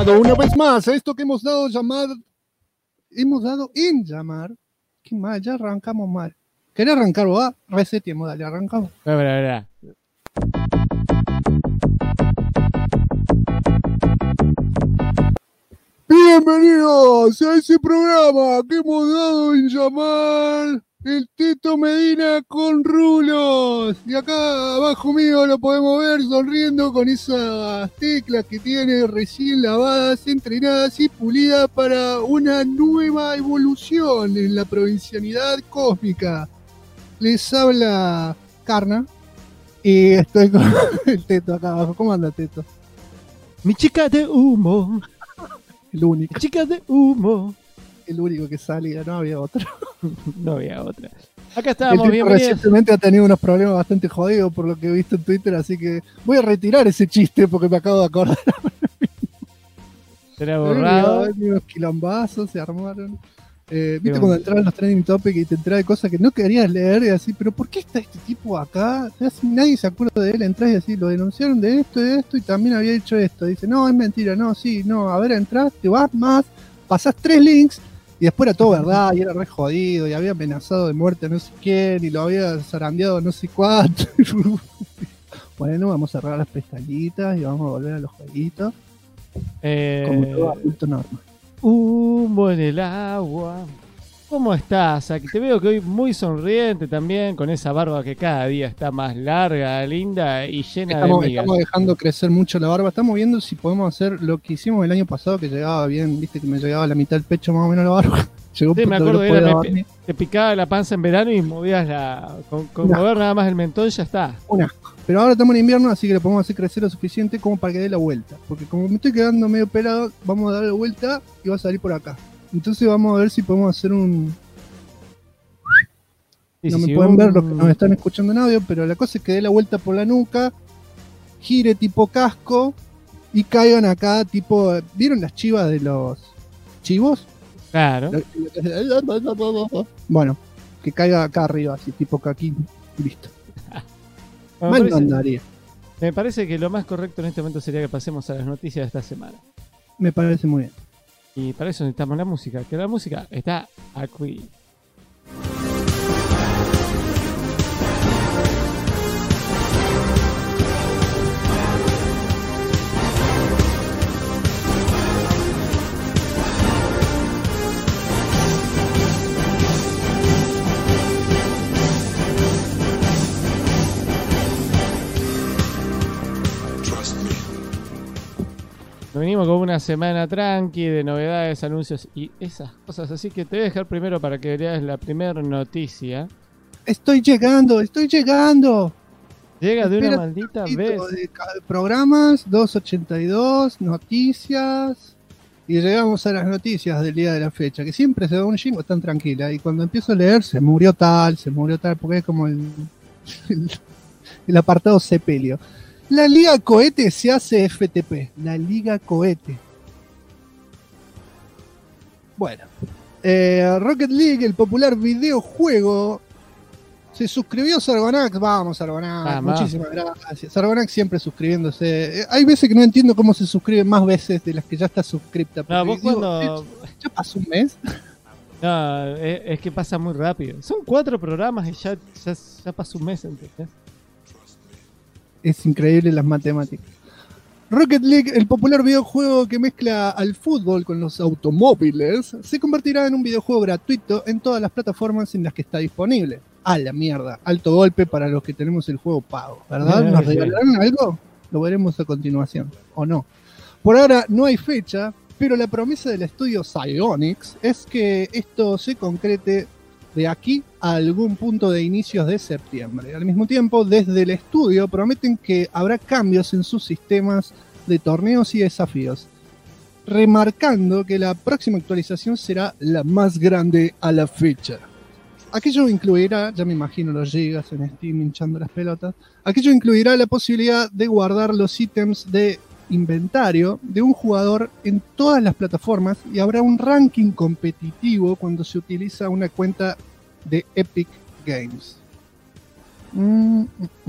dado una vez más a esto que hemos dado en llamar. Qué mal, ya arrancamos mal. ¿Querés arrancar vos? Reseteemos, dale, arrancamos. Verá. Bienvenidos a ese programa que hemos dado en llamar El Teto Medina con rulos. Y acá abajo mío lo podemos ver sonriendo con esas teclas que tiene recién lavadas, entrenadas y pulidas para una nueva evolución en la provincialidad cósmica. Les habla Carna y estoy con el Teto acá abajo. ¿Cómo anda, Teto? Mi chica de humo. El único. Chica de humo. El único que salía, no había otro. No había otra. Acá estábamos, el tipo recientemente ha tenido unos problemas bastante jodidos por lo que he visto en Twitter, así que voy a retirar ese chiste porque me acabo de acordar. Será borrado. Unos quilombazos se armaron. Viste cuando entraban los trending topics y te entraban cosas que no querías leer y así, pero ¿por qué está este tipo acá? Nadie se acuerda de él, entras y así, lo denunciaron de esto y también había hecho esto. Dice, no, es mentira, no, sí, no, a ver, entras, te vas más, pasás 3 links y después era todo verdad y era re jodido y había amenazado de muerte a no sé quién y lo había zarandeado no sé cuánto. Bueno, vamos a cerrar las pestañitas y vamos a volver a los jueguitos como todo adulto normal. Humo en el agua. ¿Cómo estás? Aquí te veo que hoy muy sonriente también, con esa barba que cada día está más larga, linda y llena de migas. Estamos dejando crecer mucho la barba. Estamos viendo si podemos hacer lo que hicimos el año pasado, que llegaba bien, viste que me llegaba a la mitad del pecho más o menos la barba. Llegó sí, me acuerdo que te picaba la panza en verano y movías con mover nada más el mentón ya está. Un asco. Pero ahora estamos en invierno, así que le podemos hacer crecer lo suficiente como para que dé la vuelta. Porque como me estoy quedando medio pelado, vamos a darle la vuelta y va a salir por acá. Entonces vamos a ver si podemos hacer un... No me pueden ver los que nos están escuchando en audio, pero la cosa es que dé la vuelta por la nuca, gire tipo casco y caigan acá tipo... ¿Vieron las chivas de los chivos? Claro. Bueno, que caiga acá arriba, así tipo caquín, listo. Mal no andaría. Me parece que lo más correcto en este momento sería que pasemos a las noticias de esta semana. Me parece muy bien. Y para eso necesitamos la música, que la música está aquí. Venimos con una semana tranqui de novedades, anuncios y esas cosas, así que te voy a dejar primero para que leas la primera noticia. Estoy llegando. Llega de una maldita vez. De programas, 282, noticias, y llegamos a las noticias del día de la fecha, que siempre se da un chingo tan tranquila, y cuando empiezo a leer se murió tal, porque es como el apartado sepelio. La Liga Cohete se hace FTP. La Liga Cohete. Bueno. Rocket League, el popular videojuego. Se suscribió Sargonax. Vamos, Sargonax. Muchísimas gracias. Sargonax siempre suscribiéndose. Hay veces que no entiendo cómo se suscribe más veces de las que ya está suscripta. No, vos cuando... ¿Ya pasó un mes? No, es que pasa muy rápido. Son 4 programas y ya pasó un mes, ¿entendés? Es increíble las matemáticas. Rocket League, el popular videojuego que mezcla al fútbol con los automóviles, se convertirá en un videojuego gratuito en todas las plataformas en las que está disponible. A la mierda, alto golpe para los que tenemos el juego pago, ¿verdad? ¿Nos regalarán algo? Lo veremos a continuación, ¿o no? Por ahora no hay fecha, pero la promesa del estudio Psyonix es que esto se concrete de aquí a algún punto de inicios de septiembre. Al mismo tiempo, desde el estudio prometen que habrá cambios en sus sistemas de torneos y desafíos, remarcando que la próxima actualización será la más grande a la fecha. Aquello incluirá, ya me imagino los gigas en Steam hinchando las pelotas, aquello incluirá la posibilidad de guardar los ítems de inventario de un jugador en todas las plataformas y habrá un ranking competitivo cuando se utiliza una cuenta de Epic Games.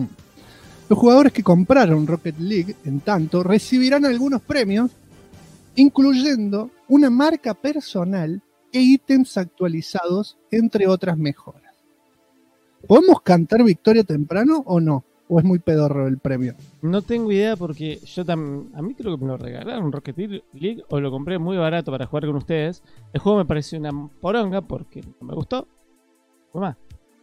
Los jugadores que compraron Rocket League, en tanto, recibirán algunos premios incluyendo una marca personal e ítems actualizados, entre otras mejoras. ¿Podemos cantar victoria temprano o no? ¿O es muy pedorro el premio? No tengo idea porque a mí creo que me lo regalaron Rocket League o lo compré muy barato para jugar con ustedes. El juego me pareció una poronga porque no me gustó. Fue más.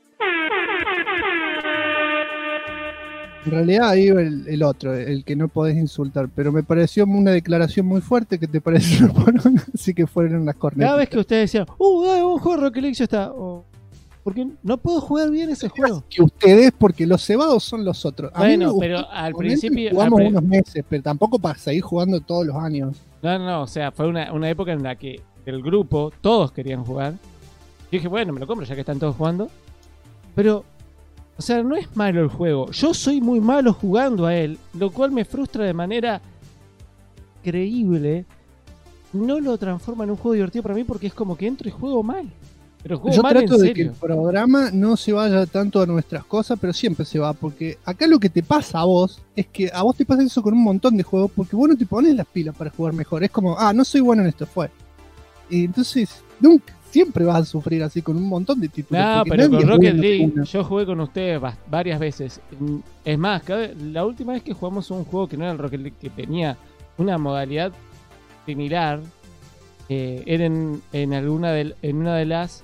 En realidad ahí iba el otro, el que no podés insultar, pero me pareció una declaración muy fuerte que te parece una poronga, así que fueron las cornetas. Cada vez que ustedes decían, dale, vamos a jugar Rocket League, ya está. Porque no puedo jugar bien ese juego. Que ustedes, porque los cebados son los otros. Bueno, pero al principio jugamos unos meses, pero tampoco para seguir jugando todos los años. No, o sea, fue una época en la que el grupo, todos querían jugar. Yo dije, bueno, me lo compro ya que están todos jugando. Pero, o sea, no es malo el juego. Yo soy muy malo jugando a él, lo cual me frustra de manera creíble. No lo transforma en un juego divertido para mí porque es como que entro y juego mal. Pero yo trato de que el programa no se vaya tanto a nuestras cosas, pero siempre se va, porque acá lo que te pasa a vos es que a vos te pasa eso con un montón de juegos, porque vos no te pones las pilas para jugar mejor. Es como, no soy bueno en esto, fue. Y entonces, nunca, siempre vas a sufrir así con un montón de títulos. No, pero con Rocket League yo jugué con ustedes varias veces. Es más, la última vez que jugamos un juego que no era el Rocket League, que tenía una modalidad similar, era en una de las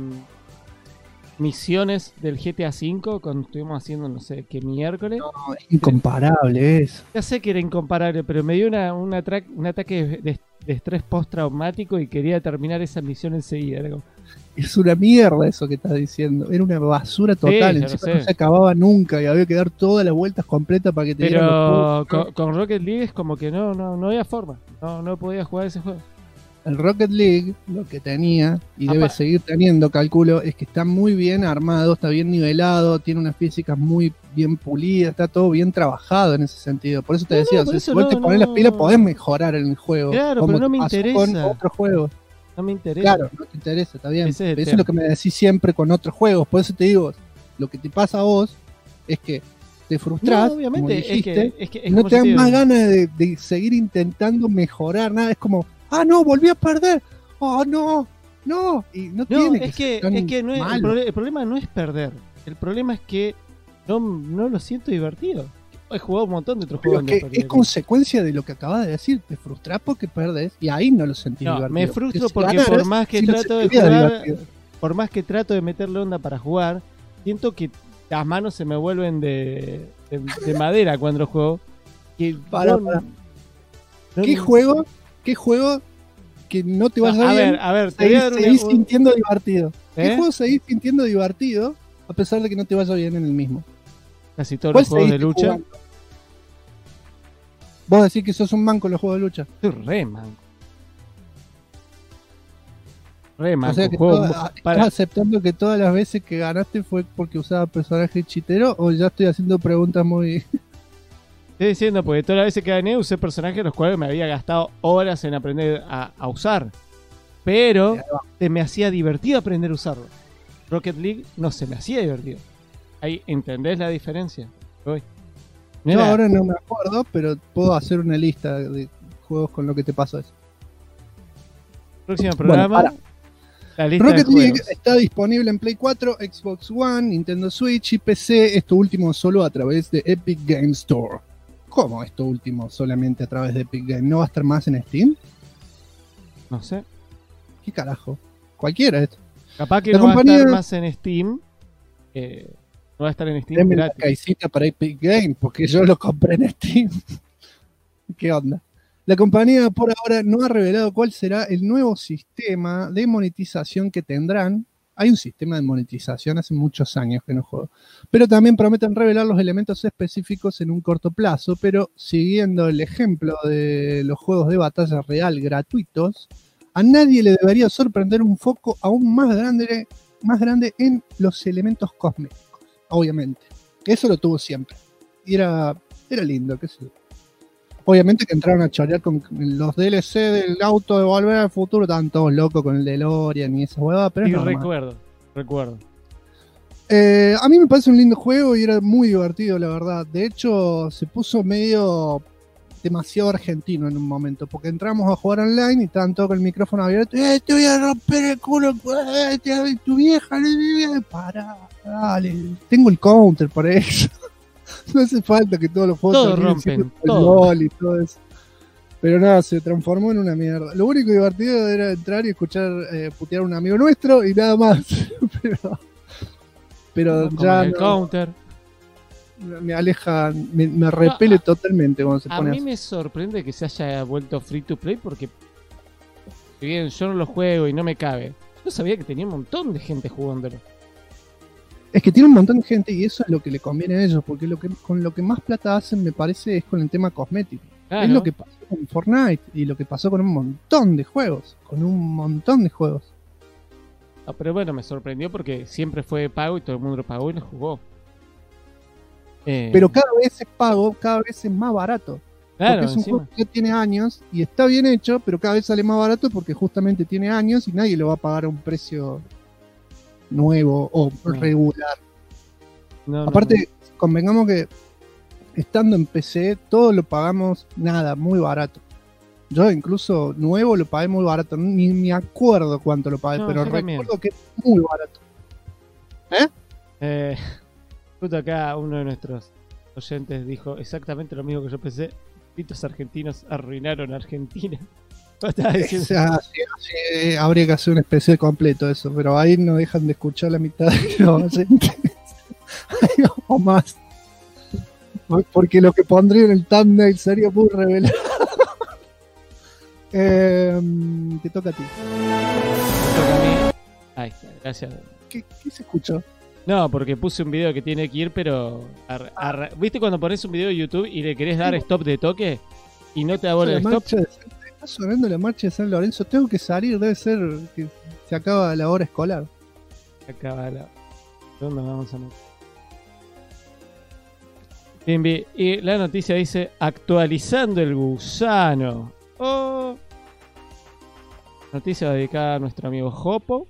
misiones del GTA V cuando estuvimos haciendo no sé qué miércoles. No, es incomparable eso. Ya sé que era incomparable, pero me dio un ataque de estrés postraumático y quería terminar esa misión enseguida. Es una mierda eso que estás diciendo. Era una basura total. Encima no se acababa nunca y había que dar todas las vueltas completas para que te dieran los juegos. Con Rocket League es como que no había forma. No podía jugar ese juego. El Rocket League lo que tenía, y debe seguir teniendo, calculo, es que está muy bien armado, está bien nivelado, tiene unas físicas muy bien pulidas, está todo bien trabajado en ese sentido. Por eso te decía, si vos te pones las pilas podés mejorar en el juego. Claro, pero no me interesa. Con otros juegos. No me interesa. Claro, no te interesa, está bien. Eso es lo que me decís siempre con otros juegos. Por eso te digo, lo que te pasa a vos es que te frustrás, obviamente, como dijiste, es que no te dan más ganas de seguir intentando mejorar nada. Es como, no, volví a perder. No. Y no tiene que ser el problema no es perder. El problema es que no lo siento divertido. He jugado un montón de otros juegos. Es consecuencia de lo que acabas de decir. Te frustrás porque perdés y ahí no lo sentís divertido. Me frustro porque por más que trato de jugar, por más que trato de meterle onda para jugar, siento que las manos se me vuelven de madera cuando juego. ¿Qué juego que no te vas a bien? A ver, te voy a dar seguís sintiendo divertido. ¿Qué juego seguís sintiendo divertido a pesar de que no te vaya bien en el mismo? Casi todos los juegos de lucha. Jugando? Vos decís que sos un manco en los juegos de lucha. Soy re manco. O sea que ¿estás aceptando que todas las veces que ganaste fue porque usaba personaje chitero o ya estoy haciendo preguntas muy... Estoy diciendo, porque todas las veces que gané usé personajes los cuales me había gastado horas en aprender a usar. Pero se me hacía divertido aprender a usarlo. Rocket League no se me hacía divertido. Ahí, ¿entendés la diferencia? Yo ahora no me acuerdo, pero puedo hacer una lista de juegos con lo que te pasó eso. Próximo programa. La lista Rocket de League está disponible en Play 4, Xbox One, Nintendo Switch y PC. Esto último solo a través de Epic Games Store. ¿Cómo esto último solamente a través de Epic Games? ¿No va a estar más en Steam? No sé. ¿Qué carajo? Cualquiera esto. Capaz que no va a estar más en Steam. No va a estar en Steam gratis. Una caicita para Epic Games, porque yo lo compré en Steam. ¿Qué onda? La compañía por ahora no ha revelado cuál será el nuevo sistema de monetización que tendrán. Hay un sistema de monetización hace muchos años que no juego. Pero también prometen revelar los elementos específicos en un corto plazo. Pero siguiendo el ejemplo de los juegos de batalla real gratuitos, a nadie le debería sorprender un foco aún más grande en los elementos cosméticos. Obviamente. Eso lo tuvo siempre. Y era lindo, qué sé yo. Obviamente que entraron a chorear con los DLC del auto de Volver al Futuro, estaban todos locos con el DeLorean y esa huevada, pero sí, recuerdo. A mí me parece un lindo juego y era muy divertido, la verdad. De hecho, se puso medio demasiado argentino en un momento, porque entramos a jugar online y estaban todos con el micrófono abierto, te voy a romper el culo, tu vieja, para, dale, tengo el counter para eso. No hace falta que todos los juegos todos rompen, el todo. gol y todo eso. Pero nada, se transformó en una mierda. Lo único divertido era entrar y escuchar putear a un amigo nuestro y nada más. pero Como ya el no, counter. me aleja, me repele totalmente cuando se A pone mí así. me sorprende que se haya vuelto free to play porque, si bien yo no lo juego y no me cabe, yo sabía que tenía un montón de gente jugándolo. Es que tiene un montón de gente y eso es lo que le conviene a ellos, porque con lo que más plata hacen, me parece, es con el tema cosmético. Claro. Es lo que pasó con Fortnite y lo que pasó con un montón de juegos. No, pero bueno, me sorprendió porque siempre fue pago y todo el mundo lo pagó y lo jugó. Pero cada vez es pago, cada vez es más barato. Claro, porque es un encima. juego que ya tiene años y está bien hecho, pero cada vez sale más barato porque justamente tiene años y nadie lo va a pagar a un precio nuevo o regular. No, Aparte, convengamos que estando en PC, todo lo pagamos muy barato. Yo incluso nuevo lo pagué muy barato, ni me acuerdo cuánto lo pagué, No, pero yo también. recuerdo que es muy barato. Justo acá uno de nuestros oyentes dijo exactamente lo mismo que yo pensé. Pitos argentinos arruinaron a Argentina. Habría que hacer un especial completo eso, pero ahí no dejan de escuchar la mitad de los oyentes o más. Porque lo que pondría en el thumbnail sería muy revelado. Te toca a ti. Me toca a mí. Ahí está, gracias. ¿Qué se escuchó? No, porque puse un video que tiene que ir, pero... ¿Viste cuando pones un video de YouTube y le querés dar stop de toque? Y no te da bola el stop. Está sonando la marcha de San Lorenzo. Tengo que salir, debe ser que se acaba la hora escolar. Acaba la... ¿Dónde vamos a meter? Bien, bien. Y la noticia dice: actualizando el gusano. Oh. Noticia dedicada a nuestro amigo Jopo.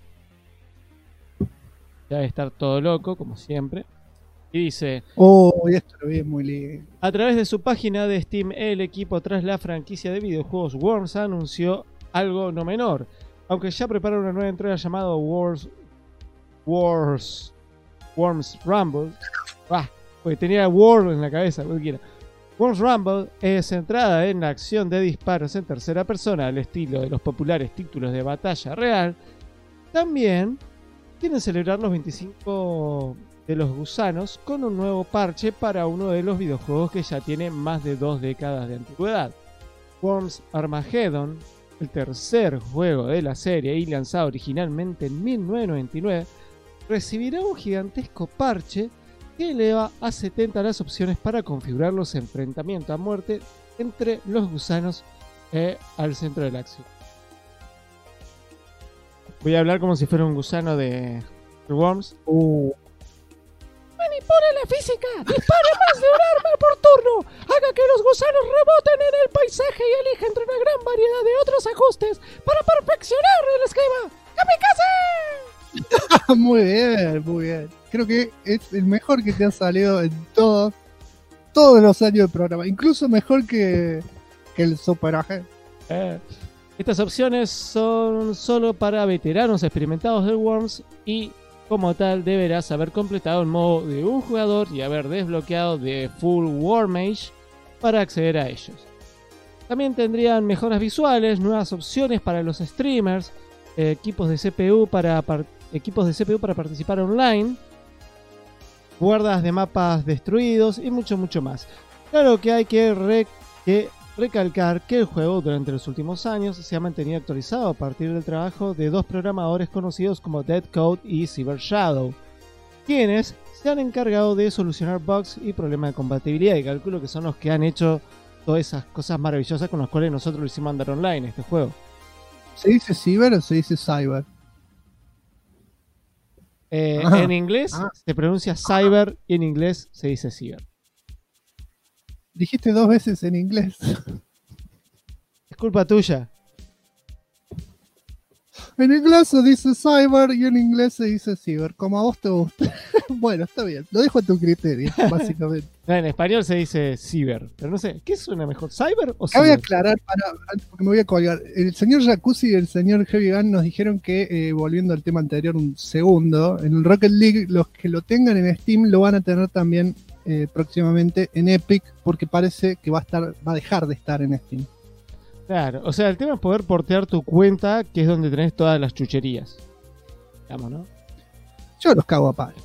Ya debe estar todo loco, como siempre. Y dice: esto lo vi muy lindo. a través de su página de Steam, el equipo tras la franquicia de videojuegos Worms anunció algo no menor. Aunque ya prepara una nueva entrega llamada Worms Rumble. Porque tenía War en la cabeza, cualquiera. Worms Rumble es centrada en la acción de disparos en tercera persona, al estilo de los populares títulos de batalla real. También quieren celebrar los 25 de los gusanos con un nuevo parche para uno de los videojuegos que ya tiene más de 2 décadas de antigüedad. Worms Armageddon, el tercer juego de la serie y lanzado originalmente en 1999, recibirá un gigantesco parche que eleva a 70 las opciones para configurar los enfrentamientos a muerte entre los gusanos al centro de la acción. Voy a hablar como si fuera un gusano de Worms. Manipule la física, dispare más de un arma por turno, haga que los gusanos reboten en el paisaje y elija entre una gran variedad de otros ajustes para perfeccionar el esquema. ¡Kamikaze! Muy bien, muy bien. Creo que es el mejor que te ha salido en todos los años de programa. Incluso mejor que el Super Agent. Estas opciones son solo para veteranos experimentados de Worms y como tal deberás haber completado el modo de un jugador y haber desbloqueado de Full War Mage para acceder a ellos. También tendrían mejoras visuales, nuevas opciones para los streamers, equipos de CPU para participar online, guardas de mapas destruidos y mucho más. Claro que hay que recalcar que el juego durante los últimos años se ha mantenido actualizado a partir del trabajo de dos programadores conocidos como Dead Code y Cyber Shadow, quienes se han encargado de solucionar bugs y problemas de compatibilidad, y calculo que son los que han hecho todas esas cosas maravillosas con las cuales nosotros lo hicimos andar online este juego. ¿Se dice Cyber o se dice Cyber? En inglés se pronuncia Cyber y en inglés se dice Cyber. Dijiste 2 veces en inglés. Es culpa tuya. En inglés se dice Cyber y en inglés se dice Cyber, como a vos te gusta. Bueno, está bien. Lo dejo a tu criterio, básicamente. No, en español se dice ciber, pero no sé, ¿qué suena mejor? ¿Cyber o Cabe ciber? aclarar, porque me voy a colgar. El señor Jacuzzi y el señor Heavy Gun nos dijeron que, volviendo al tema anterior un segundo, en el Rocket League, los que lo tengan en Steam lo van a tener también próximamente en Epic, porque parece que va a dejar de estar en Steam. Claro, o sea, el tema es poder portear tu cuenta, que es donde tenés todas las chucherías. Digamos, ¿no? Yo los cago a palo.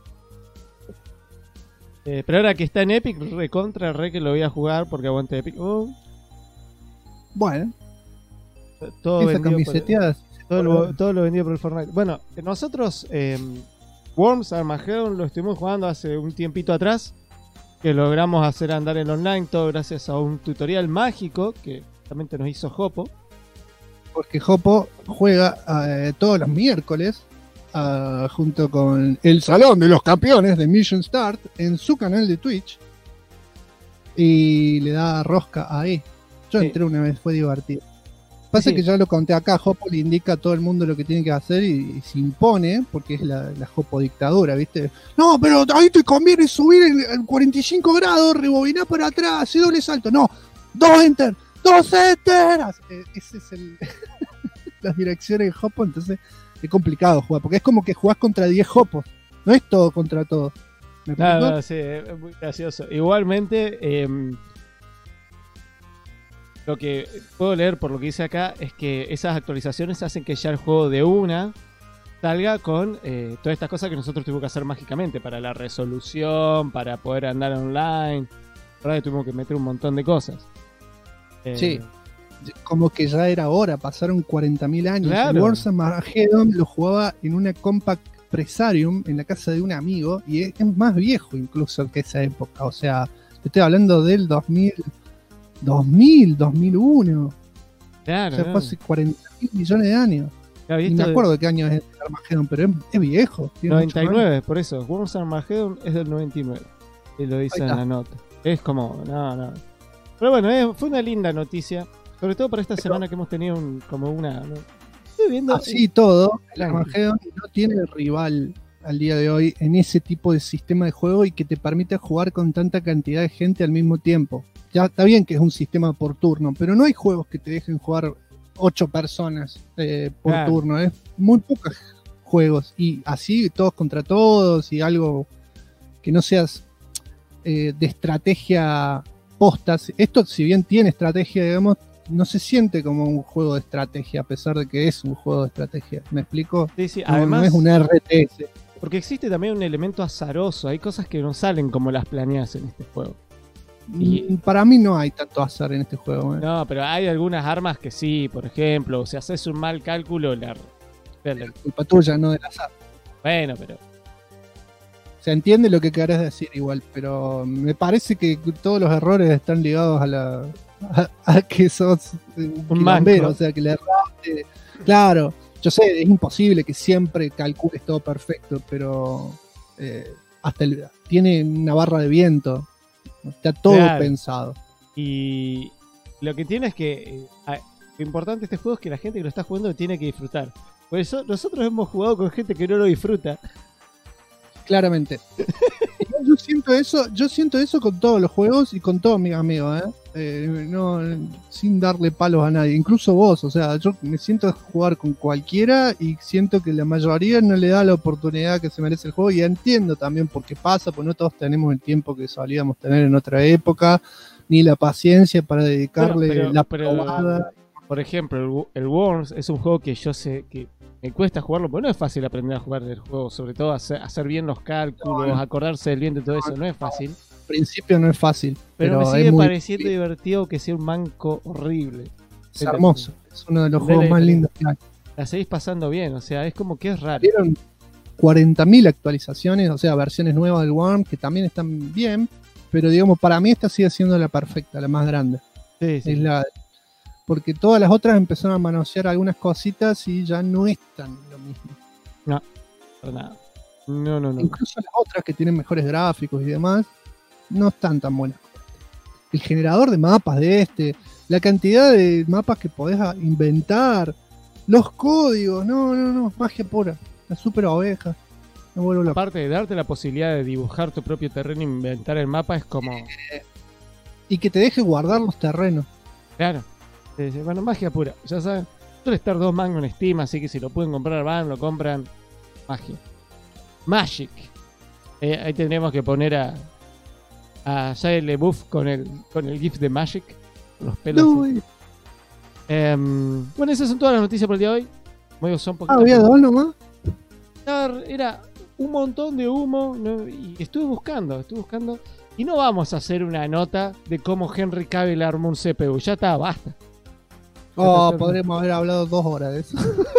Pero ahora que está en Epic, recontra re que lo voy a jugar porque aguante Epic. Bueno, Todo esa vendido camiseteada. todo lo vendido por el Fortnite. Bueno, nosotros Worms Armageddon lo estuvimos jugando hace un tiempito atrás, que logramos hacer andar en online, todo gracias a un tutorial mágico que realmente nos hizo Jopo. Porque Jopo juega todos los miércoles junto con el Salón de los Campeones de Mission Start en su canal de Twitch y le da rosca ahí. Yo Sí. entré una vez, fue divertido. Pasa Sí. que ya lo conté acá, Jopo le indica a todo el mundo lo que tiene que hacer y se impone, porque es la Jopo dictadura, ¿viste? No, pero ahí te conviene subir en 45 grados, rebobinar para atrás, hacer doble salto. No, 2 enter, 2 enter. Ese es las direcciones de Jopo, entonces es complicado jugar, porque es como que jugás contra 10 Jopos, no es todo contra todo. ¿Me explico? No, sí, es muy gracioso. Igualmente, lo que puedo leer por lo que dice acá es que esas actualizaciones hacen que ya el juego de una salga con todas estas cosas que nosotros tuvimos que hacer mágicamente para la resolución, para poder andar online. Ahora que tuvimos que meter un montón de cosas. Sí. Como que ya era hora, pasaron 40.000 años. Claro. El Wars Armageddon lo jugaba en una Compact Presarium en la casa de un amigo y es más viejo incluso que esa época. O sea, te estoy hablando del 2001. Claro, O sea, fue hace 40.000 millones de años. Claro, y Ni me esto acuerdo de qué año es el Armageddon, pero es viejo. Tiene 99, por eso. Worms Armageddon es del 99. Y lo dice Ahí en está. la nota. Es como, no. Pero bueno, fue una linda noticia. Sobre todo para esta semana que hemos tenido como una... ¿no? Estoy viendo... Así todo, el Claro. Armageddon no tiene rival al día de hoy en ese tipo de sistema de juego y que te permite jugar con tanta cantidad de gente al mismo tiempo. Ya está bien que es un sistema por turno, pero no hay juegos que te dejen jugar 8 personas por Claro. turno. Es muy pocos juegos y así todos contra todos y algo que no seas de estrategia postas. Esto, si bien tiene estrategia, digamos, no se siente como un juego de estrategia, a pesar de que es un juego de estrategia. ¿Me explico? Sí, sí, No, además... no es un RTS. Porque existe también un elemento azaroso. Hay cosas que no salen como las planeas en este juego. Y- Para mí no hay tanto azar en este juego. No, pero hay algunas armas que sí. Por ejemplo, si haces un mal cálculo, Culpa tuya, no del azar. bueno, pero... Se entiende lo que querés decir igual, pero me parece que todos los errores están ligados a que sos un quilombero, manco. o sea, que le erraste. Claro, yo sé, es imposible que siempre calcules todo perfecto, pero tiene una barra de viento, está todo Claro. pensado. Y lo que tiene es que lo importante de este juego es que la gente que lo está jugando lo tiene que disfrutar. Por eso nosotros hemos jugado con gente que no lo disfruta. Claramente. Yo siento eso con todos los juegos y con todos mis amigos, no, sin darle palos a nadie, incluso vos, o sea, yo me siento jugar con cualquiera y siento que la mayoría no le da la oportunidad que se merece el juego y entiendo también por qué pasa, porque no todos tenemos el tiempo que solíamos tener en otra época, ni la paciencia para dedicarle Bueno, pero- probada. Por ejemplo, el Worms es un juego que yo sé que me cuesta jugarlo, porque no es fácil aprender a jugar el juego, sobre todo hacer bien los cálculos, No. acordarse del viento y todo eso, no es fácil. Al principio no es fácil, Pero, pero me sigue es muy pareciendo divertido que sea un manco horrible. es hermoso, es uno de los juegos más lindos que hay. La seguís pasando bien, o sea, es como que es raro. Vieron 40.000 actualizaciones, o sea, versiones nuevas del Worm que también están bien, pero digamos, para mí esta sigue siendo la perfecta, la más grande. Sí, sí. Es porque todas las otras empezaron a manosear algunas cositas y ya no es tan lo mismo. Para nada. No. Incluso las otras que tienen mejores gráficos y demás, no están tan buenas. El generador de mapas de la cantidad de mapas que podés inventar, los códigos, no, magia pura, la super oveja. Me vuelvo loco. Aparte de darte la posibilidad de dibujar tu propio terreno e inventar el mapa, es como... Y que te deje guardar los terrenos. Claro. Bueno, magia pura. Ya saben, suele estar 2 mangos en Steam, así que si lo pueden comprar, van, lo compran. Magia. Magic. Ahí tendremos que poner a Shia LaBeouf con el GIF de Magic. Con los pelos. No, bueno, esas son todas las noticias por el día de hoy. Bueno, son poquitas. había 2 nomás. Era un montón de humo, ¿no? Y estuve buscando. Y no vamos a hacer una nota de cómo Henry Cavill armó un CPU. Ya está, basta. Podríamos haber hablado 2 horas de eso.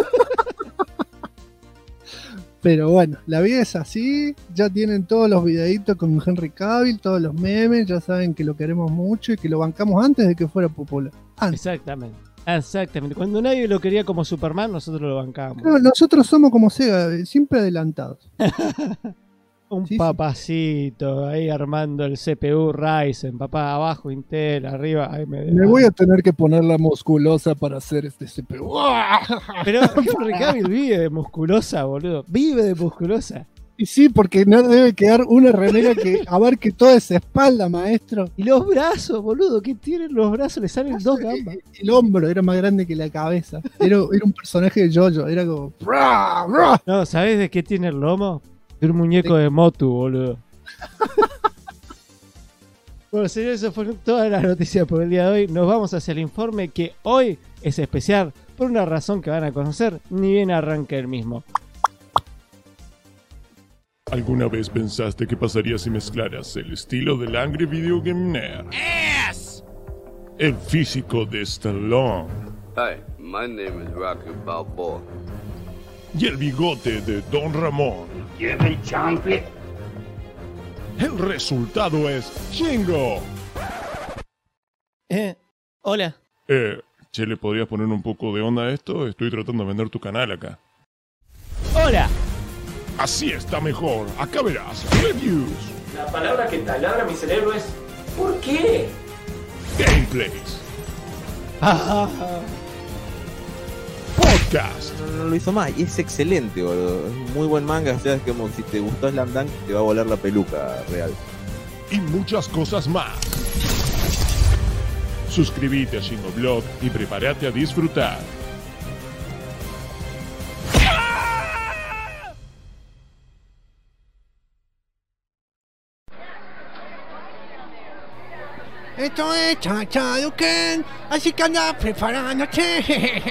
Pero bueno, la vida es así. Ya tienen todos los videitos con Henry Cavill, todos los memes. Ya saben que lo queremos mucho y que lo bancamos antes de que fuera popular. Exactamente. Cuando nadie lo quería como Superman, nosotros lo bancábamos. No, nosotros somos como Sega, siempre adelantados. Un papacito ahí armando el CPU Ryzen, papá, abajo Intel, arriba AMD. Me voy a tener que poner la musculosa para hacer este CPU. Pero Henry Cavill vive de musculosa, boludo. Vive de musculosa. Y sí, porque no debe quedar una remera que abarque toda esa espalda, maestro. Y los brazos, boludo, ¿qué tienen los brazos? Le salen 2 gambas. El hombro era más grande que la cabeza. Era un personaje de JoJo. Era como... No, ¿sabés de qué tiene el lomo? De un muñeco de Motu, boludo. Bueno, señores, eso fueron todas las noticias por el día de hoy. Nos vamos hacia el informe que hoy es especial por una razón que van a conocer, ni bien arranca el mismo. ¿Alguna vez pensaste qué pasaría si mezclaras el estilo del Angry Video Game Nerd? Yes! El físico de Stallone. Hi, my name is Rocky Balboa. Y el bigote de Don Ramón. Give me chocolate. El resultado es Chingo. Hola. Che, ¿le podrías poner un poco de onda a esto? Estoy tratando de vender tu canal acá. Hola. Así está mejor. Acá verás. Reviews. La palabra que taladra mi cerebro es ¿por qué? Gameplays. Podcast. No lo hizo más y es excelente, boludo. Es un muy buen manga. O sea, es como si te gustó Slam Dunk, te va a volar la peluca real. Y muchas cosas más. Suscríbete a Shingoblog y prepárate a disfrutar. Esto es Chachaduken, así que anda preparándote.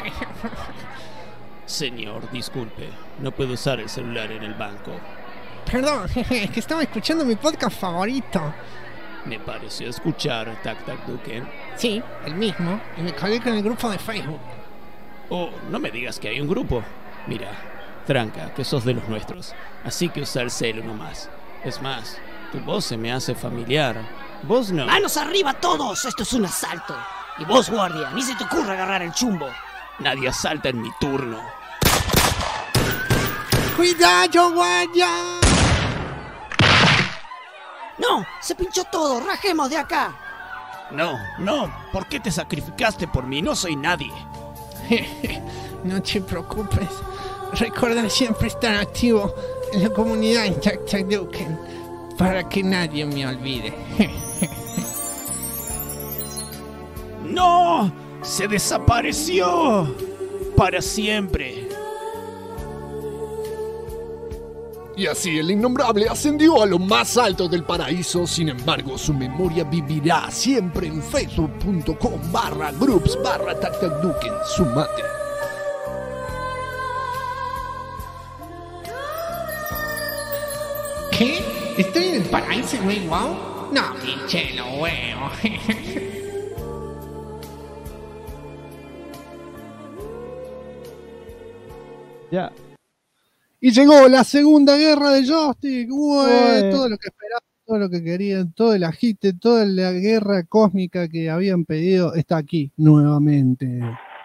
Señor, disculpe, no puedo usar el celular en el banco. Perdón, es que estaba escuchando mi podcast favorito. Me pareció escuchar Tac Tac Duken. Sí, el mismo, y me colgué con el grupo de Facebook. Oh, no me digas que hay un grupo. Mira, tranca, que sos de los nuestros, así que usa el celu nomás. Es más, tu voz se me hace familiar. Vos no. ¡Manos arriba todos! Esto es un asalto. Y vos, guardia, ni se te ocurra agarrar el chumbo. Nadie asalta en mi turno. ¡Cuidado, guardia! ¡No! ¡Se pinchó todo! ¡Rajemos de acá! No, no, ¿por qué te sacrificaste por mí? No soy nadie. No te preocupes. Recuerda siempre estar activo en la comunidad en Chachaduken para que nadie me olvide. ¡No! ¡Se desapareció! ¡Para siempre! Y así el innombrable ascendió a lo más alto del paraíso. Sin embargo, su memoria vivirá siempre en facebook.com/groups/TacTacDuken. Sumate. ¿Qué? ¿Estoy en el paraíso, güey? ¿Wow? No, pinche lo huevo. Ya. Y llegó la segunda guerra de joystick. Ué. Todo lo que esperaban, todo lo que querían, todo el agite, toda la guerra cósmica que habían pedido está aquí nuevamente.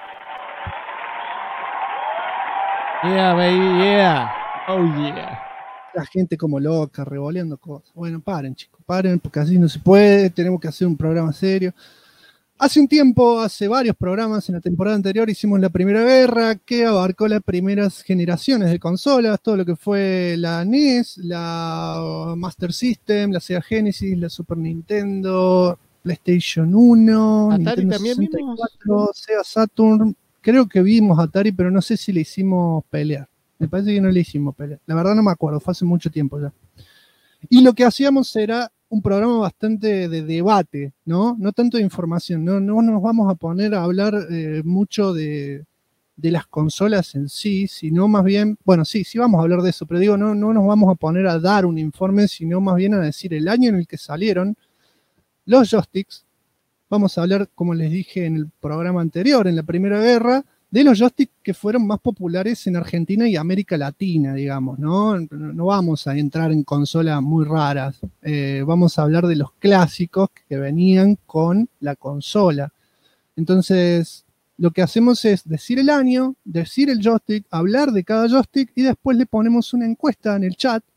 Yeah, baby, yeah. Oh, yeah. La gente como loca, revoleando cosas. Bueno, paren, chicos, paren, porque así no se puede. Tenemos que hacer un programa serio. Hace un tiempo, hace varios programas, en la temporada anterior hicimos la Primera Guerra, que abarcó las primeras generaciones de consolas, todo lo que fue la NES, la Master System, la Sega Genesis, la Super Nintendo, PlayStation 1, Atari Nintendo también 64, Sega Saturn. Creo que vimos Atari, pero no sé si le hicimos pelear. Me parece que no le hicimos pelear. La verdad no me acuerdo, fue hace mucho tiempo ya. Y lo que hacíamos era un programa bastante de debate, ¿no? No tanto de información, no nos vamos a poner a hablar mucho de las consolas en sí, sino más bien, bueno, sí vamos a hablar de eso, pero digo, no nos vamos a poner a dar un informe, sino más bien a decir el año en el que salieron los joysticks. Vamos a hablar, como les dije en el programa anterior, en la Primera Guerra, de los joysticks que fueron más populares en Argentina y América Latina, digamos, ¿no? No vamos a entrar en consolas muy raras, vamos a hablar de los clásicos que venían con la consola. Entonces, lo que hacemos es decir el año, decir el joystick, hablar de cada joystick y después le ponemos una encuesta en el chat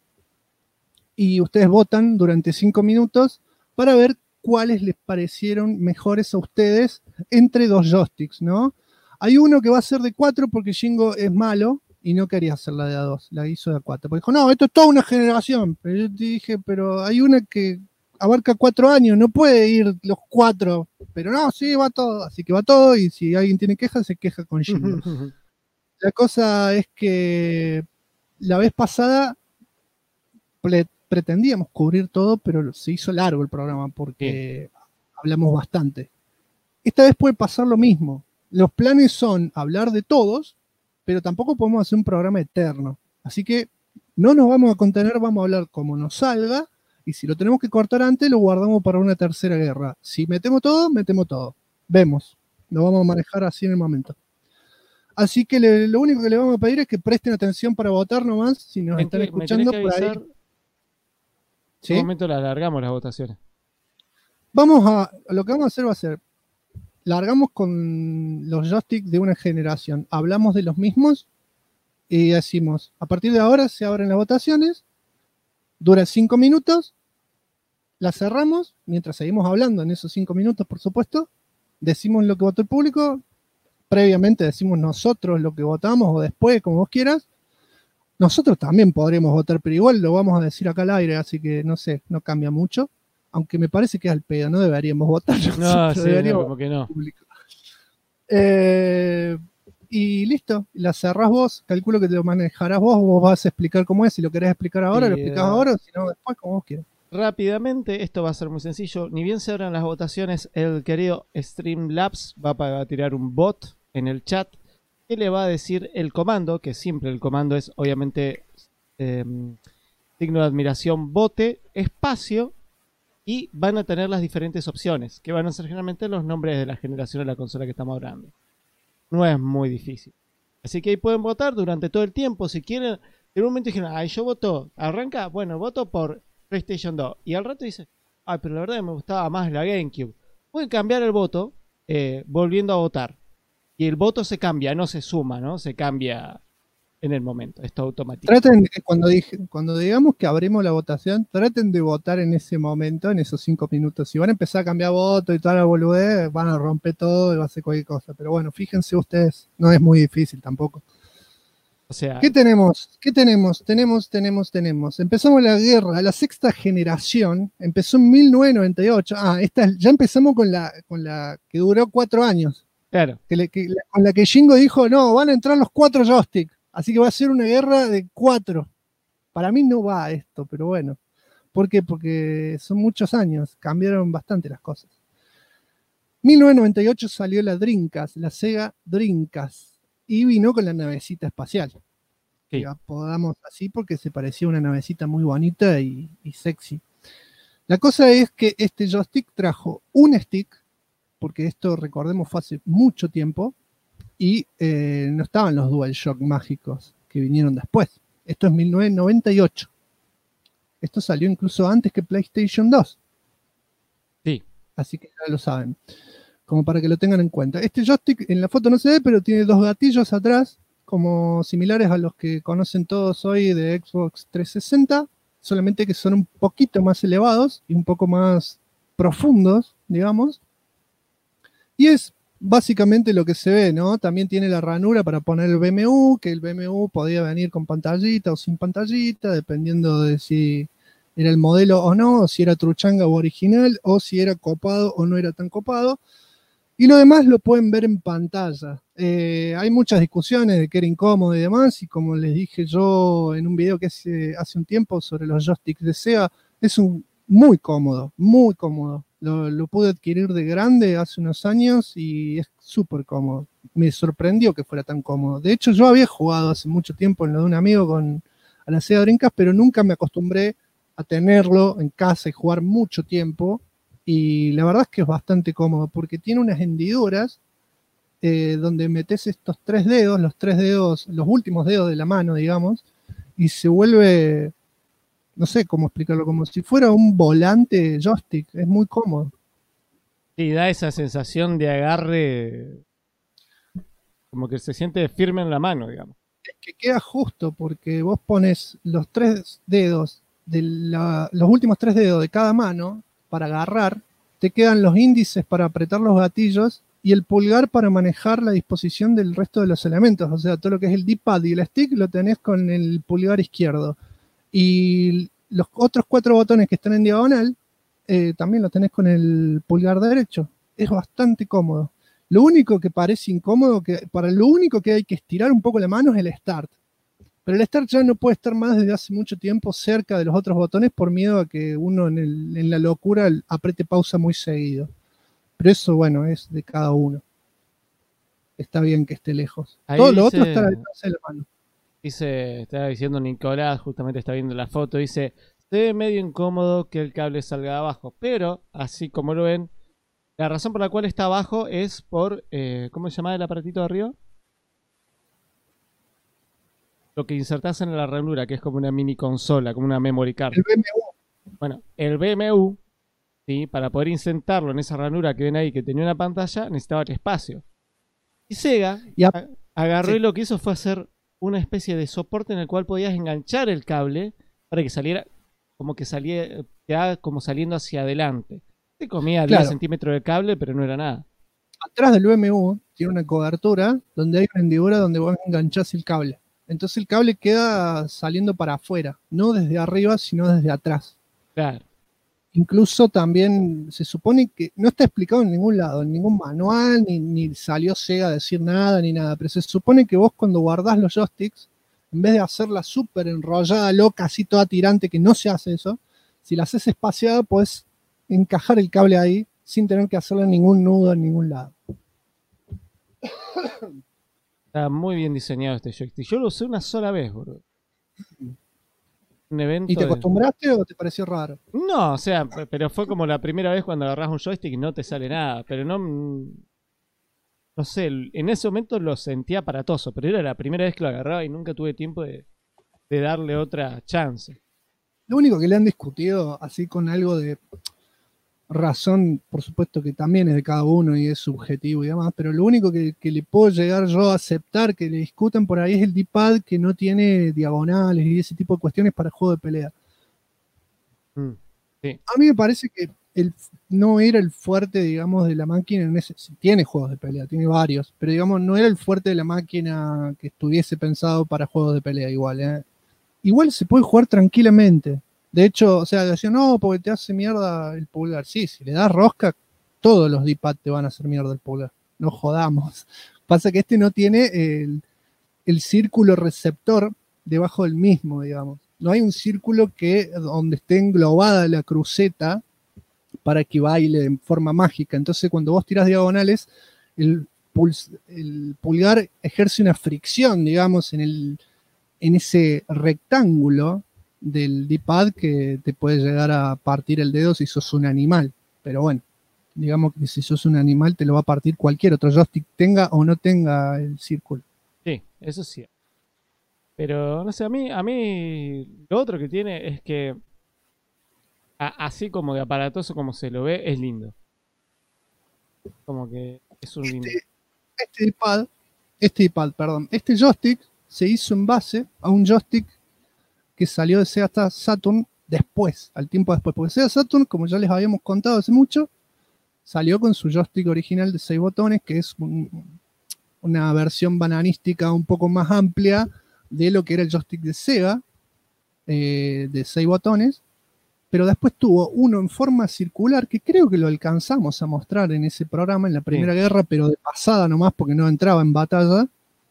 y ustedes votan durante 5 minutos para ver cuáles les parecieron mejores a ustedes entre dos joysticks, ¿no? Hay uno que va a ser de 4 porque Jingo es malo y no quería hacerla de A2, la hizo de A4. Porque dijo, no, esto es toda una generación. Pero yo te dije, pero hay una que abarca 4 años, no puede ir los 4. Pero no, sí, va todo. Así que va todo y si alguien tiene quejas, se queja con Jingo. La cosa es que la vez pasada pretendíamos cubrir todo, pero se hizo largo el programa porque hablamos bastante. Esta vez puede pasar lo mismo. Los planes son hablar de todos, pero tampoco podemos hacer un programa eterno. Así que no nos vamos a contener, vamos a hablar como nos salga, y si lo tenemos que cortar antes, lo guardamos para una tercera guerra. Si metemos todo, metemos todo. Vemos. Lo vamos a manejar así en el momento. Así que lo único que le vamos a pedir es que presten atención para votar nomás, si nos están escuchando por ahí. ¿Sí? En un momento le alargamos las votaciones. Lo que vamos a hacer va a ser largamos con los joysticks de una generación, hablamos de los mismos y decimos, a partir de ahora se abren las votaciones, dura 5 minutos, las cerramos, mientras seguimos hablando en esos 5 minutos, por supuesto, decimos lo que votó el público, previamente decimos nosotros lo que votamos o después, como vos quieras. Nosotros también podremos votar, pero igual lo vamos a decir acá al aire, así que no sé, no cambia mucho. Aunque me parece que es al pedo, no deberíamos votar. No, sí, deberíamos, como que no. Y listo, la cerrás vos, calculo que te lo manejarás vos vas a explicar cómo es, si lo querés explicar ahora, lo explicás ahora, o si no, después, como vos quieras. Rápidamente, esto va a ser muy sencillo, ni bien se abran las votaciones, el querido Streamlabs va a tirar un bot en el chat que le va a decir el comando, que siempre el comando es, obviamente, signo de admiración, bote, espacio, y van a tener las diferentes opciones, que van a ser generalmente los nombres de la generación de la consola que estamos hablando. No es muy difícil. Así que ahí pueden votar durante todo el tiempo. Si quieren, en un momento dijeron, ay, yo voto, arranca, bueno, voto por PlayStation 2. Y al rato dice, ay, pero la verdad me gustaba más la GameCube. Pueden cambiar el voto volviendo a votar. Y el voto se cambia, no se suma, ¿no? Se cambia en el momento, esto automático. Traten, cuando digamos que abrimos la votación, traten de votar en ese momento, en esos 5 minutos. Si van a empezar a cambiar voto y toda la boludez, van a romper todo y va a hacer cualquier cosa. Pero bueno, fíjense ustedes, no es muy difícil tampoco. O sea, ¿Qué tenemos? Tenemos. Empezamos la guerra, la sexta generación, empezó en 1998. Ya empezamos con la que duró 4 años. Claro. Con la que Jingo dijo, no, van a entrar los 4 joysticks. Así que va a ser una guerra de 4. Para mí no va esto, pero bueno. ¿Por qué? Porque son muchos años, cambiaron bastante las cosas. 1998 salió la Dreamcast, la Sega Dreamcast, y vino con la navecita espacial. Sí. La apodamos así porque se parecía a una navecita muy bonita y sexy. La cosa es que este joystick trajo un stick, porque esto, recordemos, fue hace mucho tiempo, y no estaban los DualShock mágicos que vinieron después. Esto es 1998. Esto salió incluso antes que PlayStation 2. Sí. Así que ya lo saben. Como para que lo tengan en cuenta. Este joystick en la foto no se ve, pero tiene 2 gatillos atrás, como similares a los que conocen todos hoy de Xbox 360, solamente que son un poquito más elevados y un poco más profundos, digamos. Y es básicamente lo que se ve, ¿no? También tiene la ranura para poner el BMU, que el BMU podía venir con pantallita o sin pantallita, dependiendo de si era el modelo o no, o si era truchanga o original, o si era copado o no era tan copado. Y lo demás lo pueden ver en pantalla. Hay muchas discusiones de que era incómodo y demás, y como les dije yo en un video que hace un tiempo sobre los joysticks de SEGA, es muy cómodo, muy cómodo. Lo pude adquirir de grande hace unos años y es súper cómodo. Me sorprendió que fuera tan cómodo. De hecho, yo había jugado hace mucho tiempo en lo de un amigo a la Sega Dreamcast, pero nunca me acostumbré a tenerlo en casa y jugar mucho tiempo. Y la verdad es que es bastante cómodo porque tiene unas hendiduras donde metes estos 3 dedos, los últimos dedos de la mano, digamos, y se vuelve, no sé cómo explicarlo, como si fuera un volante joystick. Es muy cómodo. Sí, da esa sensación de agarre, como que se siente firme en la mano, digamos. Es que queda justo porque vos pones los 3 dedos, los últimos 3 dedos de cada mano para agarrar, te quedan los índices para apretar los gatillos y el pulgar para manejar la disposición del resto de los elementos. O sea, todo lo que es el D-pad y el stick lo tenés con el pulgar izquierdo. Y los otros 4 botones que están en diagonal también lo tenés con el pulgar derecho. Es bastante cómodo. Lo único que parece incómodo, lo único que hay que estirar un poco la mano es el Start. Pero el Start ya no puede estar más desde hace mucho tiempo cerca de los otros botones por miedo a que uno en la locura apriete pausa muy seguido. Pero eso, bueno, es de cada uno. Está bien que esté lejos. Ahí Todo lo dice- otro está al alcance de la mano. Estaba diciendo Nicolás, justamente está viendo la foto, dice, se ve medio incómodo que el cable salga de abajo, pero así como lo ven, la razón por la cual está abajo es por, ¿cómo se llama el aparatito de arriba? Lo que insertás en la ranura, que es como una mini consola, como una memory card. El BMU. Bueno, el BMU, ¿sí? Para poder insertarlo en esa ranura que ven ahí que tenía una pantalla, necesitaba el espacio. Y Sega agarró Sí. y lo que hizo fue hacer una especie de soporte en el cual podías enganchar el cable para que saliera quedaba como saliendo hacia adelante. Te comía 10 Claro. centímetros de cable, pero no era nada. Atrás del BMU tiene una cobertura donde hay una hendidura donde vos enganchás el cable. Entonces el cable queda saliendo para afuera, no desde arriba, sino desde atrás. Claro. Incluso también se supone que no está explicado en ningún lado, en ningún manual, ni salió Sega a decir nada, ni nada, pero se supone que vos cuando guardás los joysticks, en vez de hacerla súper enrollada, loca, así toda tirante, que no se hace eso, si la haces espaciada, podés encajar el cable ahí sin tener que hacerle ningún nudo en ningún lado. Está muy bien diseñado este joystick. Yo lo usé una sola vez, bro. Un evento ¿Y te de- acostumbraste o te pareció raro? No, o sea, pero fue como la primera vez cuando agarrás un joystick y no te sale nada. Pero no sé, en ese momento lo sentía aparatoso, pero era la primera vez que lo agarraba y nunca tuve tiempo de darle otra chance. Lo único que le han discutido, así con algo de razón, por supuesto que también es de cada uno y es subjetivo y demás, pero lo único que le puedo llegar yo a aceptar que le discutan por ahí es el D-pad que no tiene diagonales y ese tipo de cuestiones para juego de pelea. Sí. A mí me parece que no era el fuerte, digamos, de la máquina en ese. Tiene juegos de pelea, tiene varios, pero digamos, no era el fuerte de la máquina que estuviese pensado para juegos de pelea igual, ¿eh? Igual se puede jugar tranquilamente. De hecho, o sea, decían, no, porque te hace mierda el pulgar. Sí, si le das rosca, todos los D-pad te van a hacer mierda el pulgar. No jodamos. Pasa que este no tiene el círculo receptor debajo del mismo, digamos. No hay un círculo donde esté englobada la cruceta para que baile de forma mágica. Entonces, cuando vos tirás diagonales, el pulgar ejerce una fricción, digamos, en ese rectángulo del D-pad que te puede llegar a partir el dedo si sos un animal. Pero bueno, digamos que si sos un animal te lo va a partir cualquier otro joystick, tenga o no tenga el círculo. Sí, eso sí. Pero no sé, a mí lo otro que tiene es que así como de aparatoso como se lo ve, es lindo. Como que es un lindo. Este joystick se hizo en base a un joystick que salió de Sega Saturn después, al tiempo después, porque Sega Saturn, como ya les habíamos contado hace mucho, salió con su joystick original de 6 botones, que es una versión bananística un poco más amplia de lo que era el joystick de Sega, de 6 botones, pero después tuvo uno en forma circular, que creo que lo alcanzamos a mostrar en ese programa, en la Primera Guerra, pero de pasada nomás, porque no entraba en batalla,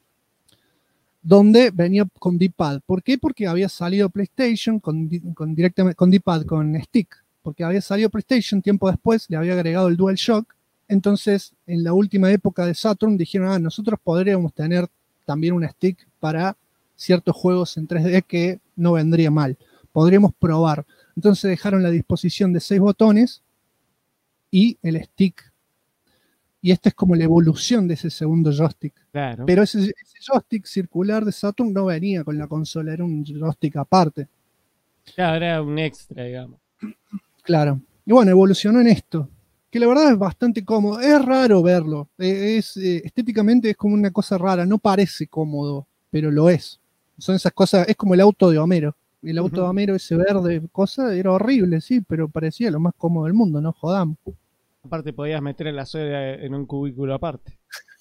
donde venía con D-pad. ¿Por qué? Porque había salido PlayStation directamente con D-pad, con stick, porque había salido PlayStation, tiempo después le había agregado el DualShock. Entonces, en la última época de Saturn dijeron, nosotros podríamos tener también un stick para ciertos juegos en 3D que no vendría mal, podríamos probar. Entonces dejaron la disposición de 6 botones y el stick. Y esta es como la evolución de ese segundo joystick. Claro. Pero ese joystick circular de Saturn no venía con la consola, era un joystick aparte. Claro, era un extra, digamos. Claro. Y bueno, evolucionó en esto, que la verdad es bastante cómodo. Es raro verlo. Estéticamente es como una cosa rara. No parece cómodo, pero lo es. Son esas cosas, es como el auto de Homero. El auto de Homero, ese verde cosa, era horrible, sí, pero parecía lo más cómodo del mundo, no jodamos. Aparte podías meter el soda en un cubículo aparte.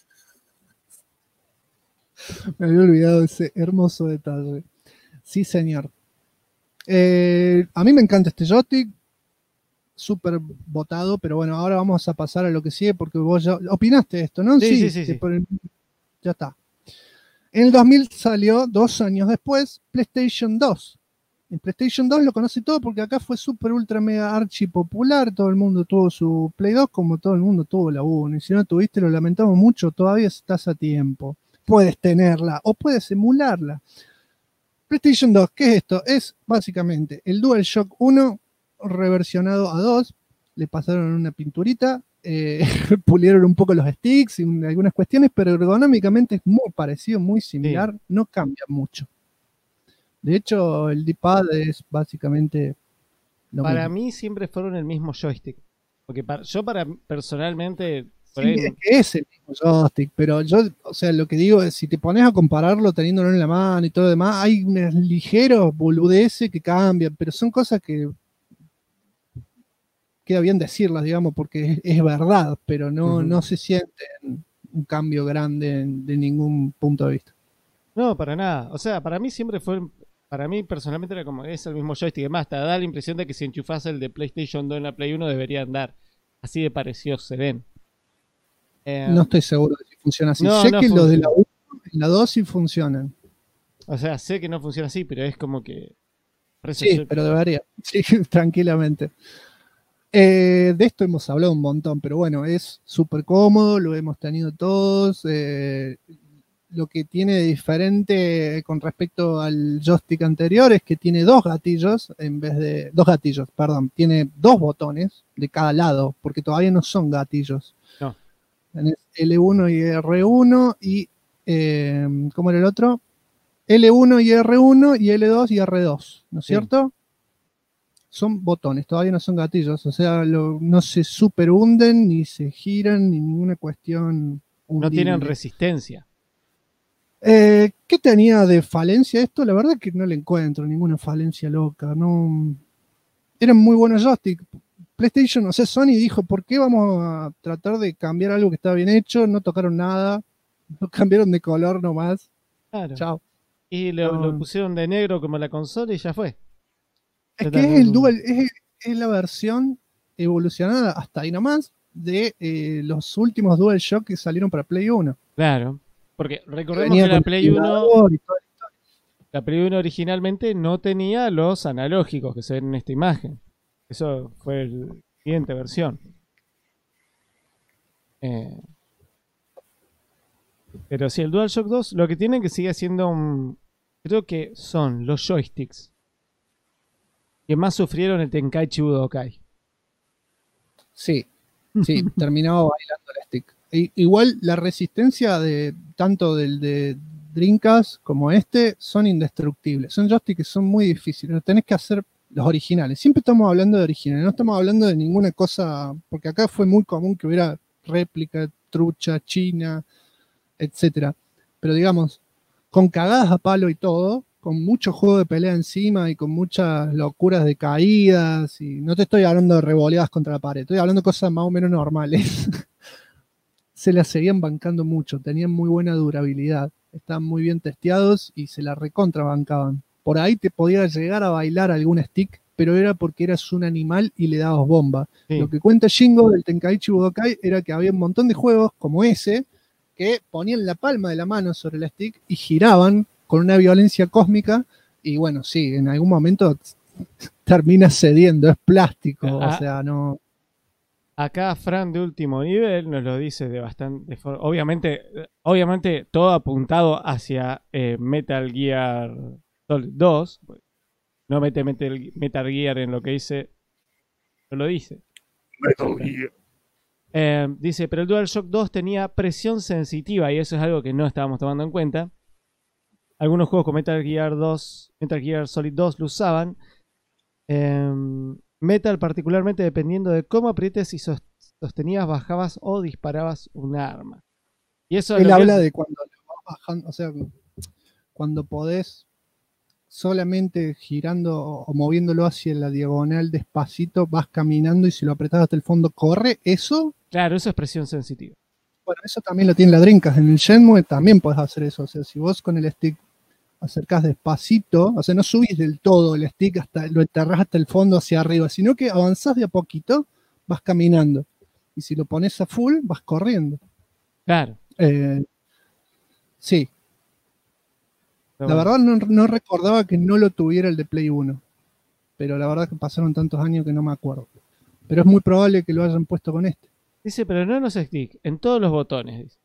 Me había olvidado ese hermoso detalle. Sí, señor. A mí me encanta este joystick, súper votado, pero bueno, ahora vamos a pasar a lo que sigue, porque vos ya opinaste esto, ¿no? Sí. Ya está. En el 2000 salió, 2 años después, PlayStation 2. El PlayStation 2 lo conoce todo porque acá fue súper, ultra, mega, archi popular. Todo el mundo tuvo su Play 2 como todo el mundo tuvo la 1. Y si no tuviste, lo lamentamos mucho, todavía estás a tiempo. Puedes tenerla o puedes emularla. PlayStation 2, ¿qué es esto? Es básicamente el DualShock 1 reversionado a 2. Le pasaron una pinturita, pulieron un poco los sticks y algunas cuestiones, pero ergonómicamente es muy parecido, muy similar, no cambia mucho. De hecho, el D-pad es básicamente lo para mismo. mí siempre fueron el mismo joystick. Porque personalmente... Sí, es que es el mismo joystick, pero yo, o sea, lo que digo es, si te pones a compararlo teniéndolo en la mano y todo lo demás, hay unos ligeros boludeces que cambian, pero son cosas que queda bien decirlas, digamos, porque es verdad, pero no se siente un cambio grande de ningún punto de vista. No, para nada. O sea, para mí siempre fue... Para mí personalmente era como, es el mismo joystick. Además, te da la impresión de que si enchufas el de PlayStation 2 en la Play 1 debería andar. Así de parecidos se ven. No estoy seguro de si funciona así. No, sé no que funciona. los de la 1 y la 2 sí funcionan. O sea, sé que no funciona así, pero es como que... Sí, pero debería. Sí, tranquilamente. De esto hemos hablado un montón, pero bueno, es súper cómodo, lo hemos tenido todos. Lo que tiene de diferente con respecto al joystick anterior es que tiene 2 gatillos en vez de... 2 gatillos, perdón. Tiene 2 botones de cada lado, porque todavía no son gatillos. No. Tenés L1 y R1 y... ¿cómo era el otro? L1 y R1 y L2 y R2, ¿no es cierto? Son botones, todavía no son gatillos, o sea, no se super hunden, ni se giran, ni ninguna cuestión hundible. No tienen resistencia. ¿Qué tenía de falencia esto? La verdad que no le encuentro ninguna falencia loca. No, eran muy buenos joystick. PlayStation, o sea, Sony dijo, ¿por qué vamos a tratar de cambiar algo que estaba bien hecho? No tocaron nada, no cambiaron de color nomás. Claro. Chao. Y lo pusieron de negro como la consola y ya fue. Es que es el Dual, es la versión evolucionada hasta ahí nomás de los últimos DualShock que salieron para Play 1. Claro. Porque recordemos que la Play 1 originalmente no tenía los analógicos que se ven en esta imagen. Eso fue la siguiente versión. Pero sí, el DualShock 2 lo que tiene que sigue siendo creo que son los joysticks que más sufrieron el Tenkaichi Budokai. Sí, terminaba bailando el stick. Igual la resistencia de tanto del de Dreamcast como son indestructibles. Son joysticks que son muy difíciles. Tenés que hacer los originales. Siempre estamos hablando de originales, no estamos hablando de ninguna cosa, porque acá fue muy común que hubiera réplica, trucha, china, etcétera. Pero digamos, con cagadas a palo y todo, con mucho juego de pelea encima y con muchas locuras de caídas. Y no te estoy hablando de revoleadas contra la pared, estoy hablando de cosas más o menos normales. Se las seguían bancando mucho, tenían muy buena durabilidad, estaban muy bien testeados y se la recontrabancaban. Por ahí te podía llegar a bailar algún stick, pero era porque eras un animal y le dabas bomba. Sí. Lo que cuenta Shingo del Tenkaichi Budokai era que había un montón de juegos como ese que ponían la palma de la mano sobre el stick y giraban con una violencia cósmica y bueno, sí, en algún momento termina cediendo, es plástico, o sea, no... Acá Fran de último nivel nos lo dice de bastante forma. Obviamente todo apuntado hacia Metal Gear Solid 2. No mete Metal Gear en lo que dice. No lo dice. Metal Gear. Dice, pero el DualShock 2 tenía presión sensitiva y eso es algo que no estábamos tomando en cuenta. Algunos juegos con Metal Gear Solid 2 lo usaban. Metal particularmente dependiendo de cómo aprietes y sostenías, bajabas o disparabas un arma. Y eso él habla de cuando lo vas bajando, o sea, cuando podés solamente girando o moviéndolo hacia la diagonal despacito, vas caminando y si lo apretás hasta el fondo corre, eso... Claro, eso es presión sensitiva. Bueno, eso también lo tiene la Dreamcast. En el Shenmue también podés hacer eso, o sea, si vos con el stick acercás despacito, o sea, no subís del todo el stick, lo enterrás hasta el fondo hacia arriba, sino que avanzás de a poquito, vas caminando. Y si lo pones a full, vas corriendo. Claro. Sí. La verdad no recordaba que no lo tuviera el de Play 1. Pero la verdad que pasaron tantos años que no me acuerdo. Pero es muy probable que lo hayan puesto con este. Dice, pero no en los sticks, en todos los botones. Dice.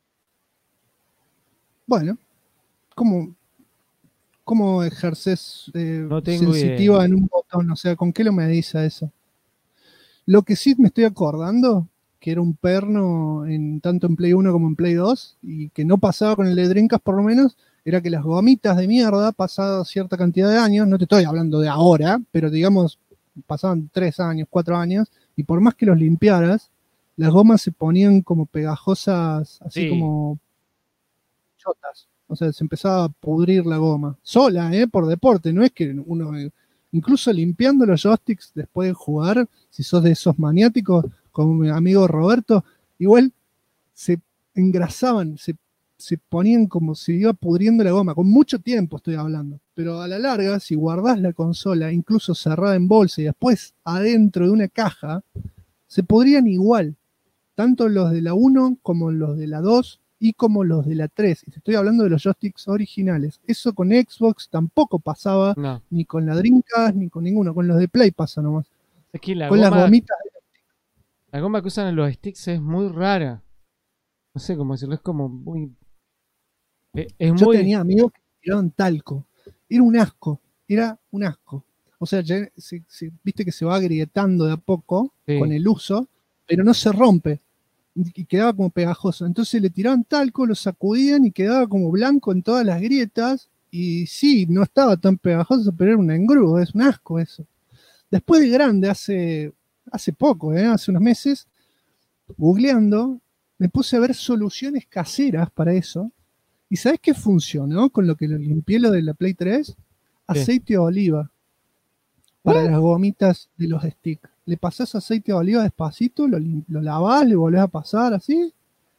Bueno, ¿cómo ejerces no tengo sensitiva idea. en un botón? O sea, ¿con qué lo medís a eso? Lo que sí me estoy acordando, que era un perno tanto en Play 1 como en Play 2, y que no pasaba con el de Dreamcast por lo menos, era que las gomitas de mierda, pasada cierta cantidad de años, no te estoy hablando de ahora, pero digamos, pasaban 3 años, 4 años, y por más que los limpiaras, las gomas se ponían como pegajosas, así como chotas. O sea, se empezaba a pudrir la goma. Sola, por deporte. No es que uno, incluso limpiando los joysticks después de jugar, si sos de esos maniáticos, como mi amigo Roberto, igual se engrasaban, se ponían como se iba pudriendo la goma. Con mucho tiempo estoy hablando. Pero a la larga, si guardás la consola, incluso cerrada en bolsa y después adentro de una caja, se pudrían igual. Tanto los de la 1 como los de la 2 y como los de la 3. Y te estoy hablando de los joysticks originales. Eso con Xbox tampoco pasaba, ni con la Dreamcast, ni con ninguno. Con los de Play pasa nomás. Es que con las gomitas. La goma que usan en los sticks es muy rara. No sé cómo decirlo, es como muy... Yo tenía amigos que tiraban talco. Era un asco. O sea, viste que se va agrietando de a poco con el uso, pero no se rompe. Y quedaba como pegajoso. Entonces le tiraban talco, lo sacudían y quedaba como blanco en todas las grietas. Y sí, no estaba tan pegajoso, pero era un engrudo, es un asco eso. Después de grande, hace poco, hace unos meses, googleando, me puse a ver soluciones caseras para eso. ¿Y sabes qué funcionó con lo que lo limpié lo de la Play 3? Aceite de oliva para las gomitas de los sticks. Le pasás aceite de oliva despacito, lo lavás, le volvés a pasar así,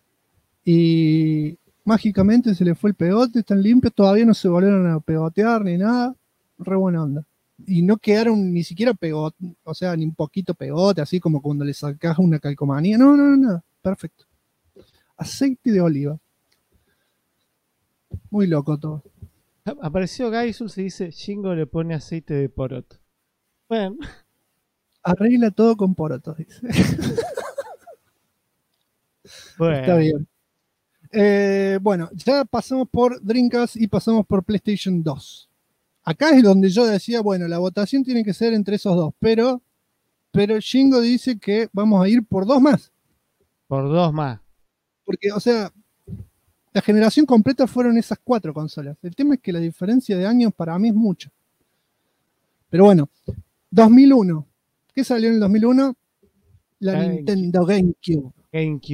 y mágicamente se le fue el pegote, están limpios, todavía no se volvieron a pegotear ni nada, re buena onda. Y no quedaron ni siquiera pegote, o sea, ni un poquito pegote, así como cuando le sacás una calcomanía, no, perfecto. Aceite de oliva. Muy loco todo. Apareció Gaisus y dice, Shingo le pone aceite de poroto. Bueno. Arregla todo con porotos, dice. Bueno. Está bien. Bueno, ya pasamos por Dreamcast y pasamos por PlayStation 2. Acá es donde yo decía, bueno, la votación tiene que ser entre esos dos, pero Shingo dice que vamos a ir por 2 más. Por 2 más. Porque, o sea, la generación completa fueron esas 4 consolas. El tema es que la diferencia de años para mí es mucha. Pero bueno, 2001. ¿Qué salió en el 2001? La Nintendo GameCube.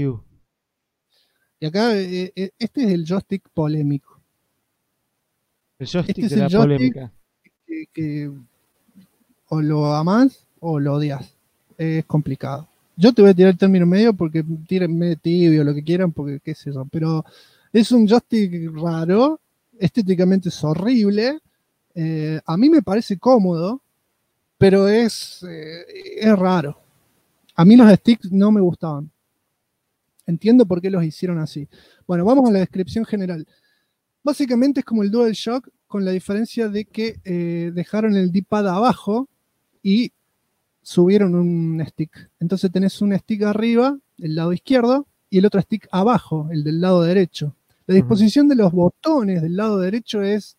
Y acá, este es el joystick polémico. El joystick Este es de la el joystick polémica. que o lo amás o lo odias. Es complicado. Yo te voy a tirar el término medio porque tírenme tibio, lo que quieran, porque qué sé yo. Pero es un joystick raro, estéticamente es horrible. A mí me parece cómodo, pero es raro. A mí los sticks no me gustaban. Entiendo por qué los hicieron así. Bueno, vamos a la descripción general. Básicamente es como el DualShock, con la diferencia de que dejaron el D-pad abajo y subieron un stick. Entonces tenés un stick arriba, el lado izquierdo, y el otro stick abajo, el del lado derecho. La disposición de los botones del lado derecho es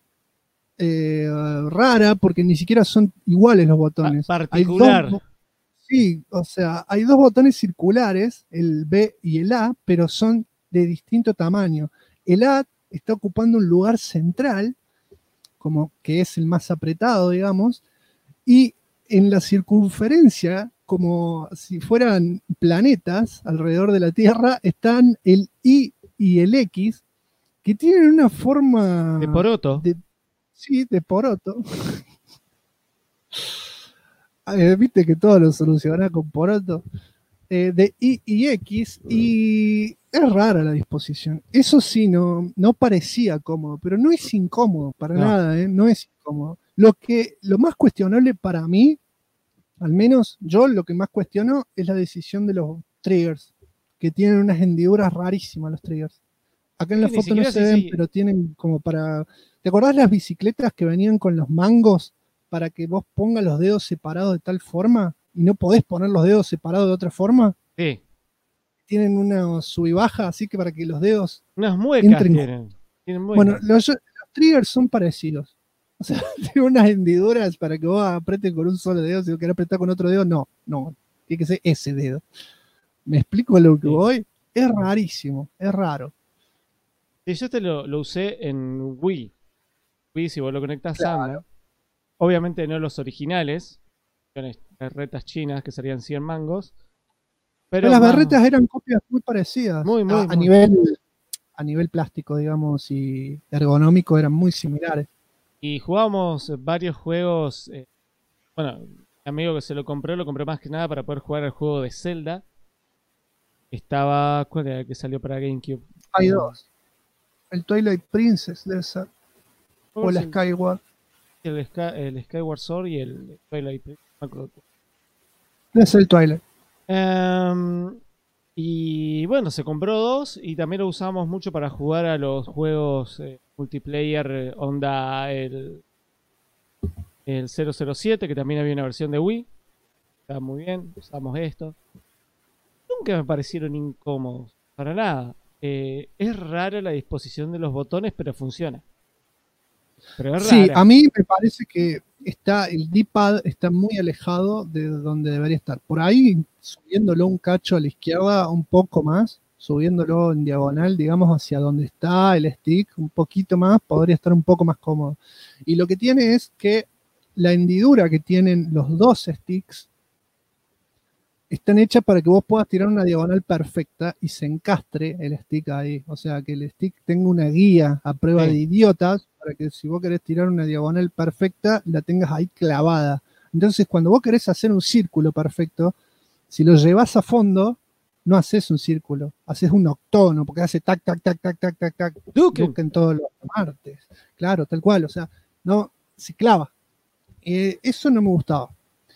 rara porque ni siquiera son iguales los botones. Particular. Sí, o sea, hay dos botones circulares, el B y el A, pero son de distinto tamaño. El A está ocupando un lugar central, como que es el más apretado, digamos, y en la circunferencia, como si fueran planetas alrededor de la Tierra, están el Y y el X, que tienen una forma... De poroto. Sí, de poroto. Viste que todo lo soluciona con poroto. De Y y X, y es rara la disposición. Eso sí, no parecía cómodo, pero no es incómodo para nada, no es incómodo. Lo más cuestionable para mí, al menos yo lo que más cuestiono, es la decisión de los triggers, que tienen unas hendiduras rarísimas los triggers. Acá en la foto no se ven, pero tienen como para... ¿Te acordás las bicicletas que venían con los mangos para que vos pongas los dedos separados de tal forma y no podés poner los dedos separados de otra forma? Sí. Tienen una sub y baja, así que para que los dedos... Unas muecas tienen muecas. Bueno, los triggers son parecidos. O sea, tienen unas hendiduras para que vos apretes con un solo dedo. Si vos querés apretar con otro dedo, no. Tiene que ser ese dedo. ¿Me explico lo que voy? Es rarísimo, es raro. Sí, yo lo usé en Wii. Wii, si vos lo conectás Claro. anda. Obviamente no los originales. Son berretas chinas que serían 100 mangos. Pero las berretas eran copias muy parecidas. Muy. A nivel plástico, digamos, y ergonómico eran muy similares. Y jugamos varios juegos. Bueno, mi amigo que se lo compró más que nada para poder jugar el juego de Zelda. ¿Cuál era el que salió para GameCube? Hay dos. El Twilight Princess debe ser. O la Skyward. El Skyward Sword y el Twilight Princess. Debe ser el Twilight. Y bueno, se compró dos y también lo usamos mucho para jugar a los juegos multiplayer onda el 007, que también había una versión de Wii. Está muy bien, usamos esto. Nunca me parecieron incómodos, para nada. Es rara la disposición de los botones, pero funciona. Pero es Sí, rara. a mí me parece que el D-pad está muy alejado de donde debería estar. Por ahí, subiéndolo un cacho a la izquierda, un poco más, subiéndolo en diagonal, digamos, hacia donde está el stick, un poquito más, podría estar un poco más cómodo. Y lo que tiene es que la hendidura que tienen los dos sticks están hechas para que vos puedas tirar una diagonal perfecta y se encastre el stick ahí. O sea, que el stick tenga una guía a prueba de idiotas para que si vos querés tirar una diagonal perfecta, la tengas ahí clavada. Entonces, cuando vos querés hacer un círculo perfecto, si lo llevas a fondo, no haces un círculo, haces un octógono, porque hace tac, tac, tac, tac, tac, tac, tac. Duken todos los martes. Claro, tal cual. O sea, no, se clava. Eso no me gustaba.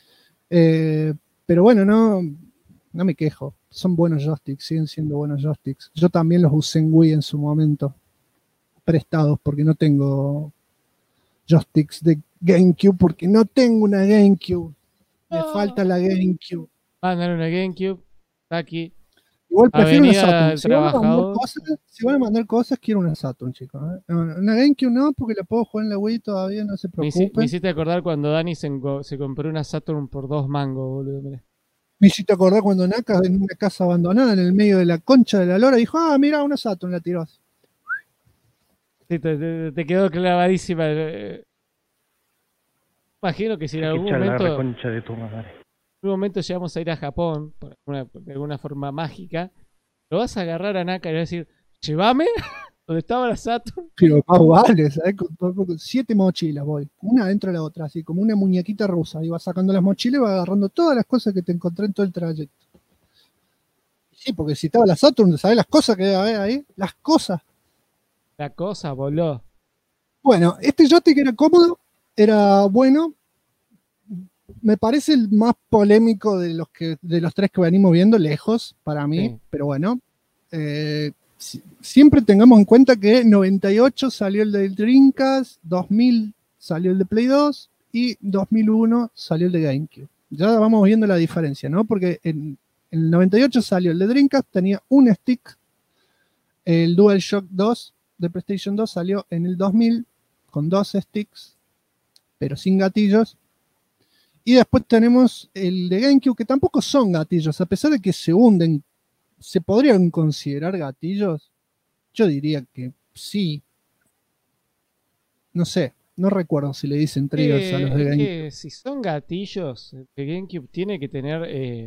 Pero bueno, no me quejo. Son buenos joysticks, siguen siendo buenos joysticks. Yo también los usé en Wii en su momento, prestados, porque no tengo joysticks de GameCube, porque no tengo una GameCube. Me falta la GameCube. Mandan una GameCube, está aquí. Igual prefiero una Avenida Saturn. del Si van a mandar cosas, quiero una Saturn, chicos. No, una GameCube no, porque la puedo jugar en la Wii todavía, no se preocupen. Me hiciste acordar cuando Dani se compró una Saturn por 2 mangos, boludo. Mirá. Me hiciste acordar cuando Naka, en una casa abandonada, en el medio de la concha de la lora, dijo, mira, una Saturn, la tiró así. Sí, te quedó clavadísima. Imagino que si en algún momento llegamos a ir a Japón, de alguna forma mágica, lo vas a agarrar a Naka y le vas a decir, llévame, donde estaba la Saturn. Pero más vale, ¿sabes? Con 7 mochilas voy, una dentro de la otra, así como una muñequita rusa. Iba sacando las mochilas y iba agarrando todas las cosas que te encontré en todo el trayecto. Sí, porque si estaba la Saturn, ¿sabes las cosas que había ahí? Las cosas. La cosa voló. Bueno, este joystick era cómodo, era bueno. Me parece el más polémico de los tres que venimos viendo, lejos, para mí. Sí. Pero bueno, siempre tengamos en cuenta que en 98 salió el del Dreamcast, 2000 salió el de Play 2 y 2001 salió el de GameCube. Ya vamos viendo la diferencia, ¿no? Porque en el 98 salió el de Dreamcast, tenía un stick. El DualShock 2 de PlayStation 2 salió en el 2000 con 2 sticks, pero sin gatillos. Y después tenemos el de GameCube, que tampoco son gatillos, a pesar de que se hunden. ¿Se podrían considerar gatillos? Yo diría que sí. No sé, no recuerdo si le dicen triggers a los de Es GameCube. que si son gatillos, el GameCube tiene que tener.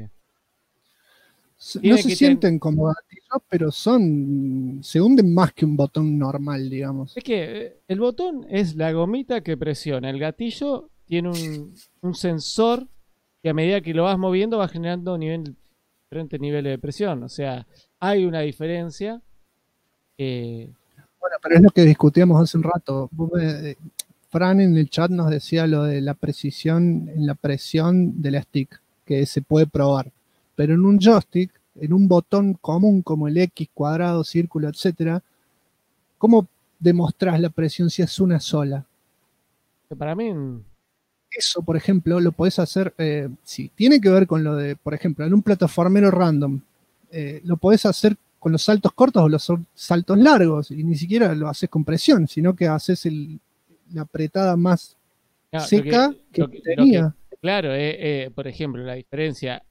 No tiene se que sienten como gatillos, pero se hunden más que un botón normal, digamos. Es que el botón es la gomita que presiona. El gatillo tiene un sensor que a medida que lo vas moviendo va generando diferentes niveles de presión. O sea, hay una diferencia. Bueno, pero es lo que discutíamos hace un rato. Fran en el chat nos decía lo de la precisión en la presión del stick, que se puede probar. Pero en un joystick, en un botón común como el X, cuadrado, círculo, etcétera, ¿cómo demostrás la presión si es una sola? Que para mí, Eso, por ejemplo, lo podés hacer, si tiene que ver con lo de, por ejemplo, en un plataformero random, lo podés hacer con los saltos cortos o los saltos largos, y ni siquiera lo haces con presión, sino que haces la apretada más claro, seca lo que tenía. claro, por ejemplo, la diferencia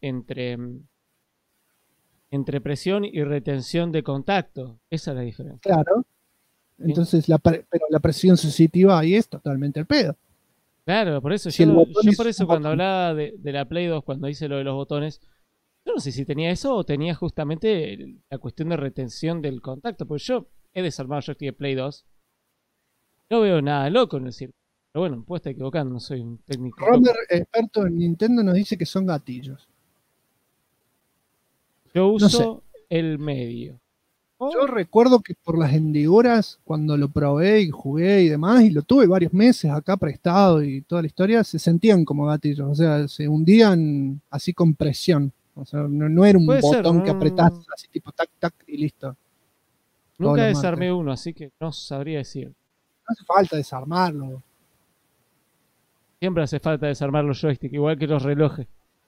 entre presión y retención de contacto. Esa es la diferencia. Claro. Entonces, pero la presión sensitiva ahí es totalmente el pedo. Claro, por eso Si el botón yo es por eso un cuando botón. hablaba de la Play 2, cuando hice lo de los botones, yo no sé si tenía eso o tenía justamente la cuestión de retención del contacto, porque yo he desarmado joystick de Play 2, no veo nada loco en el circuito. Pero bueno, puedo estar equivocando, no soy un técnico. Romer, experto en Nintendo, nos dice que son gatillos. Yo no uso el medio. Yo recuerdo que por las hendiduras, cuando lo probé y jugué y demás, y lo tuve varios meses acá prestado y toda la historia, se sentían como gatillos, o sea, se hundían así con presión. O sea, no era un Puede ser, botón no, que apretás así tipo tac, tac y listo. Nunca Todos los desarmé martes. uno, así que no sabría decir. No hace falta desarmarlo. Siempre hace falta desarmar los joysticks, igual que los relojes.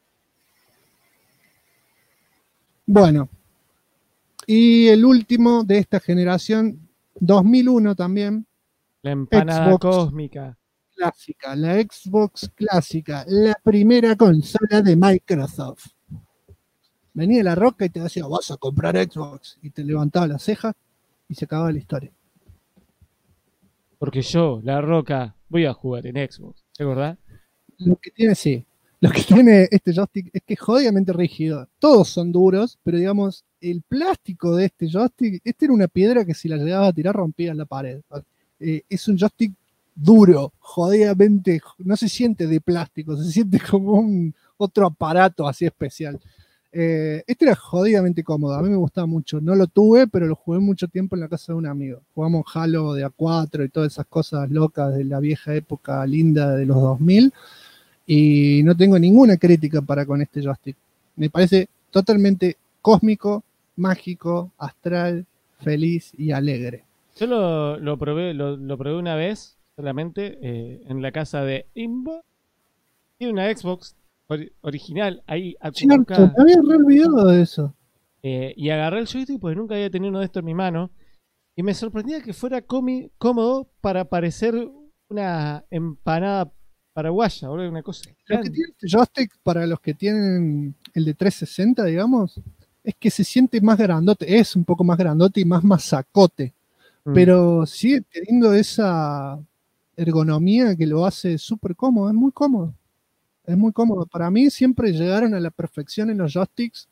Bueno, y el último de esta generación, 2001 también, La empanada Xbox cósmica. clásica, la Xbox clásica, la primera consola de Microsoft. Venía La Roca y te decía, vas a comprar Xbox, y te levantaba la ceja y se acababa la historia. Porque yo, La Roca, voy a jugar en Xbox. ¿Te acordás? Lo que tiene, sí, lo que tiene este joystick es que es jodidamente rígido. Todos son duros, pero digamos, el plástico de este joystick, este era una piedra que si la llegaba a tirar rompía en la pared. Es un joystick duro, jodidamente, no se siente de plástico, se siente como otro aparato así especial. Este era jodidamente cómodo, a mí me gustaba mucho. No lo tuve, pero lo jugué mucho tiempo en la casa de un amigo. Jugamos Halo de A4 y todas esas cosas locas de la vieja época linda de los 2000. Y no tengo ninguna crítica para con este joystick. Me parece totalmente cósmico, mágico, astral, feliz y alegre. Yo lo probé una vez solamente en la casa de Imbo. Tiene una Xbox original ahí Cierto, acurrucada. me había re olvidado de eso. Y agarré el joystick porque nunca había tenido uno de estos en mi mano. Y me sorprendía que fuera cómodo para parecer una empanada paraguaya, boludo, una cosa. Lo que tiene este joystick para los que tienen el de 360, digamos, es que se siente más grandote, es un poco más grandote y más masacote, pero sigue teniendo esa ergonomía que lo hace súper cómodo, es muy cómodo. Para mí siempre llegaron a la perfección en los joysticks,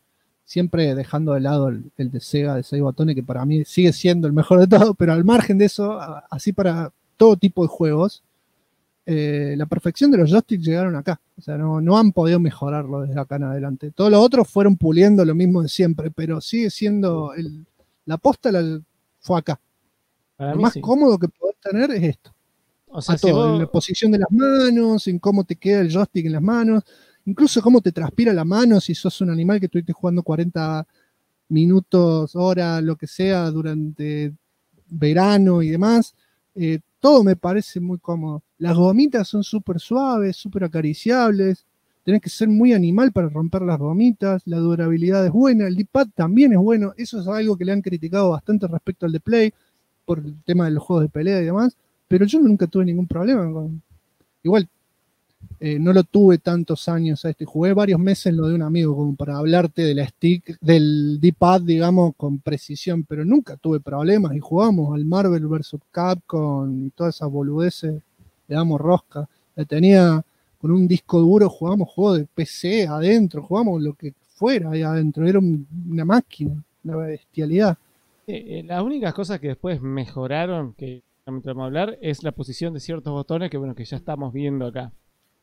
siempre dejando de lado el de Sega de 6 botones, que para mí sigue siendo el mejor de todo, pero al margen de eso, así para todo tipo de juegos, la perfección de los joysticks llegaron acá. O sea, no han podido mejorarlo desde acá en adelante. Todos los otros fueron puliendo lo mismo de siempre, pero sigue siendo la posta fue acá. Para Lo mí más sí. cómodo que podés tener es esto. O sea, A si todo, vos- en la posición de las manos, en cómo te queda el joystick en las manos, incluso cómo te transpira la mano si sos un animal que estuviste jugando 40 minutos, horas, lo que sea, durante verano y demás. Todo me parece muy cómodo. Las gomitas son súper suaves, súper acariciables. Tenés que ser muy animal para romper las gomitas. La durabilidad es buena. El D-pad también es bueno. Eso es algo que le han criticado bastante respecto al de Play por el tema de los juegos de pelea y demás. Pero yo nunca tuve ningún problema con. Igual, no lo tuve tantos años a este. Jugué varios meses en lo de un amigo como para hablarte de la stick, del D-pad, digamos, con precisión, pero nunca tuve problemas y jugamos al Marvel vs. Capcom y todas esas boludeces, le damos rosca. La tenía con un disco duro, jugamos juegos de PC adentro, jugamos lo que fuera ahí adentro, era una máquina, una bestialidad. las únicas cosas que después mejoraron, que también vamos a hablar, es la posición de ciertos botones que bueno, que ya estamos viendo acá.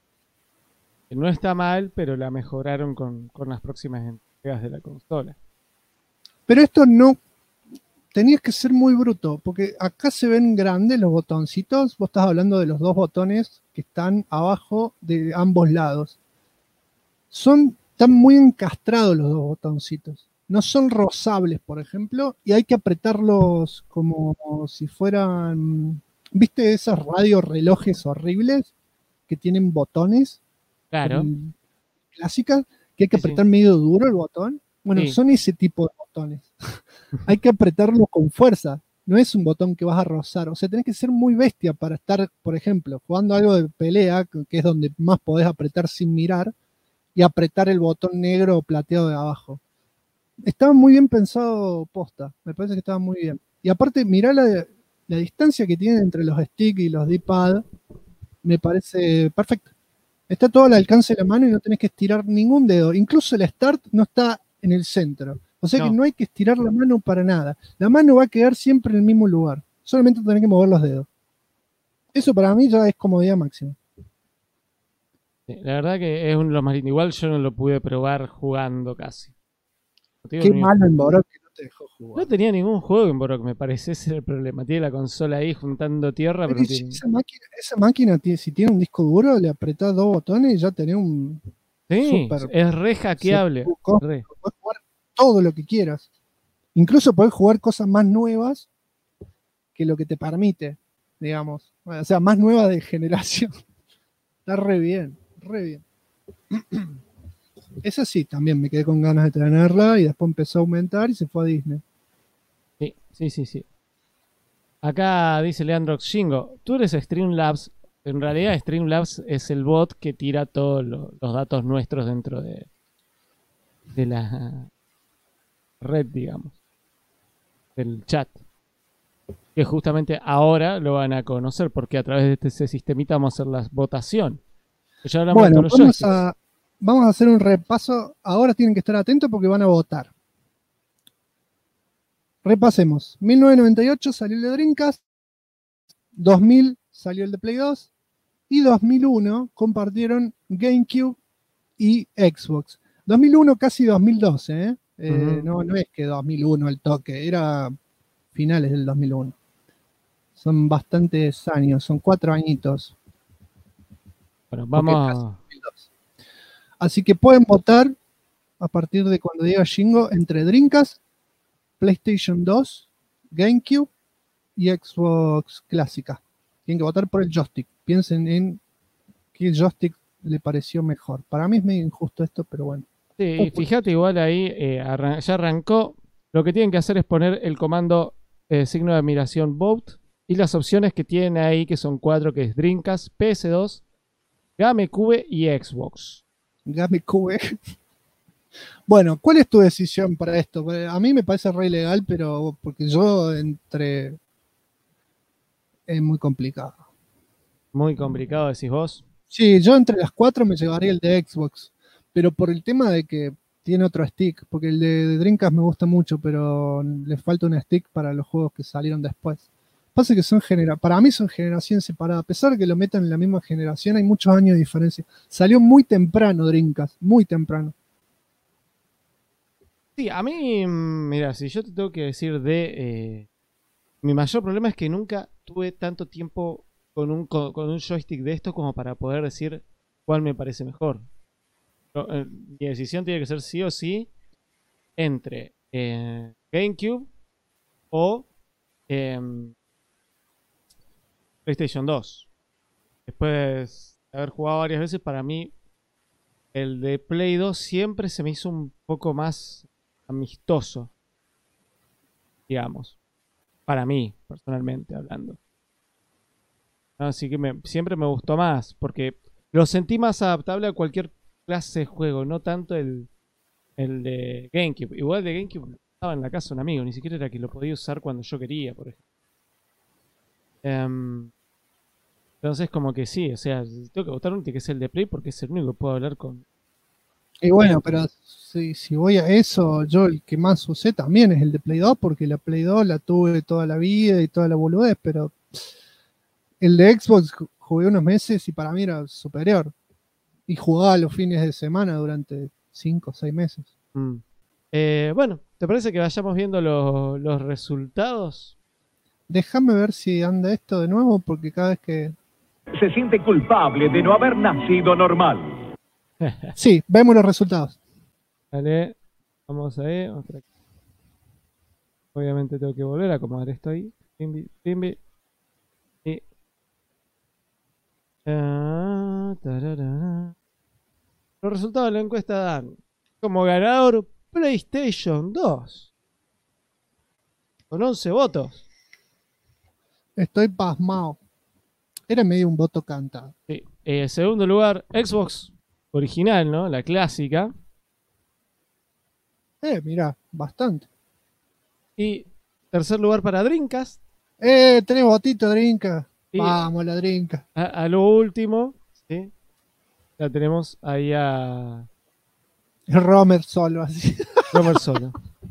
Que no está mal, pero la mejoraron con las próximas entregas de la consola. Pero esto no, tenías que ser muy bruto, porque acá se ven grandes los botoncitos, vos estás hablando de los dos botones que están abajo de ambos lados. Están muy encastrados los dos botoncitos. No son rozables, por ejemplo, y hay que apretarlos como si fueran, ¿viste esas radio relojes horribles que tienen botones? Claro. Clásicas, que hay que Sí, sí. apretar medio duro el botón. Bueno, Sí. son ese tipo de botones. Hay que apretarlo con fuerza. No es un botón que vas a rozar. O sea, tenés que ser muy bestia para estar, por ejemplo, jugando algo de pelea, que es donde más podés apretar sin mirar, y apretar el botón negro o plateado de abajo. Estaba muy bien pensado posta. Me parece que estaba muy bien. Y aparte, mirá la distancia que tienen entre los sticks y los D-pad. Me parece perfecta. Está todo al alcance de la mano y no tenés que estirar ningún dedo. Incluso el start no está en el centro. O sea que no hay que estirar la mano para nada. La mano va a quedar siempre en el mismo lugar. Solamente tenés que mover los dedos. Eso para mí ya es comodidad máxima. Sí, la verdad que es uno de los más lindos. Igual yo no lo pude probar jugando casi. No te digo Qué ni- malo en Borok que no te dejó jugar. No tenía ningún juego en Borok, me parece. Ese es el problema. Tiene la consola ahí juntando tierra, pero no tiene. Esa máquina, si tiene un disco duro, le apretás dos botones y ya tenés un Sí, super es re hackeable. CPU. Re. Podés jugar todo lo que quieras. Incluso podés jugar cosas más nuevas que lo que te permite, digamos. O sea, más nuevas de generación. Está re bien, re bien. Esa sí, también me quedé con ganas de tenerla y después empezó a aumentar y se fue a Disney. Sí. Acá dice Leandro Shingo, tú eres Streamlabs. En realidad Streamlabs es el bot que tira todos los datos nuestros dentro de la red, digamos. Del chat. Que justamente ahora lo van a conocer porque a través de este sistemita vamos a hacer la votación. Ya hablamos de Bueno, todos los joysticks. vamos a hacer un repaso. Ahora tienen que estar atentos porque van a votar. Repasemos. 1998 salió el de Dreamcast, 2000 salió el de Play 2 y 2001 compartieron GameCube y Xbox. 2001 casi 2012, ¿eh? No es que 2001 al toque, era finales del 2001. Son bastantes años, son 4 añitos. Bueno, Porque vamos casi 2002. Así que pueden votar a partir de cuando diga Shingo entre Dreamcast, PlayStation 2, GameCube y Xbox clásica. Tienen que votar por el joystick. Piensen en qué joystick le pareció mejor. Para mí es medio injusto esto, pero bueno. Sí, fíjate igual ahí, ya arrancó. Lo que tienen que hacer es poner el comando signo de admiración vote y las opciones que tienen ahí, que son 4, que es Dreamcast, PS2, GameCube y Xbox. GameCube. Bueno, ¿cuál es tu decisión para esto? A mí me parece re ilegal, pero porque yo es muy complicado. Muy complicado, decís vos. Sí, yo entre las 4 me llevaría el de Xbox, pero por el tema de que tiene otro stick, porque el de Dreamcast me gusta mucho, pero le falta un stick para los juegos que salieron después. Pasa que para mí son generaciones separadas, a pesar de que lo metan en la misma generación, hay muchos años de diferencia. Salió muy temprano Dreamcast, muy temprano. Sí, a mí, mira, si yo te tengo que decir mi mayor problema es que nunca tuve tanto tiempo con un joystick de esto como para poder decir cuál me parece mejor. Mi decisión tiene que ser sí o sí entre GameCube o PlayStation 2. Después de haber jugado varias veces, para mí el de Play 2 siempre se me hizo un poco más amistoso, digamos. Para mí, personalmente hablando. Así que siempre me gustó más, porque lo sentí más adaptable a cualquier clase de juego, no tanto el de GameCube. Igual de GameCube estaba en la casa de un amigo, ni siquiera era que lo podía usar cuando yo quería, por ejemplo. Entonces como que sí, o sea, tengo que votar un que es el de Play porque es el único que puedo hablar con. Y bueno, pero si voy a eso, yo el que más usé también es el de Play 2, porque la Play 2 la tuve toda la vida y toda la boludez, pero el de Xbox jugué unos meses y para mí era superior. Y jugaba los fines de semana durante 5 o 6 meses. Bueno, ¿te parece que vayamos viendo los resultados? Déjame ver si anda esto de nuevo, porque cada vez que... Se siente culpable de no haber nacido normal. Sí, vemos los resultados. Dale, vamos ahí. Obviamente tengo que volver a acomodar esto ahí. Pimbi. Y... Los resultados de la encuesta dan como ganador PlayStation 2 con 11 votos. Estoy pasmado. Era medio un voto cantado. Sí. Segundo lugar, Xbox original, ¿no? La clásica. Mirá, bastante. Y tercer lugar para Dreamcast. Tenés votito, Dreamcast. Y vamos, la Dreamcast. A lo último, ¿sí? La tenemos ahí a... El Romer solo, así. Romer solo.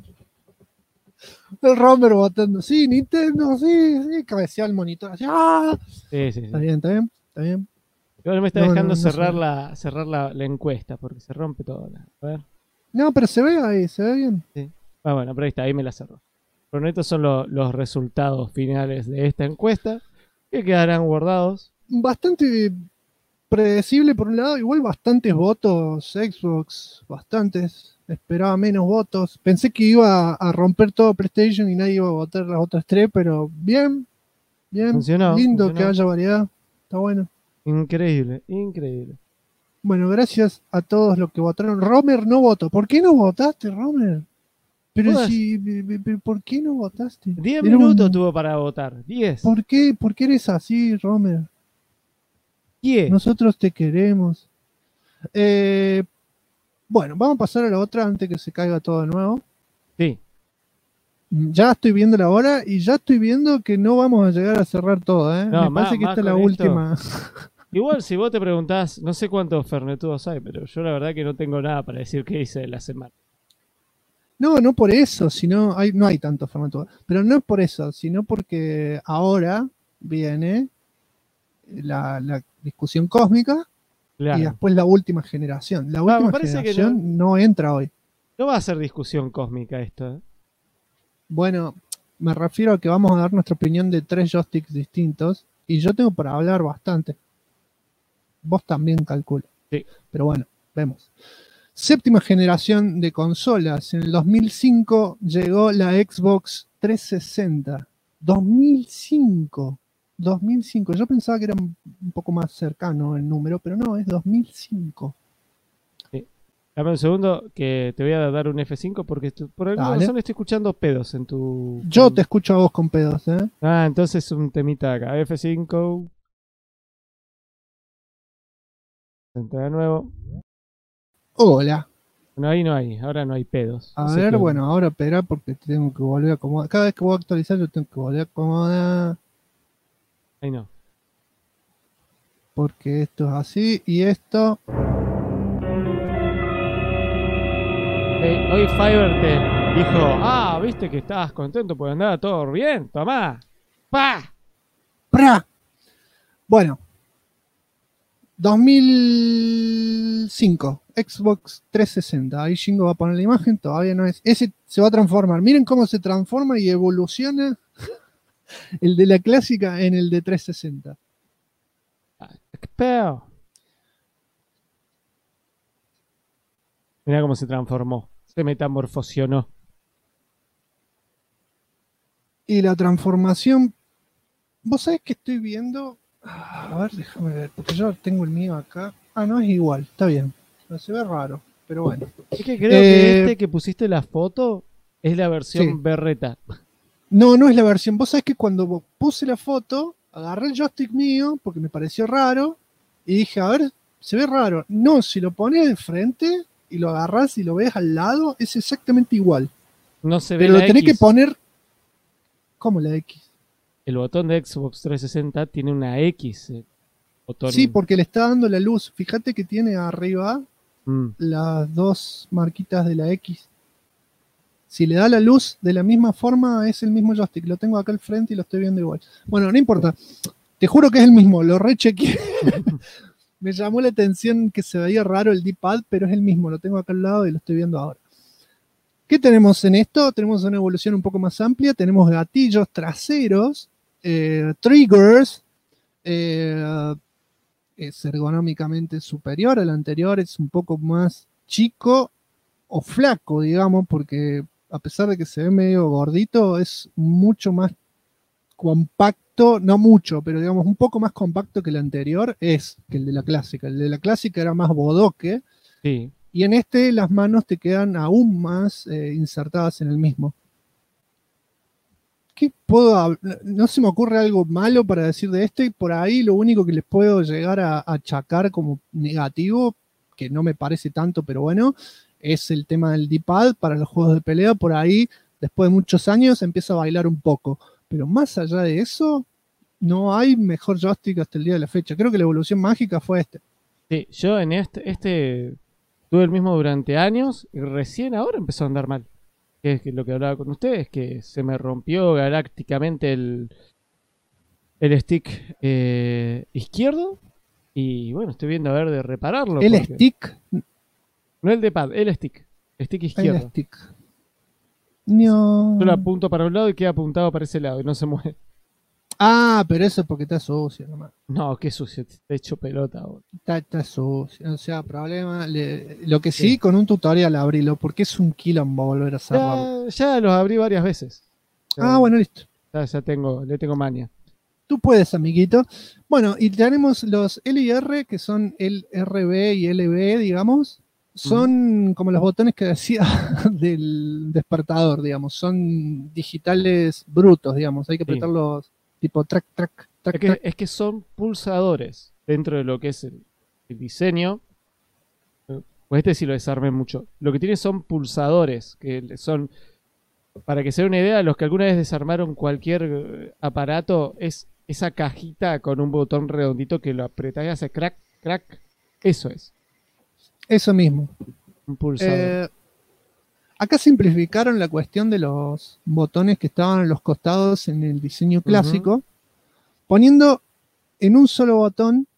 El Romer votando. Sí, Nintendo, sí. Cabeceaba el monitor. Así, ¡ah! Sí. Está bien. Igual me está dejando cerrar la encuesta porque se rompe todo. A ver. No, pero se ve ahí, se ve bien. Sí. Bueno, pero ahí está, ahí me la cerró. Pero estos son los resultados finales de esta encuesta que quedarán guardados. Bastante predecible por un lado, igual bastantes votos Xbox, bastantes. Esperaba menos votos. Pensé que iba a romper todo PlayStation y nadie iba a votar las otras tres, pero bien. Funcionó, lindo que haya variedad. Está bueno. Increíble. Bueno, gracias a todos los que votaron. Romer no votó. ¿Por qué no votaste, Romer? Pero ¿por qué no votaste? 10 minutos tuvo para votar. 10. ¿Por qué? ¿Por qué eres así, Romer? ¿Qué? Nosotros te queremos. Bueno, vamos a pasar a la otra antes que se caiga todo de nuevo. Sí. Ya estoy viendo la hora y ya estoy viendo que no vamos a llegar a cerrar todo, ¿eh? No, me parece que esta es la última. Igual si vos te preguntás, no sé cuántos fernetudos hay, pero yo la verdad que no tengo nada para decir qué hice de la semana. No por eso, sino no hay tantos fernetudos. Pero no es por eso, sino porque ahora viene la discusión cósmica. Claro. Y después la última generación. La última generación no entra hoy. No va a ser discusión cósmica esto, ¿eh? Bueno, me refiero a que vamos a dar nuestra opinión de 3 joysticks distintos. Y yo tengo para hablar bastante. Vos también calculo. Sí. Pero bueno, vemos. Séptima generación de consolas. En el 2005 llegó la Xbox 360. 2005. Yo pensaba que era un poco más cercano el número, pero no, es 2005. Sí. Dame un segundo que te voy a dar un F5 porque por alguna razón estoy escuchando pedos en tu... Yo te escucho a vos con pedos, ¿eh? Entonces un temita acá. F5. Entra de nuevo. Hola. No, ahí no hay. Ahora no hay pedos. A ver, bueno, ahora espera porque tengo que volver a acomodar. Cada vez que voy a actualizar yo tengo que volver a acomodar. Ahí no. Porque esto es así y esto... hoy Fiverr te dijo, viste que estabas contento porque andaba todo bien, tomá. ¡Pa! ¡Pra! Bueno. 2005, Xbox 360. Ahí Shingo va a poner la imagen, todavía no es. Ese se va a transformar. Miren cómo se transforma y evoluciona el de la clásica en el de 360. Pero mirá cómo se transformó, se metamorfosionó. Y la transformación, vos sabés que estoy viendo. A ver, déjame ver, porque yo tengo el mío acá. No es igual, está bien. No se ve raro, pero bueno. Es que creo que este que pusiste la foto es la versión berreta. No, no es la versión. Vos sabés que cuando puse la foto, agarré el joystick mío, porque me pareció raro, y dije, a ver, se ve raro. No, si lo pones de frente y lo agarrás y lo ves al lado, es exactamente igual. No se ve pero la lo tenés X. que poner. ¿Cómo la X? El botón de Xbox 360 tiene una X. Botón. Sí, porque le está dando la luz. Fíjate que tiene arriba las dos marquitas de la X. Si le da la luz de la misma forma, es el mismo joystick. Lo tengo acá al frente y lo estoy viendo igual. Bueno, no importa. Te juro que es el mismo. Lo rechequeé. Me llamó la atención que se veía raro el D-pad, pero es el mismo. Lo tengo acá al lado y lo estoy viendo ahora. ¿Qué tenemos en esto? Tenemos una evolución un poco más amplia. Tenemos gatillos traseros, triggers, es ergonómicamente superior al anterior, es un poco más chico o flaco, digamos, porque a pesar de que se ve medio gordito, es mucho más compacto, no mucho, pero digamos un poco más compacto que el anterior, es que el de la clásica. El de la clásica era más bodoque. Sí. Y en este las manos te quedan aún más insertadas en el mismo. ¿Qué puedo No se me ocurre algo malo para decir de este. Por ahí lo único que les puedo llegar a achacar como negativo, que no me parece tanto, pero bueno, es el tema del D-pad para los juegos de pelea. Por ahí, después de muchos años, empieza a bailar un poco. Pero más allá de eso, no hay mejor joystick hasta el día de la fecha. Creo que la evolución mágica fue este. Sí, yo en este tuve el mismo durante años y recién ahora empezó a andar mal. Que es lo que hablaba con ustedes, que se me rompió galácticamente el stick izquierdo. Y bueno, estoy viendo a ver de repararlo. ¿El stick? No el de pad, el stick. Stick izquierdo. El stick. No. Yo lo apunto para un lado y queda apuntado para ese lado y no se mueve. Pero eso es porque está sucio nomás. No, qué sucio, te he hecho pelota. Está sucio, o sea, problema. Lo que sí, con un tutorial abrilo, porque es un quilombo volver a cerrarlo. Ya los abrí varias veces. Bueno, listo. Ya le tengo manía. Tú puedes, amiguito. Bueno, y tenemos los L y R, que son el RB y LB, digamos. Son como los botones que decía del despertador, digamos. Son digitales brutos, digamos. Hay que apretarlos tipo track. Es que son pulsadores dentro de lo que es el diseño. Pues este sí lo desarmé mucho. Lo que tiene son pulsadores, que son, para que se den una idea, los que alguna vez desarmaron cualquier aparato, es esa cajita con un botón redondito que lo apretás y hace crack, crack. Eso es. Eso mismo. Un pulsador. Acá simplificaron la cuestión de los botones que estaban a los costados en el diseño clásico, poniendo en un solo botón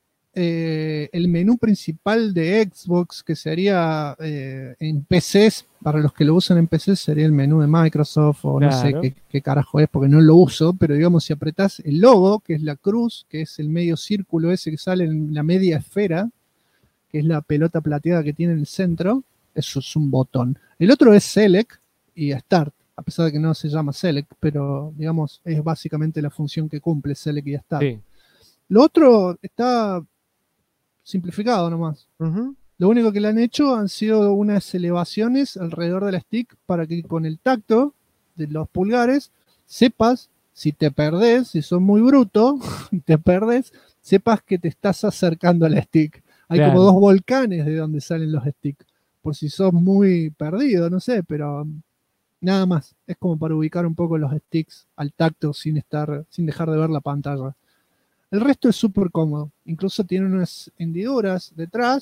el menú principal de Xbox, que sería en PCs, para los que lo usan en PCs sería el menú de Microsoft, o no sé qué carajo es, porque no lo uso, pero digamos, si apretás el logo, que es la cruz, que es el medio círculo ese que sale en la media esfera, que es la pelota plateada que tiene en el centro, eso es un botón. El otro es Select y Start, a pesar de que no se llama Select, pero digamos, es básicamente la función que cumple Select y Start. Sí. Lo otro está simplificado nomás. Lo único que le han hecho han sido unas elevaciones alrededor del stick para que con el tacto de los pulgares sepas, si te perdés, si sos muy bruto, te perdés, sepas que te estás acercando al stick. Hay como dos volcanes de donde salen los sticks. Por si sos muy perdido, no sé, pero nada más. Es como para ubicar un poco los sticks al tacto sin dejar de ver la pantalla. El resto es súper cómodo. Incluso tiene unas hendiduras detrás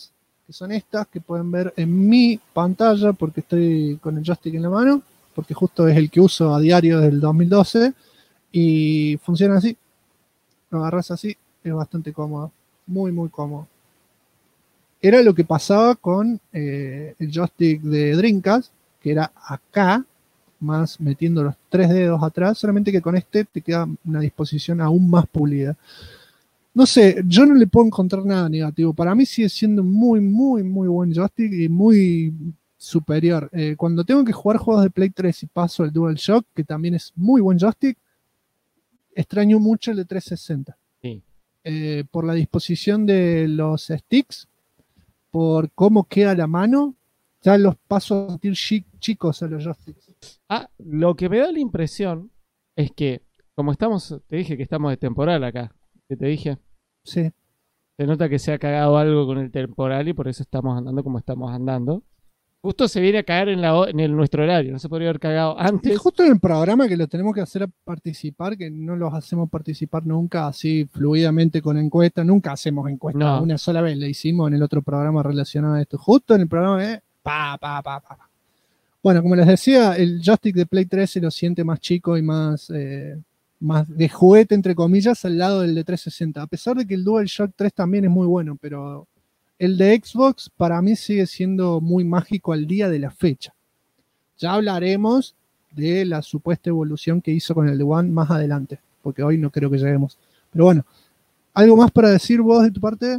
que son estas que pueden ver en mi pantalla porque estoy con el joystick en la mano, porque justo es el que uso a diario desde el 2012 y funciona así. Lo agarras así, es bastante cómodo, muy muy cómodo. Era lo que pasaba con el joystick de Dreamcast, que era acá, más metiendo los 3 dedos atrás, solamente que con este te queda una disposición aún más pulida. No sé, yo no le puedo encontrar nada negativo. Para mí sigue siendo muy, muy, muy buen joystick y muy superior. Cuando tengo que jugar juegos de Play 3 y paso el DualShock, que también es muy buen joystick, extraño mucho el de 360. Sí. Por la disposición de los sticks, por cómo queda la mano, ya los paso a sentir chicos a los joysticks. Lo que me da la impresión es que, como estamos, te dije que estamos de temporal acá, que te dije. Sí. Se nota que se ha cagado algo con el temporal y por eso estamos andando como estamos andando. Justo se viene a caer en nuestro horario, no se podría haber cagado antes. Y justo en el programa que lo tenemos que hacer participar, que no los hacemos participar nunca así fluidamente con encuestas, nunca hacemos encuestas, No. Una sola vez le hicimos en el otro programa relacionado a esto, justo en el programa Bueno, como les decía, el joystick de Play 3 se lo siente más chico y más de juguete, entre comillas, al lado del de 360, a pesar de que el DualShock 3 también es muy bueno, pero el de Xbox para mí sigue siendo muy mágico al día de la fecha. Ya hablaremos de la supuesta evolución que hizo con el de One más adelante, porque hoy no creo que lleguemos. Pero bueno, ¿algo más para decir vos de tu parte?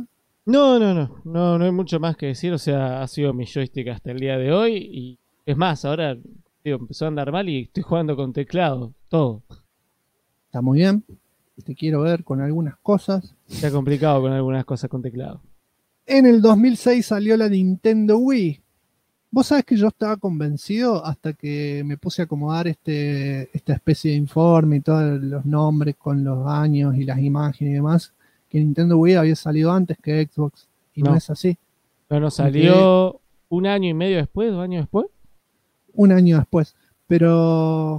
No hay mucho más que decir, o sea, ha sido mi joystick hasta el día de hoy y es más, ahora empezó a andar mal y estoy jugando con teclado, todo. Está muy bien, te quiero ver con algunas cosas. Se ha complicado con algunas cosas con teclado. En el 2006 salió la Nintendo Wii. Vos sabés que yo estaba convencido hasta que me puse a acomodar esta especie de informe y todos los nombres con los años y las imágenes y demás, que Nintendo Wii había salido antes que Xbox. Y no es así. Bueno, salió un año y medio después, 2 años después. Un año después. Pero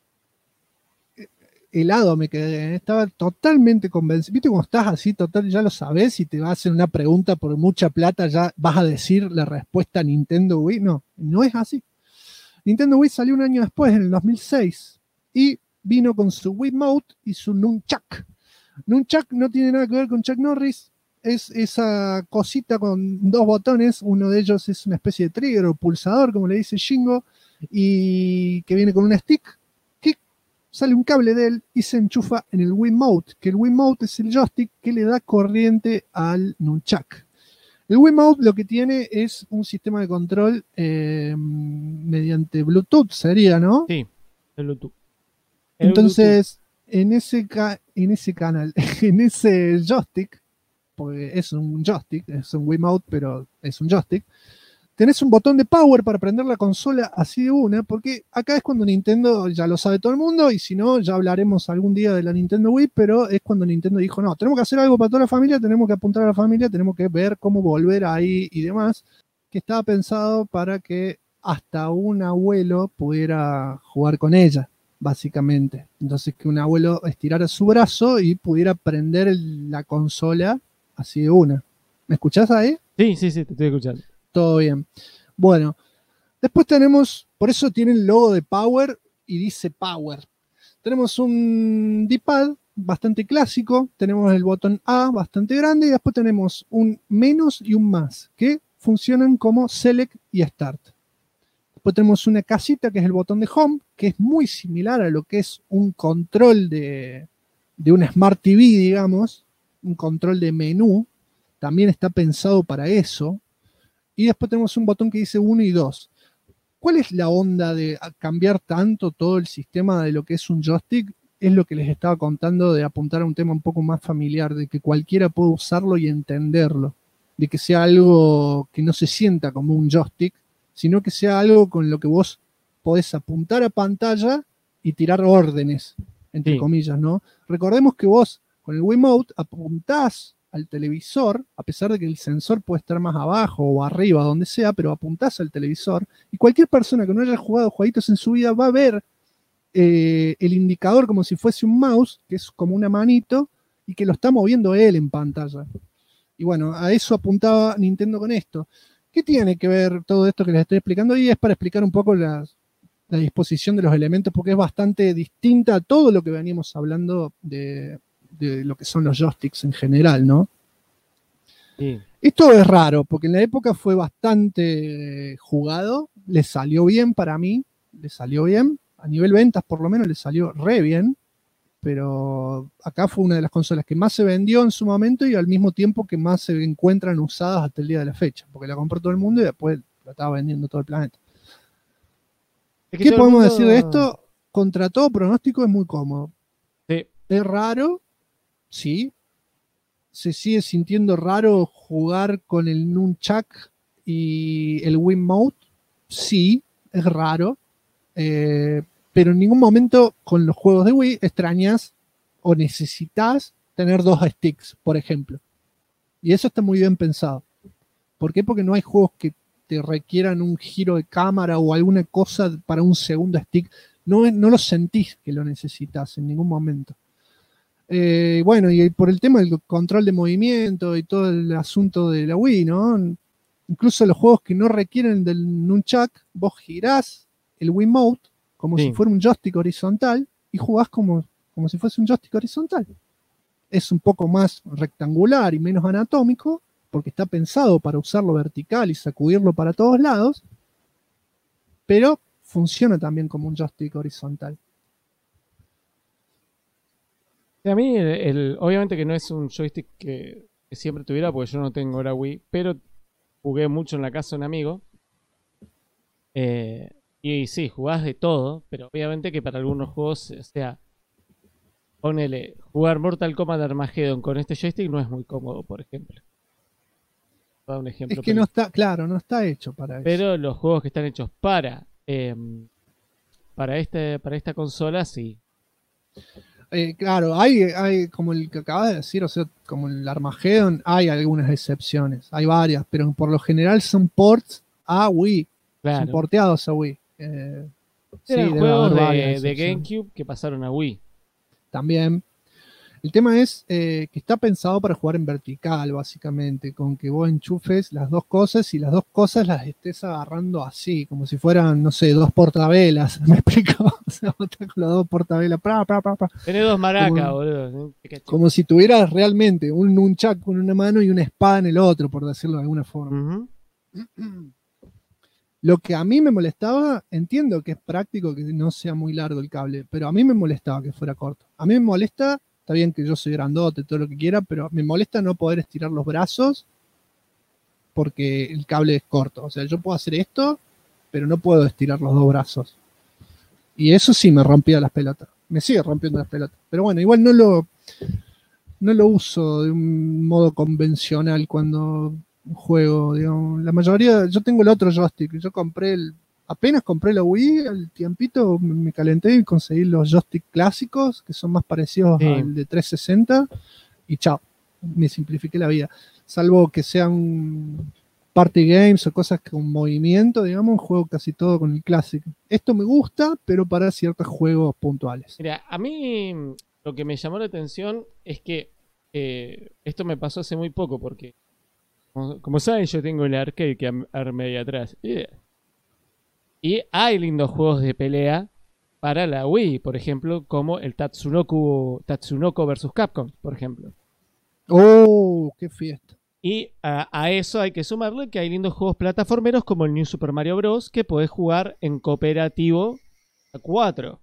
helado me quedé, estaba totalmente convencido. ¿Viste cómo estás así, total, ya lo sabes y te va a hacer una pregunta por mucha plata, ya vas a decir la respuesta a Nintendo Wii? No, no es así. Nintendo Wii salió un año después, en el 2006, y vino con su Wiimote y su Nunchuck. Nunchuck no tiene nada que ver con Chuck Norris, es esa cosita con 2 botones, uno de ellos es una especie de trigger o pulsador, como le dice Shingo, y que viene con un stick, sale un cable de él y se enchufa en el Wiimote, que el Wiimote es el joystick que le da corriente al Nunchuck. El Wiimote lo que tiene es un sistema de control mediante Bluetooth, sería, ¿no? Sí, el Bluetooth. Entonces, en ese canal, en ese joystick, porque es un joystick, es un Wiimote, pero es un joystick, tenés un botón de power para prender la consola así de una, porque acá es cuando Nintendo, ya lo sabe todo el mundo, y si no, ya hablaremos algún día de la Nintendo Wii, pero es cuando Nintendo dijo, no, tenemos que hacer algo para toda la familia, tenemos que apuntar a la familia, tenemos que ver cómo volver ahí y demás, que estaba pensado para que hasta un abuelo pudiera jugar con ella, básicamente. Entonces que un abuelo estirara su brazo y pudiera prender la consola así de una. ¿Me escuchás ahí? Sí, te estoy escuchando. Todo bien. Bueno, después tenemos, por eso tiene el logo de Power y dice Power. Tenemos un D-pad bastante clásico, tenemos el botón A bastante grande y después tenemos un menos y un más que funcionan como Select y Start. Después tenemos una casita que es el botón de Home, que es muy similar a lo que es un control de una Smart TV, digamos, un control de menú. También está pensado para eso. Y después tenemos un botón que dice 1 y 2. ¿Cuál es la onda de cambiar tanto todo el sistema de lo que es un joystick? Es lo que les estaba contando, de apuntar a un tema un poco más familiar, de que cualquiera pueda usarlo y entenderlo. De que sea algo que no se sienta como un joystick, sino que sea algo con lo que vos podés apuntar a pantalla y tirar órdenes, entre comillas, ¿no? Recordemos que vos con el Wiimote apuntás al televisor, a pesar de que el sensor puede estar más abajo o arriba, donde sea, pero apuntás al televisor y cualquier persona que no haya jugado jueguitos en su vida va a ver el indicador como si fuese un mouse, que es como una manito, y que lo está moviendo él en pantalla. Y bueno, a eso apuntaba Nintendo con esto. ¿Qué tiene que ver todo esto que les estoy explicando? Y es para explicar un poco la disposición de los elementos, porque es bastante distinta a todo lo que veníamos hablando de lo que son los joysticks en general, ¿no? Sí. Esto es raro, porque en la época fue bastante jugado, le salió bien para mí, le salió bien, a nivel ventas por lo menos le salió re bien, pero acá fue una de las consolas que más se vendió en su momento y al mismo tiempo que más se encuentran usadas hasta el día de la fecha, porque la compró todo el mundo y después la estaba vendiendo todo el planeta. ¿Qué podemos decir de esto? Contra todo pronóstico es muy cómodo. Sí. Es raro, sí. Se sigue sintiendo raro jugar con el Nunchuk y el Wiimote. Sí, es raro. Pero en ningún momento con los juegos de Wii extrañas o necesitas tener 2 sticks, por ejemplo. Y eso está muy bien pensado. ¿Por qué? Porque no hay juegos que te requieran un giro de cámara o alguna cosa para un segundo stick. No lo sentís que lo necesitas en ningún momento. Bueno, y por el tema del control de movimiento y todo el asunto de la Wii, ¿no? Incluso los juegos que no requieren del Nunchuk, vos girás el Wiimote como si fuera un joystick horizontal y jugás como si fuese un joystick horizontal. Es un poco más rectangular y menos anatómico, porque está pensado para usarlo vertical y sacudirlo para todos lados, pero funciona también como un joystick horizontal. A mí, obviamente que no es un joystick que siempre tuviera, porque yo no tengo ahora Wii, pero jugué mucho en la casa de un amigo. Y sí, jugás de todo, pero obviamente que para algunos juegos, o sea, ponele, jugar Mortal Kombat Armageddon con este joystick no es muy cómodo, por ejemplo. Voy a dar un ejemplo, es que no está hecho para eso. Pero los juegos que están hechos para esta consola, sí. Claro, hay como el que acabas de decir, o sea, como el Armageddon, hay algunas excepciones, hay varias, pero por lo general son ports a Wii, Claro. son porteados a Wii. Eran juegos de GameCube que pasaron a Wii. También. El tema es que está pensado para jugar en vertical, básicamente, con que vos enchufes las dos cosas y las dos cosas las estés agarrando así, como si fueran, no sé, 2 portavelas. ¿Me explico? O sea, vos estás con las 2 portavelas. Tenés 2 maracas, boludo. Como si tuvieras realmente un nunchuk con una mano y una espada en el otro, por decirlo de alguna forma. Lo que a mí me molestaba, entiendo que es práctico que no sea muy largo el cable, pero a mí me molestaba que fuera corto. A mí me molesta, está bien que yo soy grandote, todo lo que quiera, pero me molesta no poder estirar los brazos porque el cable es corto. O sea, yo puedo hacer esto, pero no puedo estirar los 2 brazos. Y eso sí me rompía las pelotas. Me sigue rompiendo las pelotas. Pero bueno, igual no lo uso de un modo convencional cuando juego, digamos. La mayoría, yo tengo el otro joystick. Yo apenas compré la Wii, al tiempito me calenté y conseguí los joysticks clásicos, que son más parecidos al de 360, y chao, me simplifiqué la vida. Salvo que sean party games o cosas con movimiento, digamos, juego casi todo con el clásico. Esto me gusta, pero para ciertos juegos puntuales. Mira, a mí lo que me llamó la atención es que esto me pasó hace muy poco, porque como saben, yo tengo el arcade que armé ahí atrás. Y hay lindos juegos de pelea para la Wii, por ejemplo, como el Tatsunoko vs Capcom, por ejemplo. ¡Oh, qué fiesta! Y a eso hay que sumarle que hay lindos juegos plataformeros como el New Super Mario Bros. Que podés jugar en cooperativo a 4.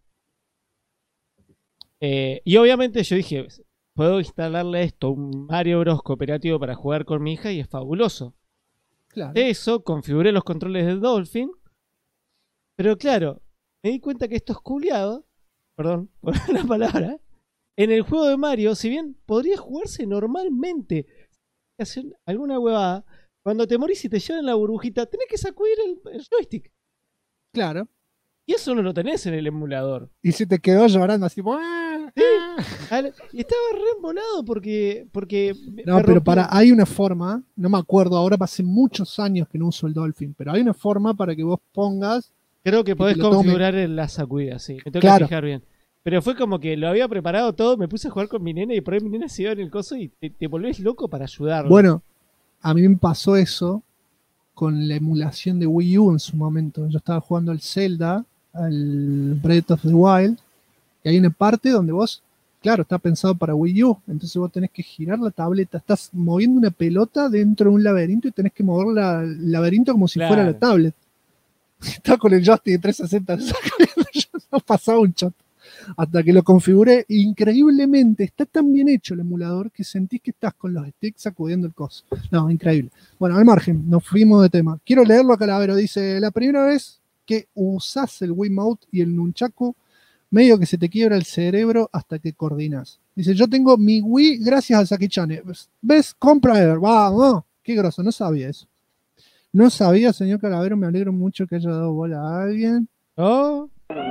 Y obviamente yo dije, puedo instalarle esto, un Mario Bros. Cooperativo para jugar con mi hija y es fabuloso. Claro. De eso configuré los controles de Dolphin. Pero claro, me di cuenta que estos culiados, perdón por la palabra, en el juego de Mario, si bien podría jugarse normalmente, hacer alguna huevada, cuando te morís y te llevan la burbujita, tenés que sacudir el joystick. Claro. Y eso no lo tenés en el emulador. Y se te quedó llorando así. Y estaba re embolado porque no, pero hay una forma, no me acuerdo ahora, hace muchos años que no uso el Dolphin, pero hay una forma para que vos pongas. Creo que podés configurar la sacudida, sí. Me tengo que fijar bien. Pero fue como que lo había preparado todo, me puse a jugar con mi nena y por ahí mi nena se iba en el coso y te volvés loco para ayudarlo. Bueno, a mí me pasó eso con la emulación de Wii U en su momento. Yo estaba jugando al Zelda, al Breath of the Wild, y hay una parte donde vos, claro, está pensado para Wii U, entonces vos tenés que girar la tableta, estás moviendo una pelota dentro de un laberinto y tenés que mover el laberinto como si fuera la tablet. Estaba con el joystick de 360, yo no pasaba un shot. Hasta que lo configuré, increíblemente está tan bien hecho el emulador que sentís que estás con los sticks sacudiendo el coso. No, increíble. Bueno, al margen, nos fuimos de tema. Quiero leerlo a Calavero. Dice, la primera vez que usás el Wiimote y el Nunchaku, medio que se te quiebra el cerebro hasta que coordinás. Dice, yo tengo mi Wii gracias a Saki-chan. ¿Ves? Compra Ever. Vamos. Qué groso, no sabía eso. No sabía, señor Calavero, me alegro mucho que haya dado bola a alguien. Oh.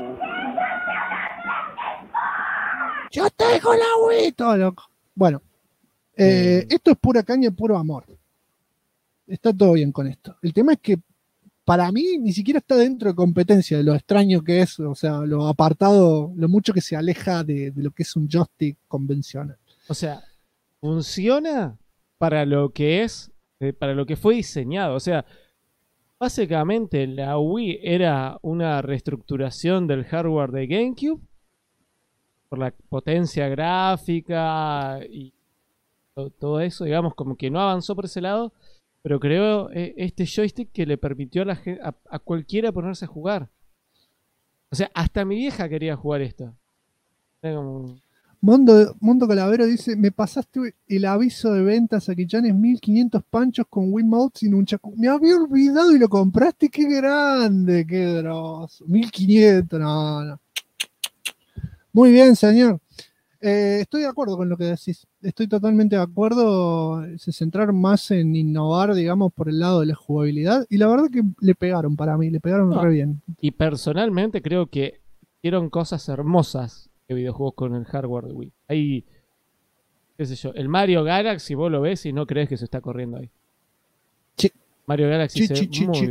Yo tengo la Wii, todo loco. Bueno, esto es pura caña, puro amor. Está todo bien con esto. El tema es que para mí ni siquiera está dentro de competencia de lo extraño que es, o sea, lo apartado, lo mucho que se aleja de lo que es un joystick convencional. O sea, funciona para lo que es, para lo que fue diseñado. O sea, básicamente la Wii era una reestructuración del hardware de GameCube por la potencia gráfica y todo eso, digamos, como que no avanzó por ese lado, pero creó este joystick que le permitió a cualquiera ponerse a jugar. O sea, hasta mi vieja quería jugar esto. Era como... Mundo Calavero dice, me pasaste el aviso de ventas a Kichanes 1500 panchos con Wiimote sin un chaco. Me había olvidado y lo compraste, qué grande, qué grosso. 1500, no. Muy bien, señor. Estoy de acuerdo con lo que decís. Estoy totalmente de acuerdo. Se centraron más en innovar, digamos, por el lado de la jugabilidad. Y la verdad que le pegaron para mí, le pegaron re bien. Y personalmente creo que hicieron cosas hermosas de videojuegos con el hardware de Wii. Ahí, qué sé yo, el Mario Galaxy vos lo ves y no crees que se está corriendo ahí. Sí. Mario Galaxy se ve muy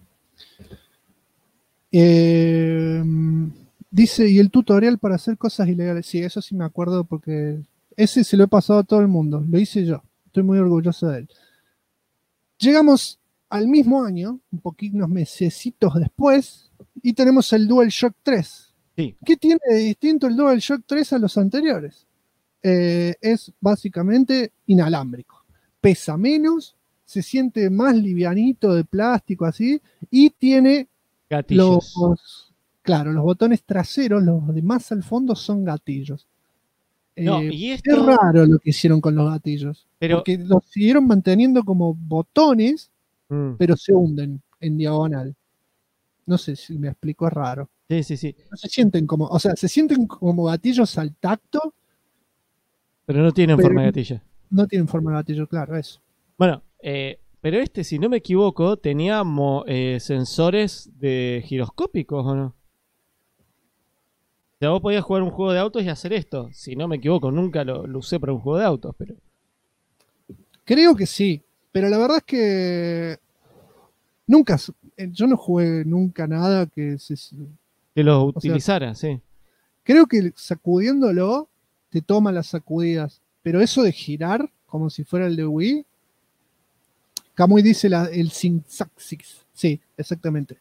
bien. Dice, y el tutorial para hacer cosas ilegales. Sí, eso sí me acuerdo porque ese se lo he pasado a todo el mundo. Lo hice yo. Estoy muy orgulloso de él. Llegamos al mismo año, un poquito, unos mesecitos después, y tenemos el DualShock 3. Sí. ¿Qué tiene de distinto el DualShock 3 a los anteriores? Es básicamente inalámbrico. Pesa menos, se siente más livianito de plástico así, y tiene gatillos. Claro, los botones traseros, los de más al fondo son gatillos. No, y esto... Es raro lo que hicieron con los gatillos. Porque los siguieron manteniendo como botones, pero se hunden en diagonal. No sé si me explico, es raro. Sí. No se sienten como, o sea, se sienten como gatillos al tacto. Pero no tienen forma de gatillo. No tienen forma de gatillo, claro, eso. Bueno, pero si no me equivoco, tenía sensores de giroscópicos, ¿o no? O sea, vos podías jugar un juego de autos y hacer esto. Si no me equivoco, nunca lo usé para un juego de autos, pero... Creo que sí, pero la verdad es que yo no jugué nunca nada que lo utilizara, sí. Creo que sacudiéndolo te toma las sacudidas, pero eso de girar como si fuera el de Wii, Kamui dice el Syntaxis, sí, exactamente.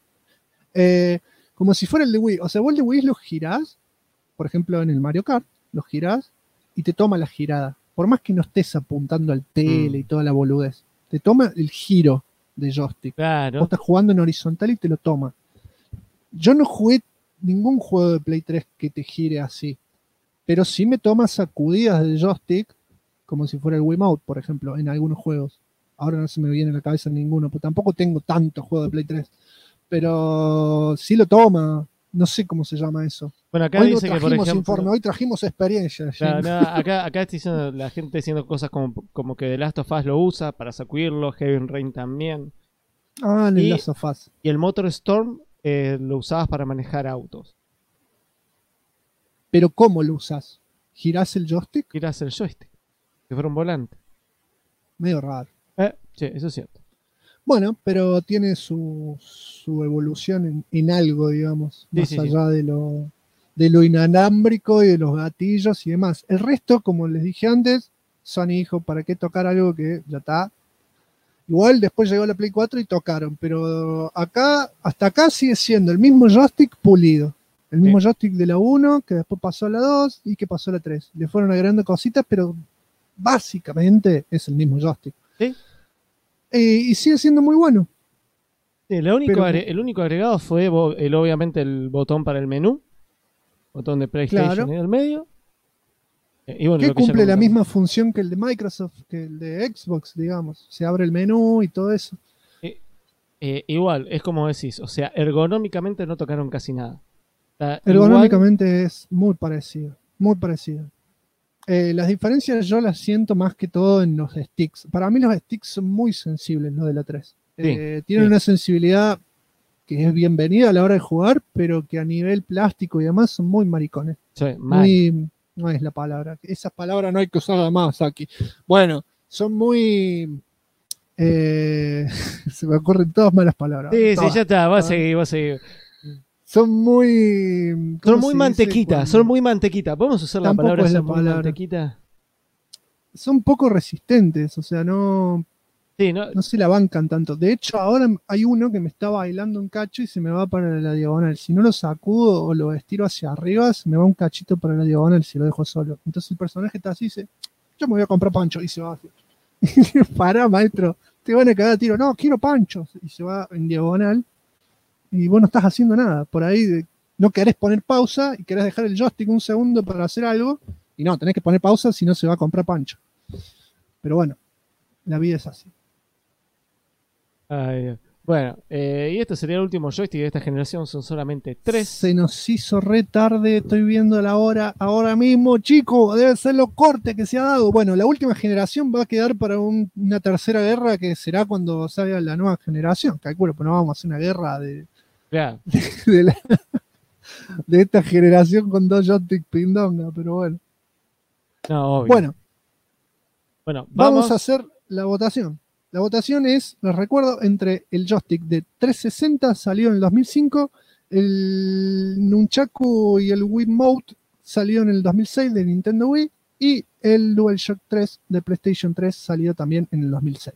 Como si fuera el de Wii, o sea, vos el de Wii lo girás, por ejemplo en el Mario Kart, lo girás y te toma la girada, por más que no estés apuntando al tele y toda la boludez, te toma el giro de joystick. Claro. Vos estás jugando en horizontal y te lo toma. Yo no jugué ningún juego de Play 3 que te gire así, pero sí me toma sacudidas de joystick como si fuera el Wiimote, por ejemplo, en algunos juegos. Ahora no se me viene a la cabeza ninguno, pues tampoco tengo tantos juegos de Play 3, pero sí lo toma. No sé cómo se llama eso. Bueno, acá hoy dice no que, por ejemplo... informe, hoy trajimos experiencia. Acá está diciendo la gente diciendo cosas como que The Last of Us lo usa para sacudirlo, Heavy Rain también. En el Last of Us. Y el Motor Storm lo usabas para manejar autos. ¿Pero cómo lo usas? ¿Girás el joystick? Girás el joystick. Que fuera un volante. Medio raro. Sí, eso es cierto. Bueno, pero tiene su evolución en algo, digamos, más allá de lo de lo inalámbrico y de los gatillos y demás. El resto, como les dije antes, Sony dijo, ¿para qué tocar algo que ya está? Igual después llegó la Play 4 y tocaron, pero hasta acá sigue siendo el mismo joystick pulido. El mismo joystick de la 1, que después pasó a la 2 y que pasó a la 3. Le fueron agregando cositas, pero básicamente es el mismo joystick. ¿Sí? Y sigue siendo muy bueno. Sí, el único agregado fue obviamente el botón para el menú, botón de PlayStation Claro. en el medio. Y bueno, Que lo que ya cumple la comentamos. misma función que el de Microsoft, que el de Xbox, digamos. Se abre el menú y todo eso. Igual, es como decís, o sea, ergonómicamente no tocaron casi nada. Está Ergonómicamente es muy parecido, muy parecido. Las diferencias yo las siento más que todo en los sticks. Para mí los sticks son muy sensibles, los de la 3. Tienen una sensibilidad que es bienvenida a la hora de jugar, pero que a nivel plástico y demás son muy maricones. Sí, No es la palabra. Esas palabras no hay que usarlas más aquí. Bueno, son muy... se me ocurren todas malas palabras. Sí, Todas. ya está, vas a seguir. Son muy... Son muy mantequita, son muy mantequita. ¿Podemos usar la Tampoco palabra es la son muy palabra. mantequita? Son poco resistentes, o sea, no se la bancan tanto. De hecho, ahora hay uno que me está bailando un cacho y se me va para la diagonal. Si no lo sacudo o lo estiro hacia arriba, se me va un cachito para la diagonal si lo dejo solo. Entonces el personaje está así y dice, yo me voy a comprar pancho, y se va así. Pará, maestro, te van a cagar a tiro. No, quiero panchos. Y se va en diagonal y vos no estás haciendo nada. Por ahí no querés poner pausa y querés dejar el joystick un segundo para hacer algo. Y no, tenés que poner pausa si no se va a comprar pancho. Pero bueno, la vida es así. Ay, Dios. Bueno, y este sería el último joystick de esta generación, son solamente 3. Se nos hizo re tarde, estoy viendo la hora ahora mismo, chico, debe ser los cortes que se ha dado. Bueno, la última generación va a quedar para una tercera guerra que será cuando salga la nueva generación. Calculo, pues no vamos a hacer una guerra de esta generación con 2 joystick pindonga, pero bueno. No, obvio. Bueno, vamos a hacer la votación. La votación es, les recuerdo, entre el joystick de 360, salió en el 2005, el Nunchaku y el Wiimote salió en el 2006 de Nintendo Wii, y el DualShock 3 de PlayStation 3 salió también en el 2006.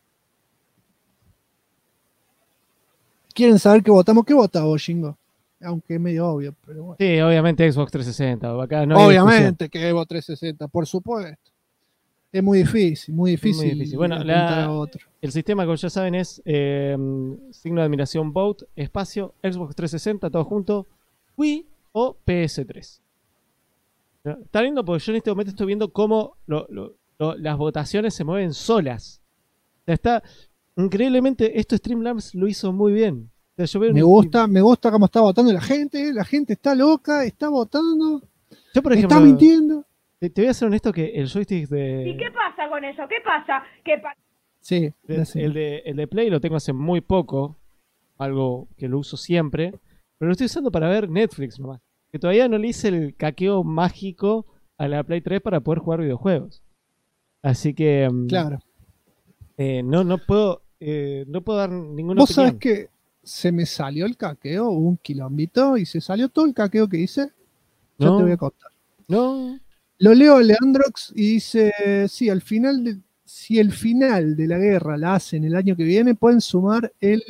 ¿Quieren saber qué votamos? ¿Qué vota vos, Shingo? Aunque es medio obvio, pero bueno. Sí, obviamente Xbox 360. Acá no hay obviamente que Xbox 360, por supuesto. Es muy difícil, muy difícil. Bueno, a otro. El sistema, como ya saben, es signo de admiración vote, espacio, Xbox 360, todo junto, Wii o PS3. ¿No? Está lindo porque yo en este momento estoy viendo cómo las votaciones se mueven solas. O sea, está increíblemente, esto Streamlabs lo hizo muy bien. O sea, me gusta cómo está votando la gente está loca, está votando, yo, por ejemplo, está mintiendo. Te voy a ser honesto que el joystick de... ¿Y qué pasa con eso? ¿Qué pasa? Sí, el de Play lo tengo hace muy poco, algo que lo uso siempre, pero lo estoy usando para ver Netflix nomás. Que todavía no le hice el caqueo mágico a la Play 3 para poder jugar videojuegos. Así que... claro. No puedo dar ninguna ¿Vos opinión. sabés que se me salió el caqueo, un quilombito, y se salió todo el caqueo que hice? Yo te voy a contar. No. Lo leo a Leandrox y dice, sí, si el final de la guerra la hacen el año que viene, pueden sumar el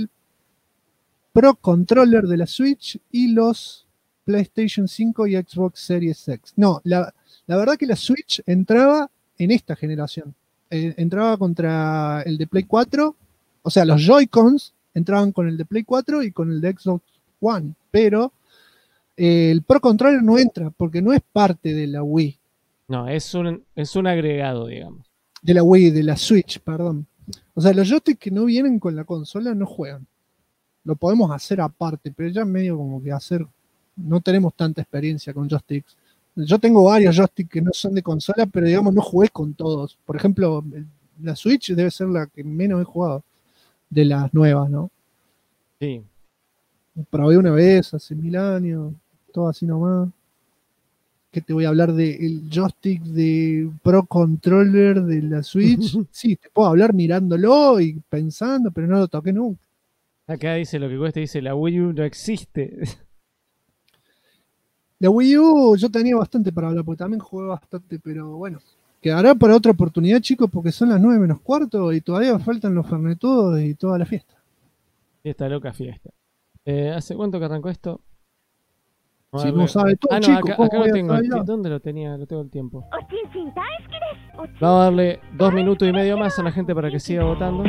Pro Controller de la Switch y los PlayStation 5 y Xbox Series X. No, la verdad que la Switch entraba en esta generación. Entraba contra el de Play 4, o sea, los Joy-Cons entraban con el de Play 4 y con el de Xbox One, pero el Pro Controller no entra porque no es parte de la Wii. No, es un agregado, digamos. De la Wii, de la Switch, perdón. O sea, los joysticks que no vienen con la consola no juegan. Lo podemos hacer aparte, pero ya medio como que no tenemos tanta experiencia con joysticks. Yo tengo varios joysticks que no son de consola, pero digamos no jugué con todos. Por ejemplo, la Switch debe ser la que menos he jugado de las nuevas, ¿no? Sí. Probé una vez hace 1000 años, todo así nomás. Que te voy a hablar del joystick de Pro Controller de la Switch. Sí, te puedo hablar mirándolo y pensando, pero no lo toqué nunca. Acá dice lo que cuesta, dice la Wii U no existe. De Wii U yo tenía bastante para hablar, porque también jugué bastante, pero bueno. Quedará para otra oportunidad, chicos, porque son las 9:45 y todavía faltan los fernetudos y toda la fiesta. Fiesta loca, fiesta. ¿Hace cuánto que arrancó esto? Si no sabe todo, no, chicos, acá ¿cómo lo voy a tengo. saber yo? ¿Dónde lo tenía? Lo tengo el tiempo. Vamos a darle 2 minutos y medio más a la gente para que siga votando.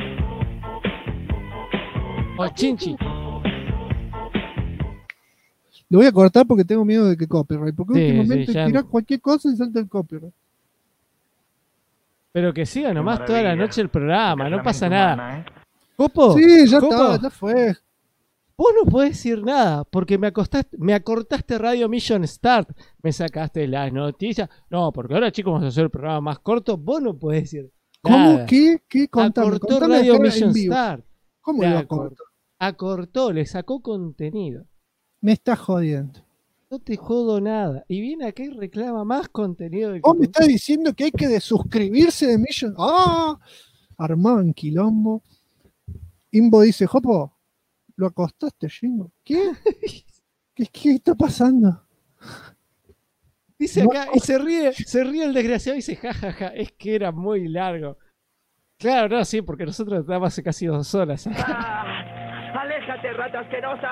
Chinchi. Lo voy a cortar porque tengo miedo de que copyright. Porque Sí, últimamente sí, ya. tirás cualquier cosa y salta el copyright. Pero que siga nomás toda la noche el programa, no pasa nada. ¿Copo? Sí, ya ¿Copo? está, ya fue. Vos no podés decir nada, porque me acortaste Radio Mission Start, me sacaste las noticias. No, porque ahora, chicos, vamos a hacer el programa más corto. Vos no podés decir nada. ¿Cómo? ¿Qué? Contame, Acortó contame Radio acá en Mission vivo. Start. ¿Cómo Le lo acortó? Acortó, le sacó contenido. Me estás jodiendo. No te jodo nada. Y viene acá y reclama más contenido. Del Vos me estás diciendo que hay que desuscribirse de Mission. ¡Ah! Armado en quilombo. Imbo dice, Jopo, ¿lo acostaste, Jingo? ¿Qué? ¿Qué está pasando? Dice acá, y se ríe el desgraciado y dice, jajaja, es que era muy largo. Claro, no, sí, porque nosotros estamos hace casi 2 horas acá. ¡Aléjate, rata asquerosa!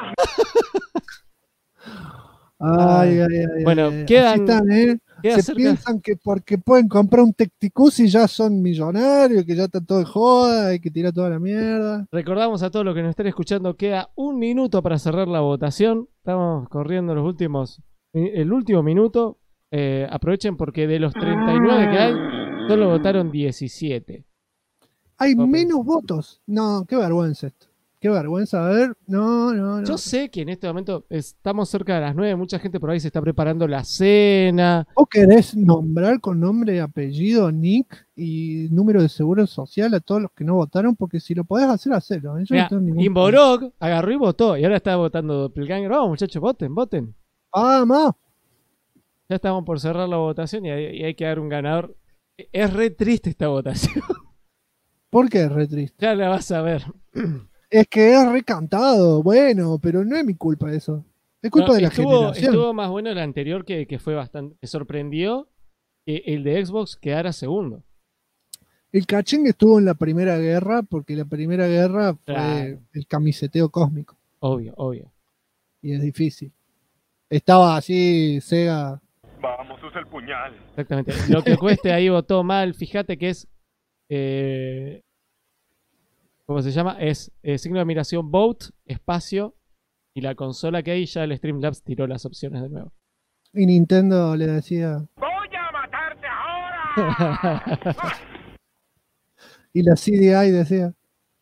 Ay. Bueno, Así quedan Se cerca. piensan que porque pueden comprar un Tecticus y ya son millonarios, que ya está todo de joda, hay que tirar toda la mierda. Recordamos a todos los que nos estén escuchando, queda 1 minuto para cerrar la votación. Estamos corriendo el último minuto. Aprovechen porque de los 39 que hay, solo votaron 17. Hay menos votos. No, qué vergüenza esto. Qué vergüenza. A ver, no. Yo sé que en este momento estamos cerca de las 9, mucha gente por ahí se está preparando la cena. ¿Vos querés nombrar con nombre, apellido, nick y número de seguro social a todos los que no votaron? Porque si lo podés hacer, hacelo. Yo Mirá, no tengo ningún Inborog agarró y votó, y ahora está votando Doppelganger. Vamos, muchachos, voten. Más. Ya estamos por cerrar la votación y hay que dar un ganador. Es re triste esta votación. ¿Por qué es re triste? Ya la vas a ver. Es que es recantado, bueno, pero no es mi culpa eso. Es culpa de la generación. Estuvo más bueno el anterior que fue bastante. Me sorprendió que el de Xbox quedara segundo. El cachengue estuvo en la Primera Guerra porque la Primera Guerra fue Claro. el camiseteo cósmico. Obvio. Y es difícil. Estaba así, Sega. Vamos, usa el puñal. Exactamente. Lo que cueste ahí votó mal. Fíjate que es. ¿Cómo se llama? Es signo de admiración, vote, espacio. Y la consola que hay, ya el Streamlabs tiró las opciones de nuevo. Y Nintendo le decía. ¡Voy a matarte ahora! Y la CDI decía.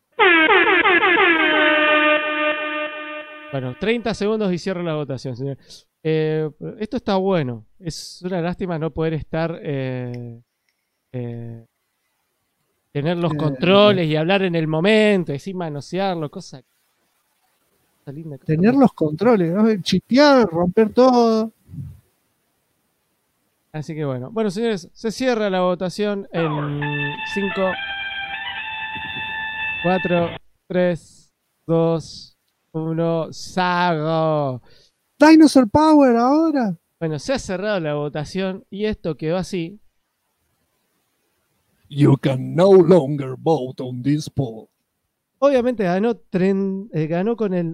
Bueno, 30 segundos y cierro la votación, señor. Esto está bueno. Es una lástima no poder estar. Tener los controles y hablar en el momento, y así manosearlo, cosa linda. Tener los controles, ¿no? Chitear, romper todo. Así que bueno. Bueno, señores, se cierra la votación en 5, 4, 3, 2, 1. ¡Sago! Dinosaur Power ahora. Bueno, se ha cerrado la votación y esto quedó así. You can no longer vote on this poll. Obviamente ganó con el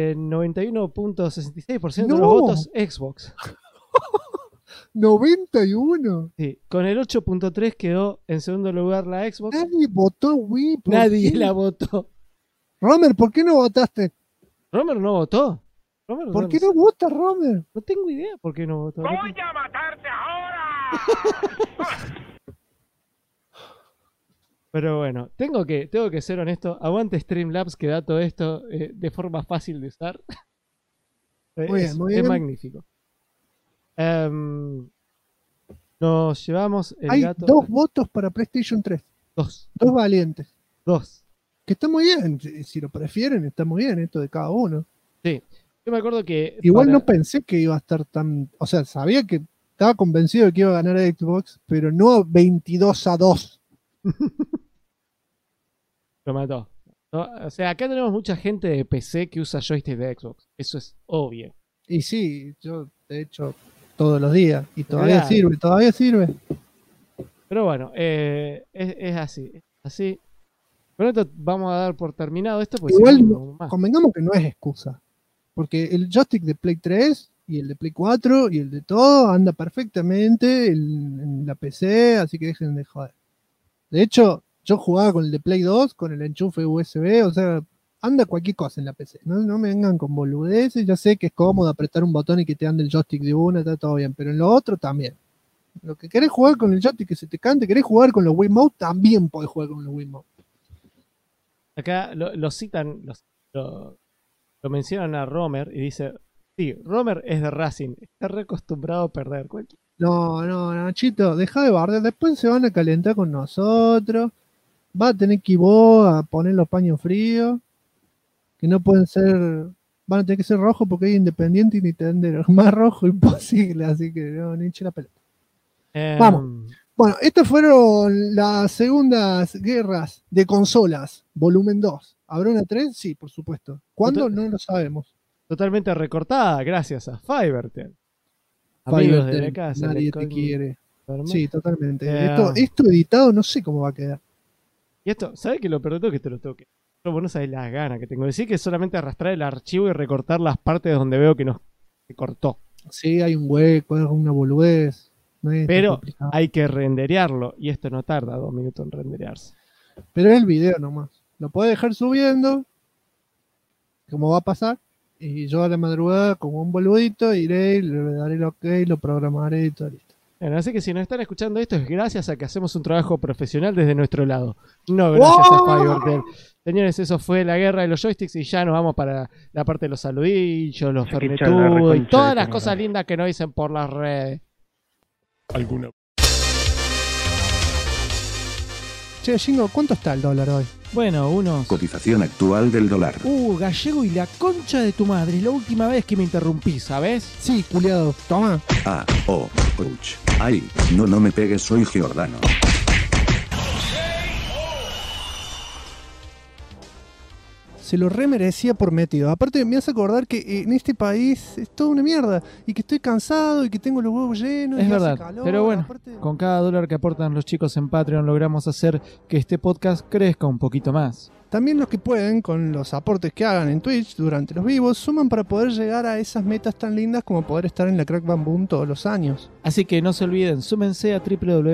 91.66% de No. los votos Xbox. 91. Sí, con el 8.3 quedó en segundo lugar la Xbox. Nadie votó Wii. ¿por Nadie qué? la votó. Romer, ¿por qué no votaste? Romer no votó. ¿Por qué no vota, Romer? No tengo idea por qué no votó. ¡Voy a matarte ahora! Pero bueno, tengo que ser honesto. Aguante Streamlabs que da todo esto de forma fácil de usar. Muy bien. Es magnífico. Nos llevamos el Hay gato. 2 votos para PlayStation 3. 2 valientes. 2. Que está muy bien. Si lo prefieren, está muy bien esto de cada uno. Sí. Yo me acuerdo que. Igual no pensé que iba a estar tan. O sea, sabía que estaba convencido de que iba a ganar Xbox, pero no 22-2. Lo mató. ¿No? O sea, acá tenemos mucha gente de PC que usa joystick de Xbox. Eso es obvio. Y sí, yo de hecho todos los días y todavía sirve. Pero bueno, es así. Con esto vamos a dar por terminado esto. Pues igual, más. convengamos que no es excusa. Porque el joystick de Play 3 y el de Play 4 y el de todo anda perfectamente en la PC, así que dejen de joder. De hecho, yo jugaba con el de Play 2, con el enchufe USB, o sea, anda cualquier cosa en la PC. No me vengan con boludeces, ya sé que es cómodo apretar un botón y que te ande el joystick de una, está todo bien, pero en lo otro también. Lo que querés jugar con el joystick que se te cante, querés jugar con los Wiimote, también podés jugar con los Wiimote. Acá lo citan, lo mencionan a Romer y dice, sí, Romer es de Racing, está re acostumbrado a perder. No, Chito, deja de bardear, después se van a calentar con nosotros, va a tener que ir vos a poner los paños fríos, que no pueden ser, van a tener que ser rojos porque hay Independiente y Nintendo, más rojo imposible, así que no, ni eche la pelota. Vamos. Bueno, estas fueron las segundas guerras de consolas, volumen 2. ¿Habrá una 3? Sí, por supuesto. ¿Cuándo? No lo sabemos. Totalmente recortada, gracias a Fivertel. Amigos de la casa. Nadie te quiere. Sí, totalmente. Esto editado no sé cómo va a quedar. Y esto, ¿sabes que lo peor de todo es que te lo toque? Vos no sabés las ganas que tengo. Decir que es solamente arrastrar el archivo y recortar las partes donde veo que se cortó. Sí, hay un hueco, es una boludez. No es pero hay que renderearlo y esto no tarda 2 minutos en renderearse. Pero es el video nomás. Lo puedes dejar subiendo, como va a pasar, y yo a la madrugada, como un boludito, iré, le daré el ok, lo programaré y todo listo. Bueno, así que si nos están escuchando esto es gracias a que hacemos un trabajo profesional desde nuestro lado. No gracias a Fivertel. Señores, eso fue la guerra de los joysticks y ya nos vamos para la parte de los saludillos, los fernetudos y todas las cosas lindas que nos dicen por las redes. ¿Alguna? Che, Jingo, ¿cuánto está el dólar hoy? Bueno, unos... Cotización actual del dólar. Gallego y la concha de tu madre. Es la última vez que me interrumpí, ¿sabes? Sí, culiado. Toma. Ouch. Ay, no me pegues, soy Giordano. Se lo remerecía por metido. Aparte me hace acordar que en este país es toda una mierda y que estoy cansado y que tengo los huevos llenos. Es y verdad, hace calor, pero bueno, aparte... con cada dólar que aportan los chicos en Patreon logramos hacer que este podcast crezca un poquito más. También los que pueden, con los aportes que hagan en Twitch durante los vivos, suman para poder llegar a esas metas tan lindas como poder estar en la Crack Bam Boom todos los años. Así que no se olviden, súmense a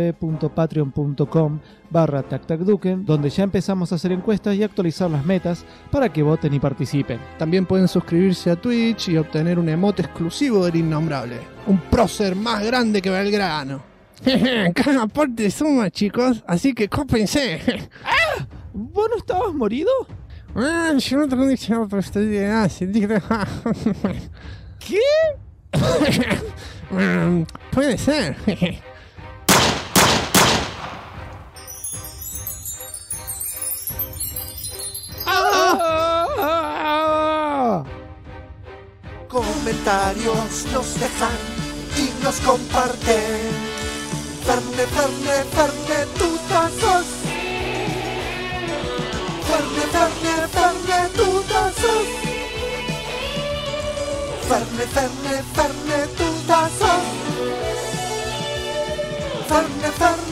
www.patreon.com/tactacduken, donde ya empezamos a hacer encuestas y actualizar las metas para que voten y participen. También pueden suscribirse a Twitch y obtener un emote exclusivo del Innombrable. Un prócer más grande que Belgrano. Cada aporte suma, chicos, así que cópense. ¡Ah! ¿Vos no estabas morido? Yo no te dije nada, pero estoy de ¿Qué? Puede ser. Comentarios nos dejan y nos comparten. Ferne, tutazos. Ferne, tutazos. Ferne, tutazos. Ferne,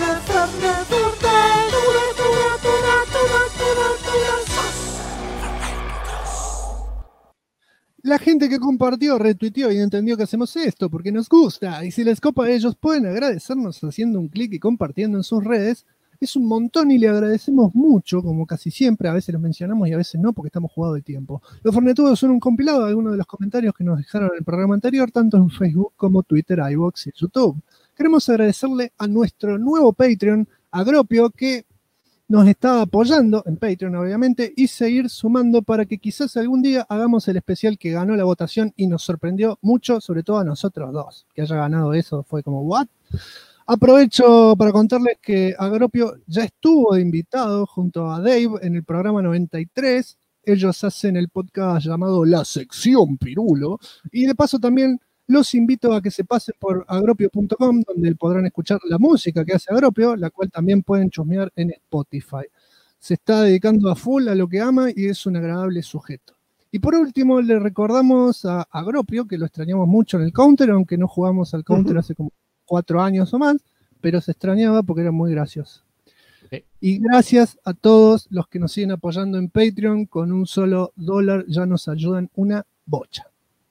La gente que compartió, retuiteó y entendió que hacemos esto porque nos gusta. Y si les copa a ellos, pueden agradecernos haciendo un clic y compartiendo en sus redes. Es un montón y le agradecemos mucho, como casi siempre. A veces los mencionamos y a veces no, porque estamos jugados de tiempo. Los Fornetudos son un compilado de algunos de los comentarios que nos dejaron en el programa anterior, tanto en Facebook como Twitter, iVoox y YouTube. Queremos agradecerle a nuestro nuevo Patreon, Agropio, que nos está apoyando en Patreon, obviamente, y seguir sumando para que quizás algún día hagamos el especial que ganó la votación y nos sorprendió mucho, sobre todo a nosotros dos. Que haya ganado eso fue como, ¿what? Aprovecho para contarles que Agropio ya estuvo de invitado junto a Dave en el programa 93. Ellos hacen el podcast llamado La Sección Pirulo. Y de paso también los invito a que se pasen por agropio.com, donde podrán escuchar la música que hace Agropio, la cual también pueden chusmear en Spotify. Se está dedicando a full a lo que ama y es un agradable sujeto. Y por último, le recordamos a Agropio, que lo extrañamos mucho en el Counter, aunque no jugamos al Counter hace como 4 años o más, pero se extrañaba porque era muy gracioso. Y gracias a todos los que nos siguen apoyando en Patreon, con un solo $1 ya nos ayudan una bocha.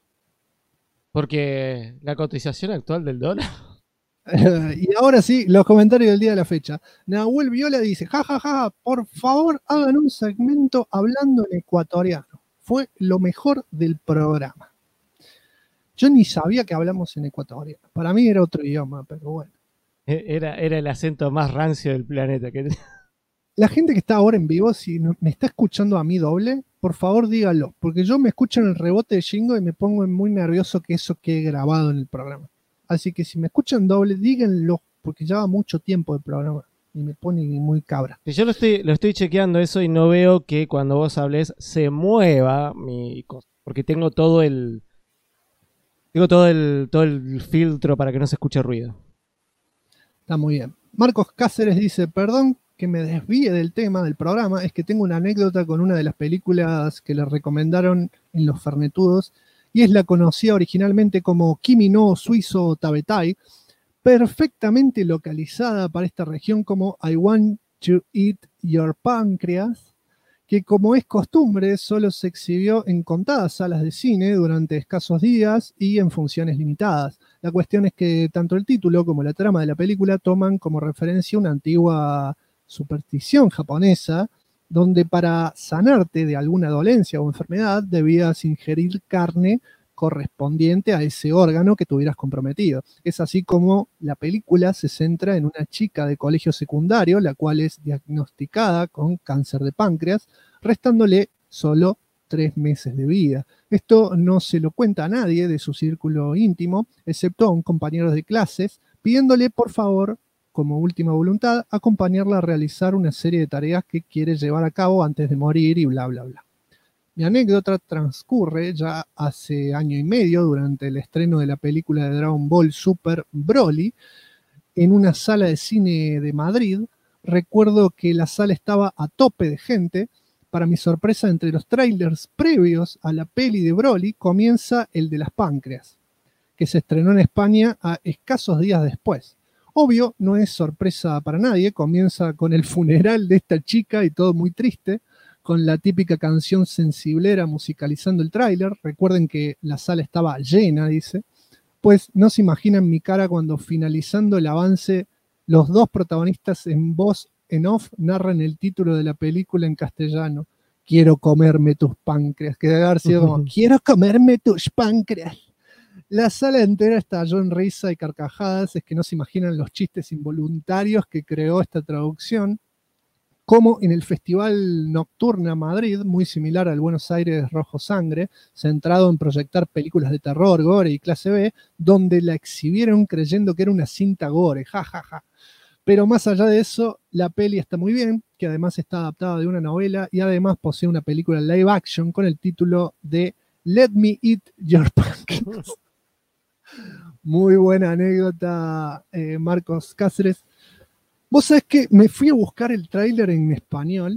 Porque la cotización actual del dólar. Y ahora sí, los comentarios del día de la fecha. Nahuel Viola dice, jajaja, por favor hagan un segmento hablando en ecuatoriano. Fue lo mejor del programa. Yo ni sabía que hablamos en ecuatoriano. Para mí era otro idioma, pero bueno. Era el acento más rancio del planeta. La gente que está ahora en vivo, si me está escuchando a mí doble, por favor díganlo. Porque yo me escucho en el rebote de Jingo y me pongo muy nervioso que eso quede grabado en el programa. Así que si me escuchan doble, díganlo. Porque lleva mucho tiempo el programa. Y me pone muy cabra. Yo lo estoy chequeando eso y no veo que cuando vos hables se mueva mi cosa. Porque tengo todo el filtro para que no se escuche ruido. Está muy bien. Marcos Cáceres dice, perdón que me desvíe del tema del programa, es que tengo una anécdota con una de las películas que le recomendaron en Los Fernetudos, y es la conocida originalmente como Kimi no Suizo Tabetai, perfectamente localizada para esta región como I Want to Eat Your Pancreas, que como es costumbre solo se exhibió en contadas salas de cine durante escasos días y en funciones limitadas. La cuestión es que tanto el título como la trama de la película toman como referencia una antigua superstición japonesa, donde para sanarte de alguna dolencia o enfermedad debías ingerir carne correspondiente a ese órgano que tuvieras comprometido. Es así como la película se centra en una chica de colegio secundario, la cual es diagnosticada con cáncer de páncreas, restándole solo 3 meses de vida. Esto no se lo cuenta a nadie de su círculo íntimo, excepto a un compañero de clases, pidiéndole por favor, como última voluntad, acompañarla a realizar una serie de tareas que quiere llevar a cabo antes de morir y bla, bla, bla. Mi anécdota transcurre ya hace 1 año y medio durante el estreno de la película de Dragon Ball Super Broly en una sala de cine de Madrid. Recuerdo que la sala estaba a tope de gente. Para mi sorpresa, entre los trailers previos a la peli de Broly comienza el de las páncreas, que se estrenó en España a escasos días después. Obvio, no es sorpresa para nadie, comienza con el funeral de esta chica y todo muy triste, con la típica canción sensiblera musicalizando el tráiler. Recuerden que la sala estaba llena, dice. Pues no se imaginan mi cara cuando finalizando el avance, los 2 protagonistas en voz en off narran el título de la película en castellano. Quiero comerme tus páncreas. Que debe haber sido como, quiero comerme tus páncreas. La sala entera estalló en risa y carcajadas. Es que no se imaginan los chistes involuntarios que creó esta traducción. Como en el Festival Nocturna Madrid, muy similar al Buenos Aires Rojo Sangre, centrado en proyectar películas de terror, gore y clase B, donde la exhibieron creyendo que era una cinta gore, jajaja. Pero más allá de eso, la peli está muy bien, que además está adaptada de una novela y además posee una película live action con el título de Let Me Eat Your Pancreas. Muy buena anécdota, Marcos Cáceres. Vos sabés que me fui a buscar el tráiler en español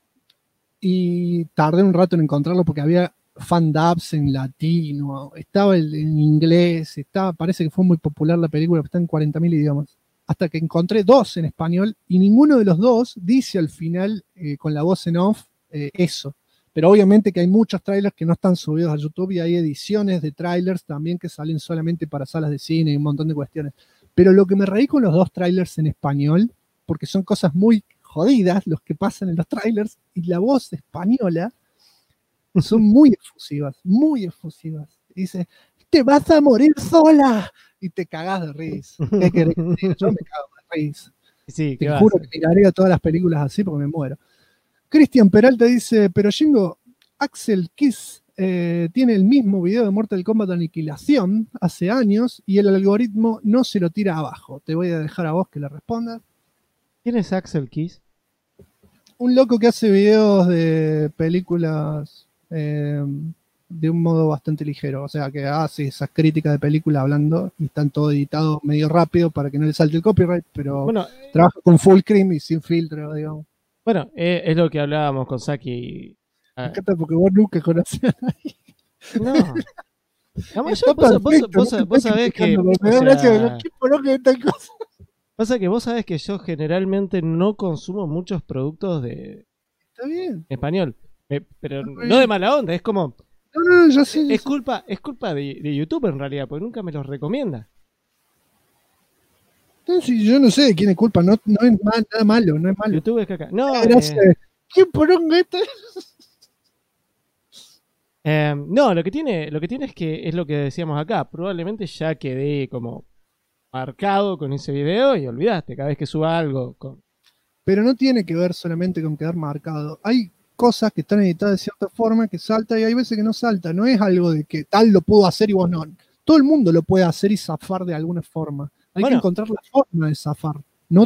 y tardé un rato en encontrarlo porque había fan-dubs en latino, estaba en inglés, parece que fue muy popular la película, está en 40.000 idiomas. Hasta que encontré 2 en español y ninguno de los 2 dice al final con la voz en off eso. Pero obviamente que hay muchos trailers que no están subidos a YouTube y hay ediciones de trailers también que salen solamente para salas de cine y un montón de cuestiones. Pero lo que me reí con los 2 trailers en español, porque son cosas muy jodidas los que pasan en los trailers, y la voz española son muy efusivas, muy efusivas. Dice, te vas a morir sola, y te cagás de risa. ¿Qué querés que diga? Yo me cago de risa. Sí, te juro que miraría todas las películas así porque me muero. Cristian Peralta dice, pero Jingo, Axel Kiss tiene el mismo video de Mortal Kombat Aniquilación hace años y el algoritmo no se lo tira abajo. Te voy a dejar a vos que le respondas. ¿Quién es Axel Kiss? Un loco que hace videos de películas de un modo bastante ligero. O sea, que hace esas críticas de película hablando y están todo editado medio rápido para que no le salte el copyright, pero bueno, trabaja con full cream y sin filtro, digamos. Bueno, es lo que hablábamos con Saki Me encanta porque vos nunca conocés a nadie. No. Además, vos sabés que. Me da gracia, ¿qué poronga es tal cosa? Pasa que vos sabés que yo generalmente no consumo muchos productos de. Está bien. Español. Pero no de mala onda, es como. No, yo sé. Es culpa de YouTube en realidad, porque nunca me los recomienda. No, sí, yo no sé de quién es culpa, no es nada malo, no es malo. YouTube es caca. No, ¿Qué poronga esta? No, lo que tiene es que es lo que decíamos acá. Probablemente ya quedé como marcado con ese video y olvidaste cada vez que suba algo. Pero no tiene que ver solamente con quedar marcado. Hay cosas que están editadas de cierta forma que salta y hay veces que no salta. No es algo de que tal lo puedo hacer y vos no. Todo el mundo lo puede hacer y zafar de alguna forma. Hay que encontrar la forma de zafar. No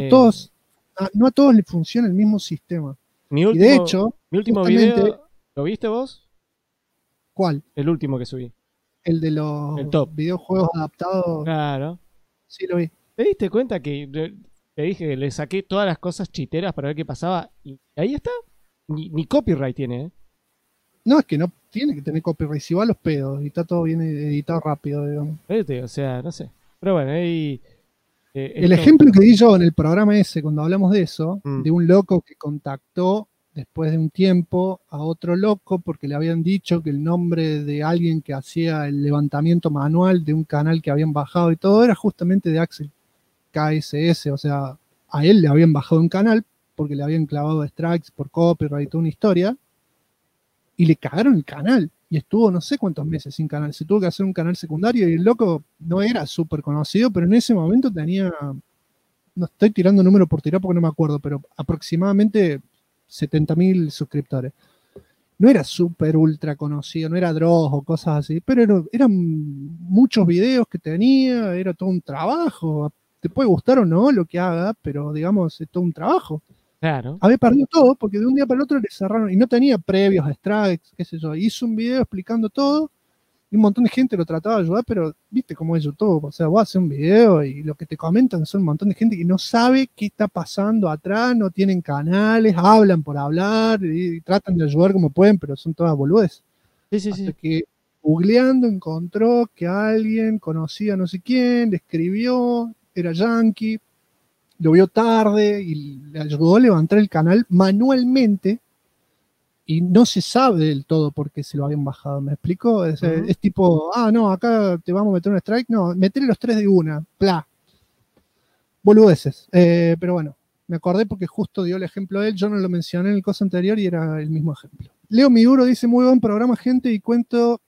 a todos les funciona el mismo sistema. Mi último video, ¿lo viste vos? ¿Cuál? El último que subí. El de los videojuegos adaptados. Claro. Sí, lo vi. ¿Te diste cuenta que te dije que le saqué todas las cosas chiteras para ver qué pasaba? Y ahí está. Ni copyright tiene, ¿eh? No, es que no tiene que tener copyright. Si va a los pedos y está todo bien editado rápido, digamos. O sea, no sé. Pero bueno, ahí... el ejemplo que di yo en el programa ese, cuando hablamos de eso, de un loco que contactó después de un tiempo a otro loco porque le habían dicho que el nombre de alguien que hacía el levantamiento manual de un canal que habían bajado y todo era justamente de Axel KSS, o sea, a él le habían bajado un canal porque le habían clavado strikes por copyright y toda una historia y le cagaron el canal y estuvo no sé cuántos meses sin canal, se tuvo que hacer un canal secundario y el loco no era súper conocido, pero en ese momento tenía, no estoy tirando número por tirar porque no me acuerdo, pero aproximadamente 70.000 suscriptores. No era súper ultra conocido, no era Dross o cosas así, pero eran muchos videos que tenía, era todo un trabajo. Te puede gustar o no lo que haga, pero digamos, es todo un trabajo. Claro. Había perdido todo porque de un día para el otro le cerraron y no tenía previos a strikes, qué sé yo. Hizo un video explicando todo y un montón de gente lo trataba de ayudar, pero viste cómo es YouTube, o sea, vos haces un video y lo que te comentan son un montón de gente que no sabe qué está pasando atrás, no tienen canales, hablan por hablar y tratan de ayudar como pueden, pero son todas boludeces. Sí. Hasta que googleando encontró que alguien conocía no sé quién, le escribió, era yankee, lo vio tarde y le ayudó a levantar el canal manualmente. Y no se sabe del todo por qué se lo habían bajado, ¿me explico? Es tipo, no, acá te vamos a meter un strike, no, metele los 3 de una, bla. Boludeces. Pero bueno, me acordé porque justo dio el ejemplo de él, yo no lo mencioné en el coso anterior y era el mismo ejemplo. Leo Miduro dice, muy buen programa, gente, y cuento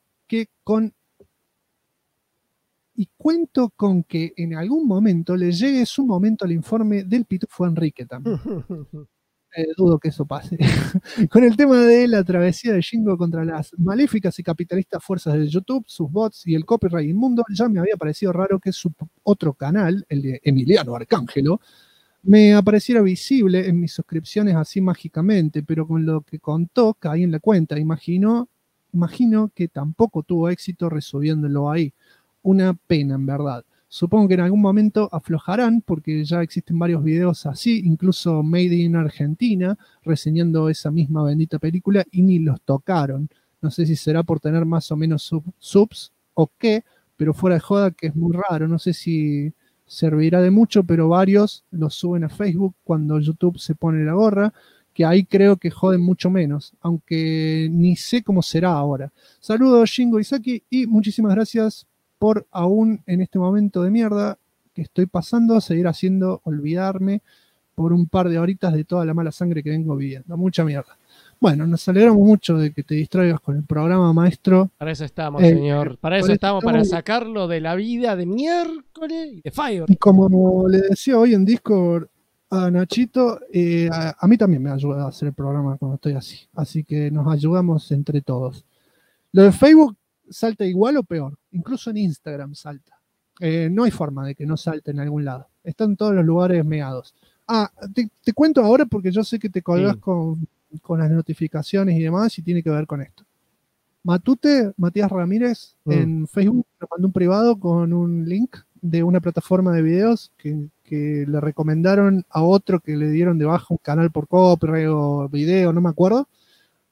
con que en algún momento le llegue su momento al informe del Pitufo Enrique también. Dudo que eso pase. Con el tema de la travesía de Shingo contra las maléficas y capitalistas fuerzas de YouTube, sus bots y el copyright inmundo, ya me había parecido raro que su otro canal, el de Emiliano Arcángelo, me apareciera visible en mis suscripciones así mágicamente, pero con lo que contó caí en la cuenta. Imagino que tampoco tuvo éxito resolviéndolo ahí. Una pena, en verdad. Supongo que en algún momento aflojarán porque ya existen varios videos así, incluso Made in Argentina, reseñando esa misma bendita película y ni los tocaron. No sé si será por tener más o menos subs o qué, pero fuera de joda que es muy raro. No sé si servirá de mucho, pero varios los suben a Facebook cuando YouTube se pone la gorra, que ahí creo que joden mucho menos, aunque ni sé cómo será ahora. Saludos, Shingo Isaki, y muchísimas gracias por aún en este momento de mierda que estoy pasando, seguir haciendo olvidarme por un par de horitas de toda la mala sangre que vengo viviendo. Mucha mierda. Bueno, nos alegramos mucho de que te distraigas con el programa, maestro. Para eso estamos, señor. Para eso estamos, para sacarlo de la vida de miércoles y de Fire. Y como le decía hoy en Discord a Nachito, a mí también me ayuda a hacer el programa cuando estoy así. Así que nos ayudamos entre todos. Lo de Facebook salta igual o peor. Incluso en Instagram salta. No hay forma de que no salte en algún lado. Están todos los lugares meados. Te cuento ahora porque yo sé que te colgas con las notificaciones y demás y tiene que ver con esto. Matute, Matías Ramírez, en Facebook nos mandó un privado con un link de una plataforma de videos que le recomendaron a otro que le dieron de baja un canal por copyright o video, no me acuerdo,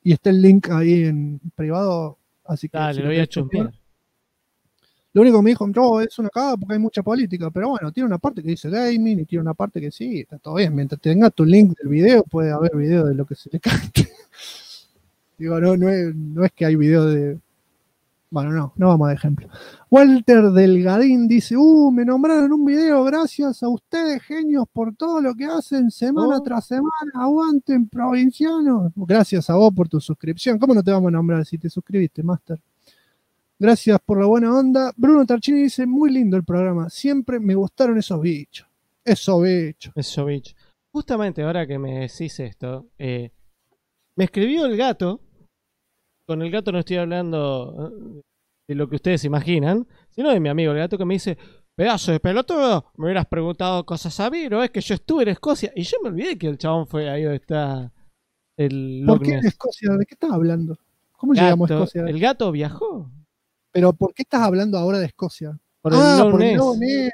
Y está el link ahí en privado, así que... Dale, si lo voy a querés chusmear. chusmear. Lo único que me dijo, no, es una cagada porque hay mucha política, pero bueno, tiene una parte que dice gaming y tiene una parte que sí, está todo bien. Mientras tengas tu link del video, puede haber video de lo que se te cante. Digo, no es que hay video de... Bueno, no vamos a dar ejemplo. Walter Delgadín dice, me nombraron un video, gracias a ustedes, genios, por todo lo que hacen semana tras semana, aguanten, provincianos. Gracias a vos por tu suscripción. ¿Cómo no te vamos a nombrar si te suscribiste, Master? Gracias por la buena onda. Bruno Tarchini dice, muy lindo el programa, siempre me gustaron esos bichos. Esos bichos. Justamente ahora que me decís esto, me escribió el gato. Con el gato no estoy hablando de lo que ustedes imaginan, sino de mi amigo el gato que me dice, pedazo de pelotudo, me hubieras preguntado cosas a mí, ¿no? Es que yo estuve en Escocia y yo me olvidé que el chabón fue ahí donde está el ¿Por qué Loch en Ness. Escocia? ¿De qué estás hablando? ¿Cómo llegamos a Escocia? El gato viajó. Pero ¿por qué estás hablando ahora de Escocia? Por el Loch por el Ness. Loch Ness.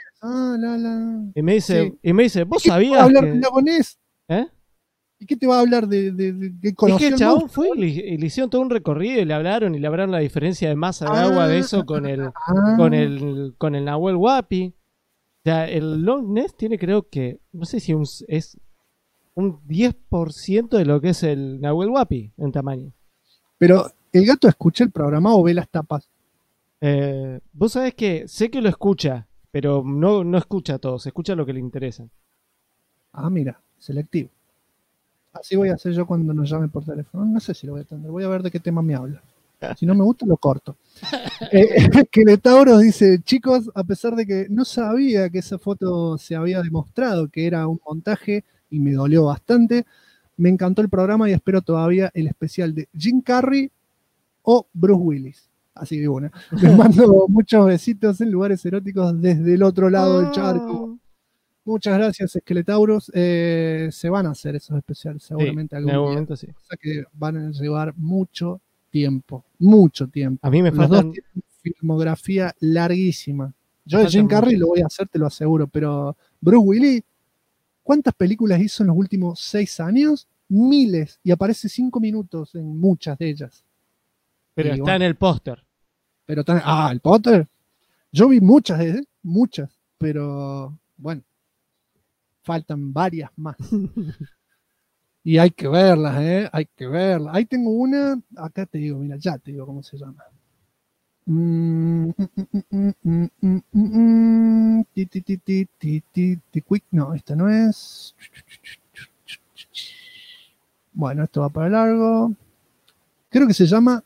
Y me dice, sí. ¿vos ¿Qué te va a sabías hablar que...? del Loch Ness? ¿Eh? ¿Y qué te va a hablar de que Es conoció que el el chabón monstruo? fue y le hicieron todo un recorrido y le hablaron la diferencia de masa de agua de eso con el Nahuel Huapi. O sea, el Loch Ness tiene, creo que, no sé si es un 10% de lo que es el Nahuel Huapi en tamaño. Pero el gato escucha el programa o ve las tapas. Vos sabés que sé que lo escucha, pero no escucha todo, se escucha lo que le interesa. Ah, mira, selectivo. Así voy a hacer yo cuando nos llame por teléfono. No sé si lo voy a atender, voy a ver de qué tema me habla. Si no me gusta, lo corto. Keletauro dice, chicos, a pesar de que no sabía que esa foto se había demostrado que era un montaje y me dolió bastante, me encantó el programa y espero todavía el especial de Jim Carrey o Bruce Willis. Así que bueno, les mando muchos besitos en lugares eróticos desde el otro lado del charco. Muchas gracias, Esqueletauros. Se van a hacer esos especiales seguramente algún día. Sí. O sea que van a llevar mucho tiempo. Mucho tiempo. A mí me Los faltan... dos tienen filmografía larguísima. Yo de Jim Carrey lo voy a hacer, te lo aseguro, pero Bruce Willis, ¿cuántas películas hizo en los últimos 6 años? Miles. Y aparece 5 minutos en muchas de ellas. Pero y está bueno, en el póster. Pero está... el póster. Yo vi muchas, muchas. Pero bueno, faltan varias más. Y hay que verlas, hay que verlas. Ahí tengo una, acá te digo, mira, ya te digo cómo se llama. No, esta no es. Bueno, esto va para largo. Creo que se llama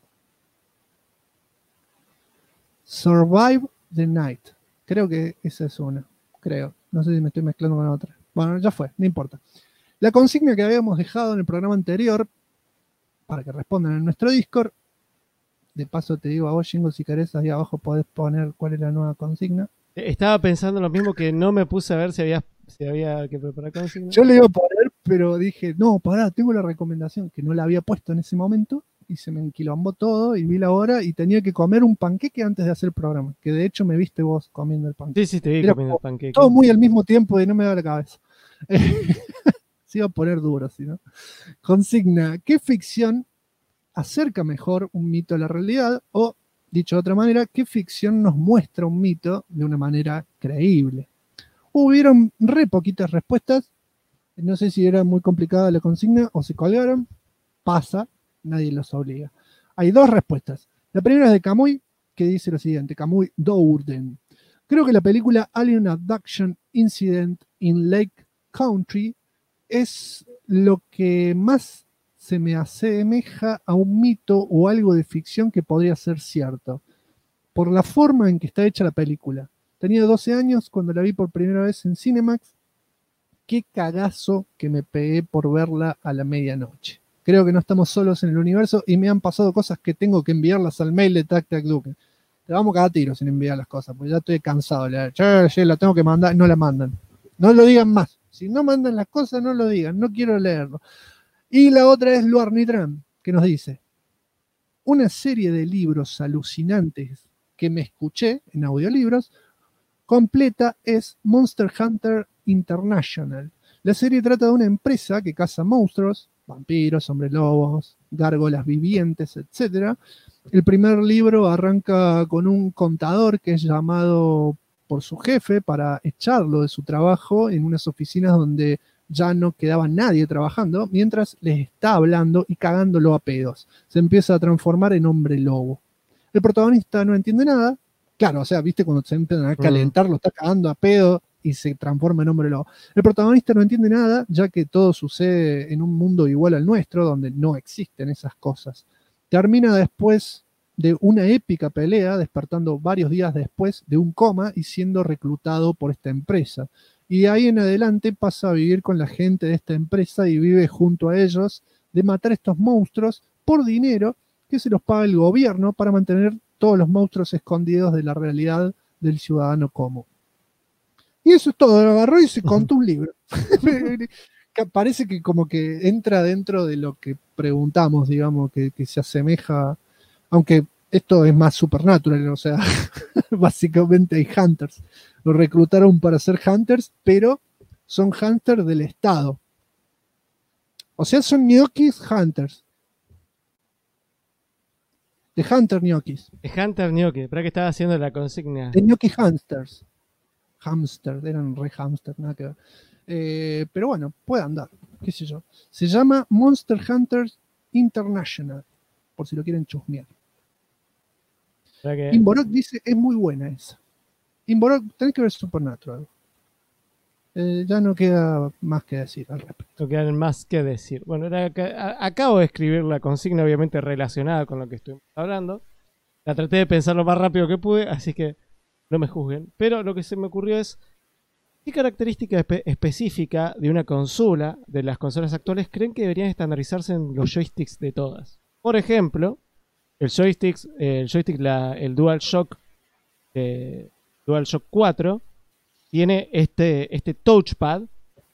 Survive the Night. Creo que esa es una. Creo. No sé si me estoy mezclando con otra. Bueno, ya fue, no importa. La consigna que habíamos dejado en el programa anterior, para que respondan en nuestro Discord, de paso te digo a vos, Jingo, si querés, ahí abajo podés poner cuál es la nueva consigna. Estaba pensando lo mismo, que no me puse a ver si había que preparar consigna. Yo le iba a poner, pero dije, no, pará, tengo la recomendación, que no la había puesto en ese momento, y se me enquilombó todo, y vi la hora, y tenía que comer un panqueque antes de hacer el programa, que de hecho me viste vos comiendo el panqueque. Sí, te vi Era comiendo el panqueque. todo muy al mismo tiempo y no me da la cabeza. Se iba a poner duro, ¿sí, no? Consigna, ¿qué ficción acerca mejor un mito a la realidad? O, dicho de otra manera, ¿qué ficción nos muestra un mito de una manera creíble? Hubieron re poquitas respuestas. No sé si era muy complicada la consigna o se colgaron. Pasa, nadie los obliga. Hay 2 respuestas. La primera es de Camuy, que dice lo siguiente, Camuy Dourden. Creo que la película Alien Abduction Incident in Lake Country es lo que más se me asemeja a un mito o algo de ficción que podría ser cierto, por la forma en que está hecha la película. Tenía 12 años cuando la vi por primera vez en Cinemax. Qué cagazo que me pegué por verla a la medianoche. Creo que no estamos solos en el universo y me han pasado cosas que tengo que enviarlas al mail de Tac Tac Duke. Te vamos a cagar tiros sin enviar las cosas, porque ya estoy cansado. Che, la tengo que mandar, no la mandan. No lo digan más. Si no mandan las cosas, no lo digan. No quiero leerlo. Y la otra es Luar Nitram, que nos dice: una serie de libros alucinantes que me escuché en audiolibros completa es Monster Hunter International. La serie trata de una empresa que caza monstruos, vampiros, hombres lobos, gárgolas vivientes, etc. El primer libro arranca con un contador que es llamado por su jefe para echarlo de su trabajo en unas oficinas donde ya no quedaba nadie trabajando, mientras les está hablando y cagándolo a pedos. Se empieza a transformar en hombre lobo. El protagonista no entiende nada. Claro, o sea, viste cuando se empiezan a calentar, lo está cagando a pedo y se transforma en hombre lobo. El protagonista no entiende nada, ya que todo sucede en un mundo igual al nuestro, donde no existen esas cosas. Termina después de una épica pelea, despertando varios días después de un coma y siendo reclutado por esta empresa. Y de ahí en adelante pasa a vivir con la gente de esta empresa y vive junto a ellos de matar estos monstruos por dinero que se los paga el gobierno para mantener todos los monstruos escondidos de la realidad del ciudadano común. Y eso es todo, lo agarró y se contó un libro. Parece que como que entra dentro de lo que preguntamos, digamos, que se asemeja, aunque esto es más Supernatural, o sea, básicamente hay hunters. Lo reclutaron para ser hunters, pero son hunters del Estado. O sea, son ñoquis hunters. De Hunter ñoquis. De Hunter ñoquis, para que estaba haciendo la consigna. De ñoqui hunters. Hamster, eran re hamster, nada que ver. Pero bueno, puede andar, qué sé yo. Se llama Monster Hunters International, por si lo quieren chusmear. Imborok dice, es muy buena esa. Imborok, tenés que ver Supernatural. Ya no queda más que decir al respecto. No queda más que decir. Bueno, acabo de escribir la consigna, obviamente relacionada con lo que estoy hablando. La traté de pensar lo más rápido que pude, así que no me juzguen. Pero lo que se me ocurrió es, ¿qué característica específica de una consola, de las consolas actuales, creen que deberían estandarizarse en los joysticks de todas? Por ejemplo, el DualShock 4 tiene este touchpad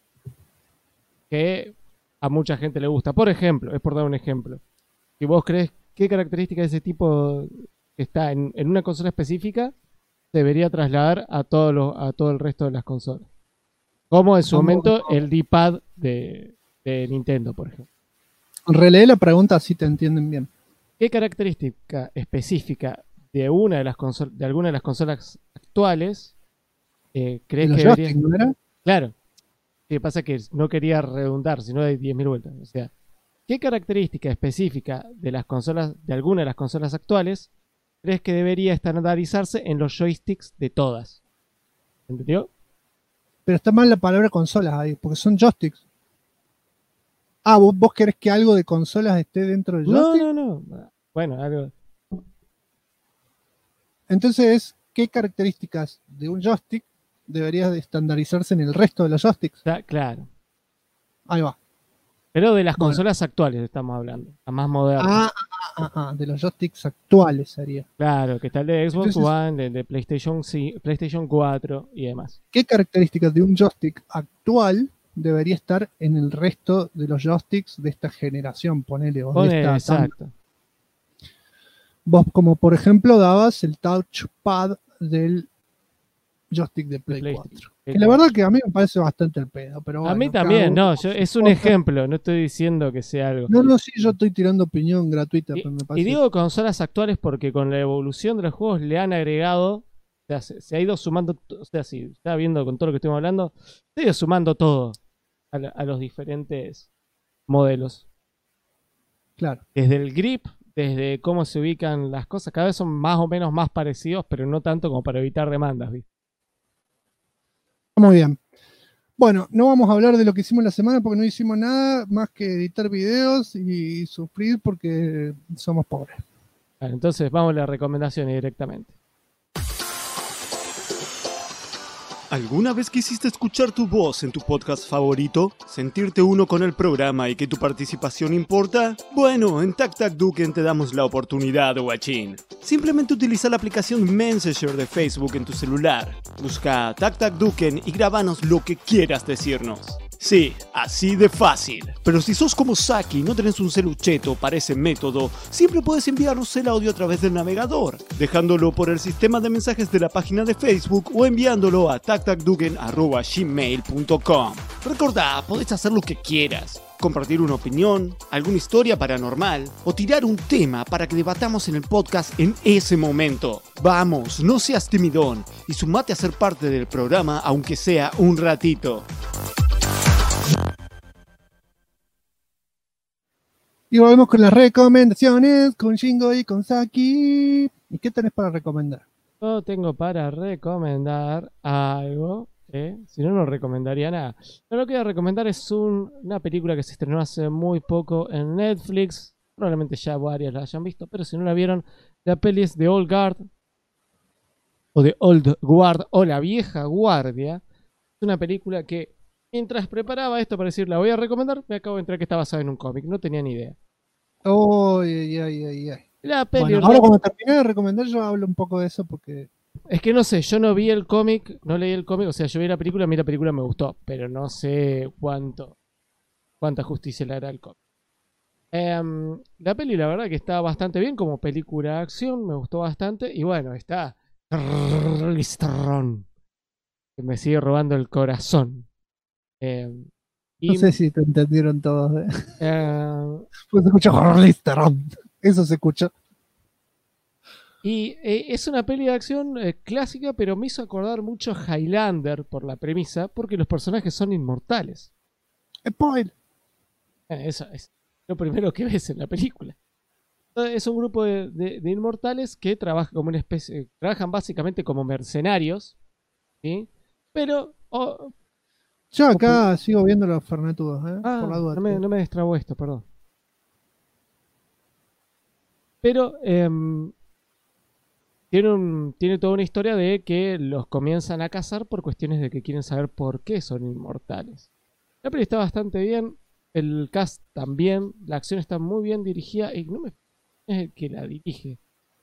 que a mucha gente le gusta. Por ejemplo, es por dar un ejemplo. Si vos crees qué característica de ese tipo que está en una consola específica debería trasladar a todo el resto de las consolas. Como en su momento el D-pad de Nintendo, por ejemplo. Relee la pregunta así te entienden bien. ¿Qué característica específica de alguna de las consolas actuales crees que debería? ¿No era? Claro. Lo que pasa es que no quería redundar, sino de 10.000 vueltas. O sea, ¿qué característica específica de alguna de las consolas actuales crees que debería estandarizarse en los joysticks de todas? ¿Entendió? Pero está mal la palabra consolas ahí, porque son joysticks. Ah, ¿vos querés que algo de consolas esté dentro del joystick? No. Bueno, algo. Entonces, ¿qué características de un joystick deberían estandarizarse en el resto de los joysticks? Claro. Ahí va. Pero de las consolas actuales estamos hablando, las más modernas. De los joysticks actuales sería. Claro, que está el de Xbox One, de PlayStation 4 y demás. ¿Qué características de un joystick actual debería estar en el resto de los joysticks de esta generación? Ponele. Exacto. Vos, como por ejemplo, dabas el touchpad del joystick de Play 4. Que la verdad que a mí me parece bastante el pedo. Pero bueno, a mí también, es un ejemplo, no estoy diciendo que sea algo. No, sí, yo estoy tirando opinión gratuita. Y, pero me parece... y digo consolas actuales porque con la evolución de los juegos le han agregado, o sea, se ha ido sumando, o sea, si está viendo con todo lo que estamos hablando, se ha ido sumando todo a los diferentes modelos. Claro. Desde el grip, desde cómo se ubican las cosas, cada vez son más o menos más parecidos, pero no tanto como para evitar demandas, ¿viste? Muy bien. Bueno, no vamos a hablar de lo que hicimos la semana porque no hicimos nada más que editar videos y sufrir porque somos pobres. Vale, entonces vamos a las recomendaciones directamente. ¿Alguna vez quisiste escuchar tu voz en tu podcast favorito? ¿Sentirte uno con el programa y que tu participación importa? Bueno, en TacTacDuken te damos la oportunidad, guachín. Simplemente utiliza la aplicación Messenger de Facebook en tu celular. Busca TacTacDuken y grábanos lo que quieras decirnos. Sí, así de fácil. Pero si sos como Saki y no tenés un celucheto para ese método, siempre puedes enviarnos el audio a través del navegador, dejándolo por el sistema de mensajes de la página de Facebook o enviándolo a tactacduken@gmail.com. Recordá, podés hacer lo que quieras. Compartir una opinión, alguna historia paranormal o tirar un tema para que debatamos en el podcast en ese momento. Vamos, no seas timidón y sumate a ser parte del programa aunque sea un ratito. Y volvemos con las recomendaciones, con Shingo y con Saki. ¿Y qué tenés para recomendar? Yo tengo para recomendar algo que, si no, no recomendaría nada. Pero lo que voy a recomendar es una película que se estrenó hace muy poco en Netflix. Probablemente ya varias la hayan visto, pero si no la vieron, la peli es The Old Guard, o The Old Guard, o La Vieja Guardia. Es una película que, mientras preparaba esto para decir la voy a recomendar, me acabo de enterar que está basada en un cómic. No tenía ni idea. Ay. La peli Bueno, ahora cuando terminé de recomendar yo hablo un poco de eso porque... Es que no sé, yo no vi el cómic, no leí el cómic, o sea, yo vi la película, a mí la película me gustó, pero no sé cuánta justicia le hará el cómic. La peli la verdad que está bastante bien como película de acción, me gustó bastante, y bueno, está Charlize Theron, que me sigue robando el corazón. No sé si te entendieron todos. Pues se escucha Charlize Theron. Eso se escucha. Y es una peli de acción clásica, pero me hizo acordar mucho a Highlander por la premisa, porque los personajes son inmortales. Spoiler. Eso es lo primero que ves en la película. Es un grupo de inmortales que trabajan como una especie, trabajan básicamente como mercenarios, ¿sí? Pero yo acá sigo viendo los Fernetudos, por la duda. No me destrabó esto, perdón. Pero tiene toda una historia de que los comienzan a cazar por cuestiones de que quieren saber por qué son inmortales. La peli está bastante bien, el cast también, la acción está muy bien dirigida y no me es el que la dirige.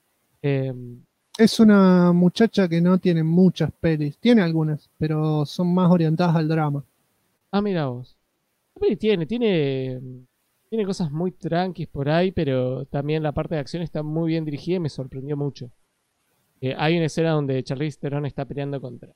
Es una muchacha que no tiene muchas pelis, tiene algunas, pero son más orientadas al drama. Ah, mira vos. La peli tiene cosas muy tranquis por ahí, pero también la parte de acción está muy bien dirigida y me sorprendió mucho. Hay una escena donde Charlize Theron está peleando contra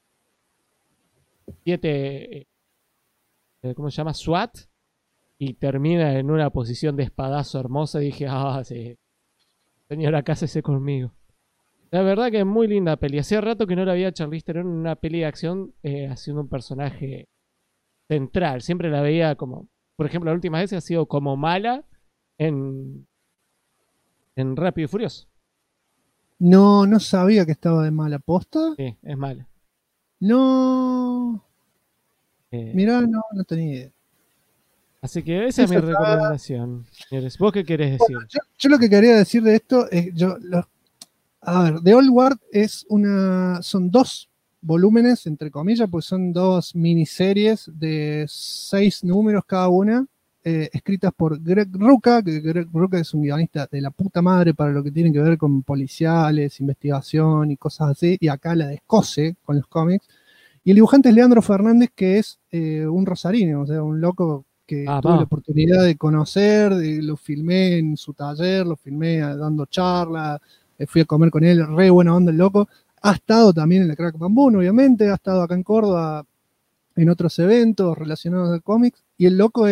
7 ¿cómo se llama? SWAT, y termina en una posición de espadazo hermosa y dije, sí, señora, cásese conmigo. La verdad que es muy linda peli. Hacía rato que no la veía a Charlize Theron en una peli de acción haciendo un personaje central. Siempre la veía como, por ejemplo, la última vez ha sido como mala en Rápido y Furioso. No sabía que estaba de mala posta. Sí, es mala. No. Mirá, no tenía idea. Así que esa es mi recomendación, señores. ¿Vos qué querés decir? Bueno, yo lo que quería decir de esto es, a ver, The Old Guard son 2 volúmenes, entre comillas, pues son 2 miniseries de 6 números cada una, escritas por Greg Rucka, que Greg Rucka es un guionista de la puta madre para lo que tiene que ver con policiales, investigación y cosas así, y acá la descoce con los cómics. Y el dibujante es Leandro Fernández, que es un rosarino, o sea, un loco que tuve la oportunidad de conocer, lo filmé en su taller, lo filmé dando charlas, fui a comer con él, re buena onda el loco. Ha estado también en la Crack Bamboo, obviamente, ha estado acá en Córdoba en otros eventos relacionados al cómics, y el loco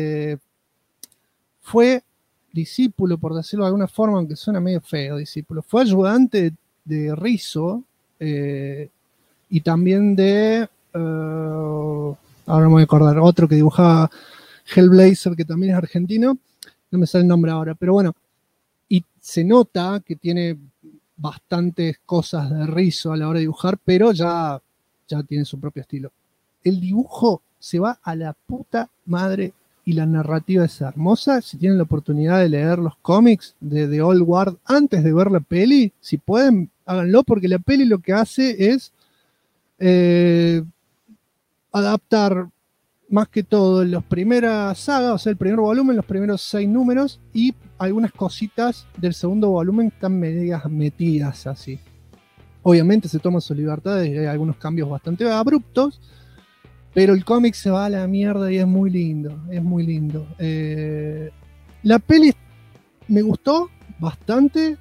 fue discípulo, por decirlo de alguna forma, aunque suena medio feo, discípulo, fue ayudante de Rizzo, y también ahora me voy a acordar, otro que dibujaba Hellblazer, que también es argentino, no me sale el nombre ahora, pero bueno, y se nota que tiene bastantes cosas de Rizzo a la hora de dibujar, pero ya tiene su propio estilo. El dibujo se va a la puta madre y la narrativa es hermosa. Si tienen la oportunidad de leer los cómics de The Old Guard antes de ver la peli, si pueden, háganlo, porque la peli lo que hace es adaptar más que todo las primeras sagas, o sea, el primer volumen, los primeros 6 números, y algunas cositas del segundo volumen están medias metidas así. Obviamente se toman sus libertades y hay algunos cambios bastante abruptos, Pero el cómic se va a la mierda y es muy lindo. Es muy lindo. La peli me gustó bastante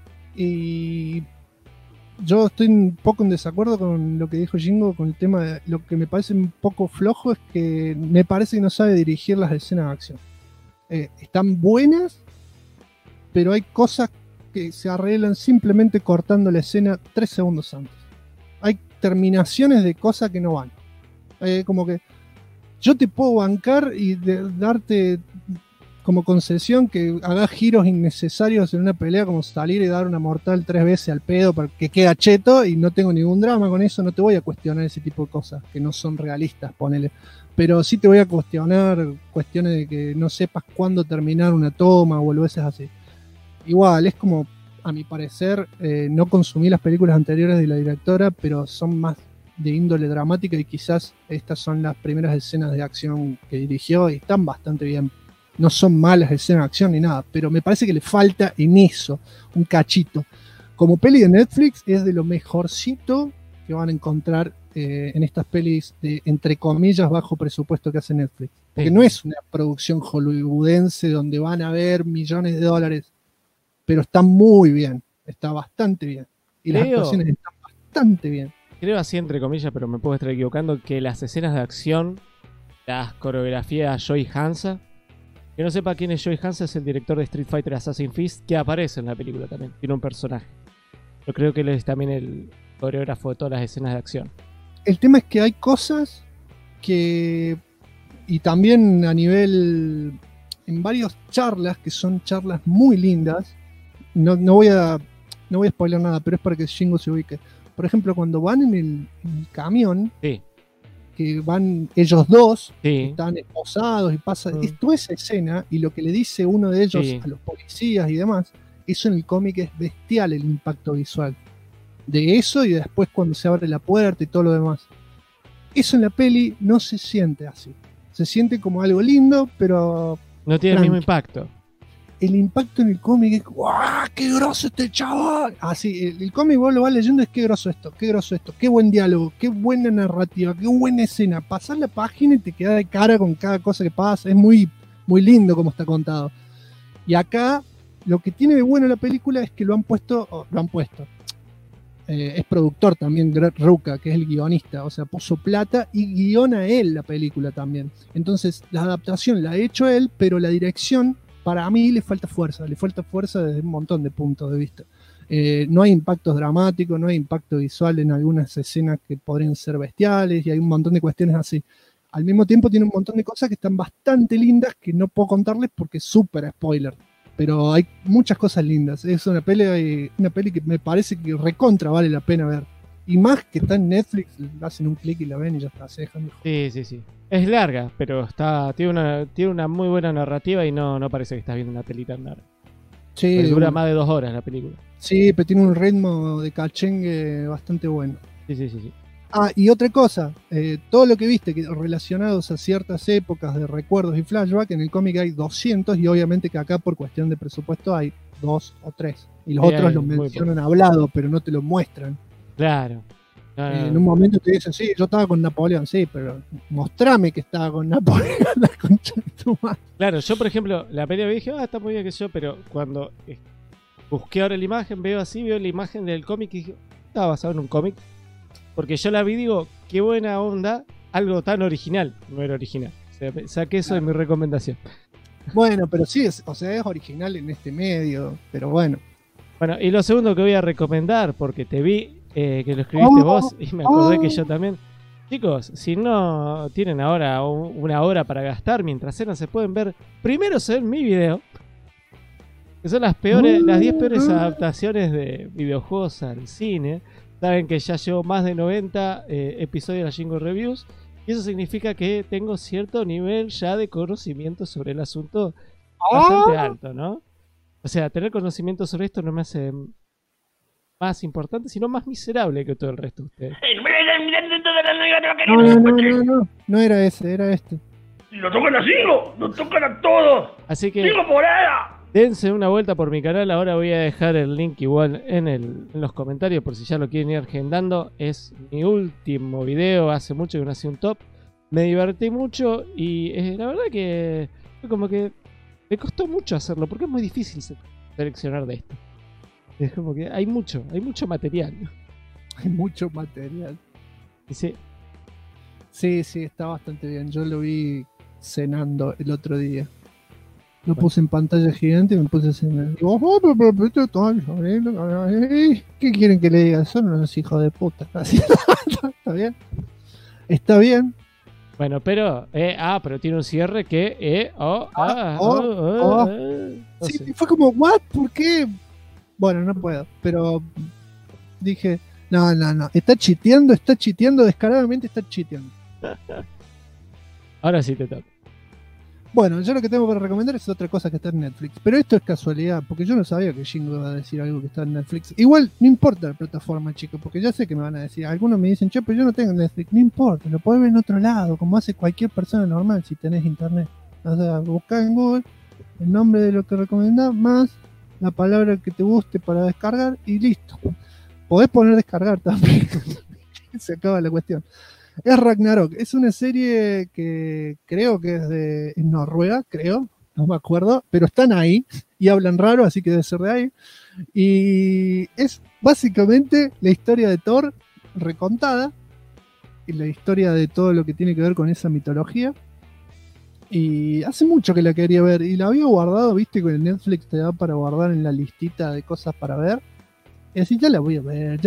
y yo estoy un poco en desacuerdo con lo que dijo Jingo con el tema de lo que me parece un poco flojo es que me parece que no sabe dirigir las escenas de acción. Están buenas, pero hay cosas que se arreglan simplemente cortando la escena 3 segundos antes. Hay terminaciones de cosas que no van. Como que yo te puedo bancar y darte como concesión que hagas giros innecesarios en una pelea, como salir y dar una mortal 3 veces al pedo para que quede cheto, y no tengo ningún drama con eso, no te voy a cuestionar ese tipo de cosas que no son realistas, ponele. Pero sí te voy a cuestionar cuestiones de que no sepas cuándo terminar una toma o boludeces así. Igual, es como, a mi parecer, no consumí las películas anteriores de la directora, pero son más de índole dramática y quizás estas son las primeras escenas de acción que dirigió y están bastante bien. No son malas escenas de acción ni nada, pero me parece que le falta en eso un cachito. Como peli de Netflix es de lo mejorcito que van a encontrar en estas pelis de, entre comillas, bajo presupuesto que hace Netflix. Porque no es una producción hollywoodense donde van a ver millones de dólares, pero está muy bien, está bastante bien. Y las actuaciones están bastante bien. Creo así entre comillas, pero me puedo estar equivocando, que las escenas de acción las coreografía Joey Hansa. Que no sepa quién es Joey Hansa, es el director de Street Fighter Assassin's Fist, que aparece en la película también, tiene un personaje. Yo creo que él es también el coreógrafo de todas las escenas de acción. El tema es que hay cosas que, y también a nivel, en varias charlas, que son charlas muy lindas, no voy a spoiler nada, pero es para que Shingo se ubique. Por ejemplo, cuando van en el camión, sí, que van ellos dos, sí, que están esposados y pasa toda esa escena, y lo que le dice uno de ellos a los policías y demás, eso en el cómic es bestial, el impacto visual de eso, y después cuando se abre la puerta y todo lo demás. Eso en la peli no se siente así. Se siente como algo lindo, pero no tiene el mismo impacto. El impacto en el cómic es ¡guau! ¡Qué groso este chaval! Así, el cómic vos lo vas leyendo, es qué groso esto, qué buen diálogo, qué buena narrativa, qué buena escena. Pasás la página y te queda de cara con cada cosa que pasa. Es muy, muy lindo como está contado. Y acá, lo que tiene de bueno la película es que lo han puesto. Es productor también, Greg Rucka, que es el guionista. O sea, puso plata y guiona él la película también. Entonces, la adaptación la ha hecho él, pero la dirección, para mí le falta fuerza desde un montón de puntos de vista. No hay impactos dramáticos, no hay impacto visual en algunas escenas que podrían ser bestiales y hay un montón de cuestiones así. Al mismo tiempo tiene un montón de cosas que están bastante lindas que no puedo contarles porque es súper spoiler. Pero hay muchas cosas lindas. Es una peli que me parece que recontra vale la pena ver. Y más que está en Netflix, hacen un clic y la ven y ya está, se dejan de joder. Sí. Es larga, pero tiene una muy buena narrativa y no parece que estás viendo una peli tan larga. Sí, dura más de 2 horas la película. Sí, pero tiene un ritmo de cachengue bastante bueno. Sí. Ah, y otra cosa, todo lo que viste que relacionados a ciertas épocas de recuerdos y flashback, en el cómic hay 200 y obviamente que acá por cuestión de presupuesto hay 2 o 3. Y los otros los mencionan hablado, pero no te lo muestran. Claro. En un momento te dicen, sí, yo estaba con Napoleón, sí, pero mostrame que estaba con Napoleón, la concha de tu madre. Claro, yo por ejemplo, la película dije, está muy bien que yo, pero cuando busqué ahora la imagen, veo la imagen del cómic y dije, estaba basado en un cómic. Porque yo la vi y digo, qué buena onda, algo tan original. No era original. O sea, saqué eso de mi recomendación. Bueno, pero sí, es original en este medio, pero bueno. Bueno, y lo segundo que voy a recomendar, porque te vi que lo escribiste vos y me acordé que yo también. Chicos, si no tienen ahora una hora para gastar mientras cenan, se pueden ver. Primero se ven mi video, que son las 10 peores adaptaciones de videojuegos al cine. Saben que ya llevo más de 90 episodios de la Jingo Reviews. Y eso significa que tengo cierto nivel ya de conocimiento sobre el asunto bastante alto, ¿no? O sea, tener conocimiento sobre esto no me hace más importante, sino más miserable que todo el resto de ustedes. No era ese, era este. ¡Lo tocan a Jingo! ¡Lo tocan a todos! Así que ¡Jingo por ella! dense una vuelta por mi canal. Ahora voy a dejar el link igual en los comentarios por si ya lo quieren ir agendando. Es mi último video, hace mucho que no hacía un top. me divertí mucho y la verdad que fue como que me costó mucho hacerlo porque es muy difícil seleccionar de esto. Es como que hay mucho material. Hay mucho material. Sí. Sí, está bastante bien. Yo lo vi cenando el otro día. Lo puse en pantalla gigante y me puse a cenar. Digo, ¿qué quieren que le diga? Son unos hijos de puta. ¿Está bien? Está bien. Bueno, pero tiene un cierre que Sí, fue como, ¿what? ¿Por qué? Bueno, no puedo, pero dije, no, está chiteando descaradamente, está chiteando. Ahora sí te toca. Bueno, yo lo que tengo para recomendar es otra cosa que está en Netflix, pero esto es casualidad, porque yo no sabía que Jingo iba a decir algo que está en Netflix. Igual, no importa la plataforma, chicos, porque ya sé que me van a decir, algunos me dicen, che, pero yo no tengo Netflix, no importa, lo podés ver en otro lado, como hace cualquier persona normal si tenés internet. O sea, buscá en Google el nombre de lo que recomendás, más la palabra que te guste para descargar y listo. Podés poner descargar también. Se acaba la cuestión. Es Ragnarok, es una serie que creo que es Noruega, creo, no me acuerdo, pero están ahí y hablan raro, así que debe ser de ahí. Y es básicamente la historia de Thor recontada, y la historia de todo lo que tiene que ver con esa mitología. Y hace mucho que la quería ver y la había guardado, viste, que Netflix te da para guardar en la listita de cosas para ver. Y así, ya la voy a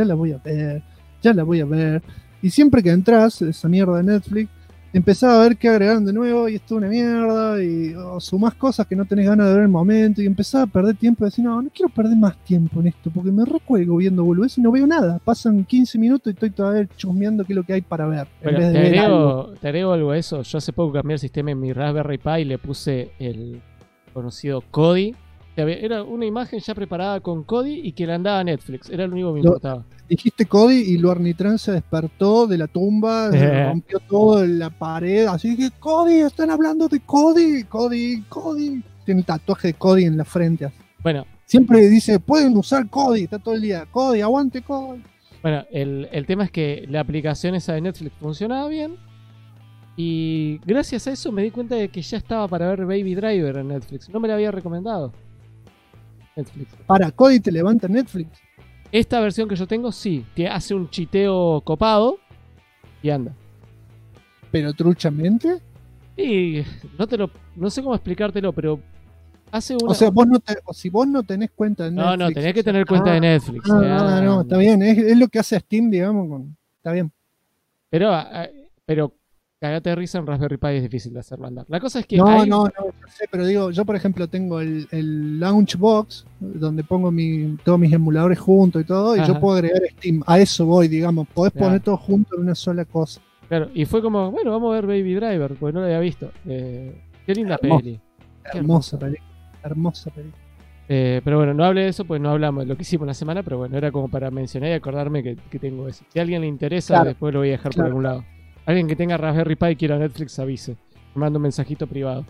ver. Y siempre que entras, esa mierda de Netflix, empezás a ver qué agregaron de nuevo y esto es una mierda, y sumás cosas que no tenés ganas de ver en el momento, y empezás a perder tiempo y decís, no quiero perder más tiempo en esto, porque me recuelgo viendo boludeces y no veo nada. Pasan 15 minutos y estoy todavía chusmeando qué es lo que hay para ver. Bueno, en vez de ver algo. te agrego algo a eso. Yo hace poco cambié el sistema en mi Raspberry Pi y le puse el conocido Kodi. Era una imagen ya preparada con Kodi y que la andaba a Netflix. Era lo único que me importaba. Dijiste Cody y Luarnitran se despertó de la tumba, rompió todo en la pared, así que Cody, están hablando de Cody. Tiene el tatuaje de Cody en la frente. Así. Bueno. Siempre dice, pueden usar Cody, está todo el día, Cody, aguante Cody. Bueno, el tema es que la aplicación esa de Netflix funcionaba bien y gracias a eso me di cuenta de que ya estaba para ver Baby Driver en Netflix. No me la había recomendado Netflix. Para Cody te levanta Netflix. Esta versión que yo tengo, sí, que hace un chiteo copado y anda. ¿Pero truchamente? Y no sé cómo explicártelo, pero hace una... O sea, si vos no tenés cuenta de Netflix... No, tenés que tener cuenta de Netflix. No, está bien, es lo que hace Steam, digamos, está bien. Pero cagate de risa en Raspberry Pi es difícil de hacerlo andar. La cosa es que no sé, pero digo, yo por ejemplo tengo el Launchbox donde pongo todos mis emuladores juntos y todo, y yo puedo agregar Steam. A eso voy, digamos, podés poner todo junto en una sola cosa. Claro, y fue como, bueno, vamos a ver Baby Driver, porque no lo había visto. Qué linda peli. Hermosa peli. Pero bueno, no hablé de eso, pues no hablamos de lo que hicimos la semana, pero bueno, era como para mencionar y acordarme que tengo eso. Si a alguien le interesa, después lo voy a dejar por algún lado. Alguien que tenga Raspberry Pi y quiera Netflix, avise. Me manda un mensajito privado.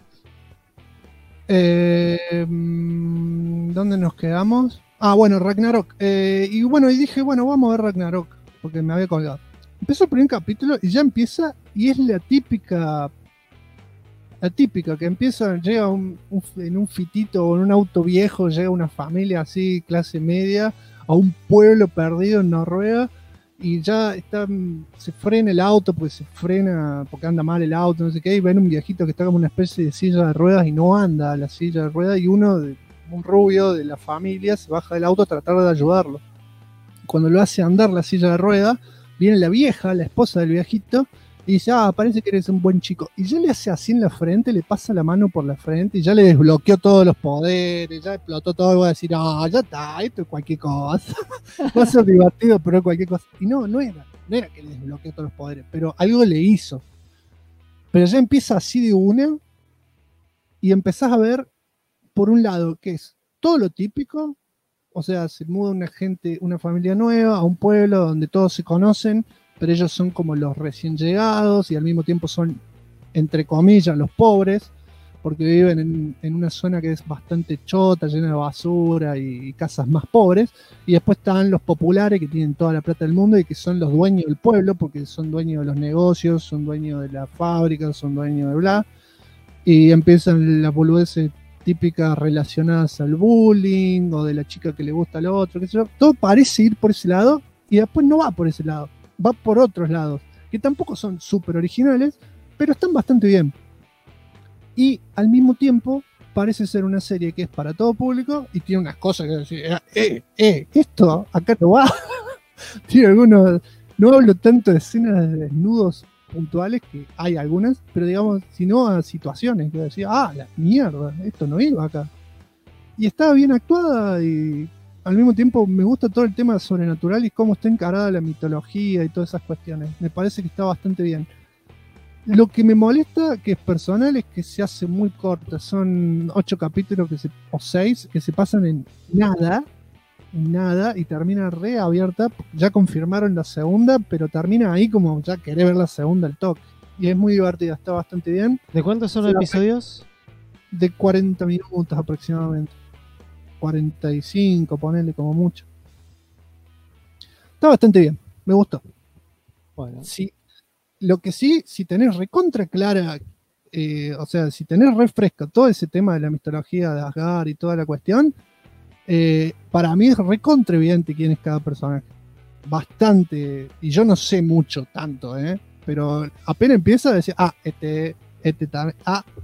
¿Dónde nos quedamos? Bueno, Ragnarok. Y dije, vamos a ver Ragnarok, porque me había colgado. Empezó el primer capítulo y ya empieza, y es la típica que empieza, llega en un fitito o en un auto viejo, llega una familia así, clase media, a un pueblo perdido en Noruega. Y ya se frena el auto, pues se frena porque anda mal el auto, no sé qué, y ven un viejito que está como una especie de silla de ruedas y no anda a la silla de ruedas, y un rubio de la familia se baja del auto a tratar de ayudarlo. Cuando lo hace andar la silla de ruedas, viene la vieja, la esposa del viejito, y dice, parece que eres un buen chico. Y ya le hace así en la frente, le pasa la mano por la frente, y ya le desbloqueó todos los poderes, ya explotó todo, y va a decir, ya está, esto es cualquier cosa. Va a ser divertido, pero es cualquier cosa. Y no era que le desbloqueó todos los poderes, pero algo le hizo. Pero ya empieza así de una, y empezás a ver, por un lado, que es todo lo típico, o sea, se muda una familia nueva a un pueblo donde todos se conocen, pero ellos son como los recién llegados y al mismo tiempo son, entre comillas, los pobres, porque viven en una zona que es bastante chota, llena de basura y casas más pobres. Y después están los populares, que tienen toda la plata del mundo y que son los dueños del pueblo, porque son dueños de los negocios, son dueños de la fábrica, son dueños de bla. Y empiezan las boludeces típicas relacionadas al bullying o de la chica que le gusta al otro, qué sé yo. Todo parece ir por ese lado y después no va por ese lado, va por otros lados, que tampoco son súper originales, pero están bastante bien. Y al mismo tiempo parece ser una serie que es para todo público y tiene unas cosas que decir, esto acá no va. Tiene algunos, no hablo tanto de escenas de desnudos puntuales, que hay algunas, pero digamos, sino a situaciones que decía, la mierda, esto no iba acá. Y estaba bien actuada y al mismo tiempo me gusta todo el tema sobrenatural y cómo está encarada la mitología y todas esas cuestiones. Me parece que está bastante bien. Lo que me molesta, que es personal, es que se hace muy corta. Son 8 capítulos o 6 que se pasan en nada y termina reabierta. Ya confirmaron la segunda, pero termina ahí como ya querés ver la segunda al toque. Y es muy divertida, está bastante bien. ¿De cuántos son los episodios? De 40 minutos aproximadamente. 45, ponele como mucho. Está bastante bien, me gustó. Bueno. Sí. Lo que sí, si tenés recontra clara, o sea, si tenés refresca todo ese tema de la mitología de Asgard y toda la cuestión, para mí es recontra evidente quién es cada personaje. Bastante, y yo no sé mucho tanto, pero apenas empieza a decir, este también,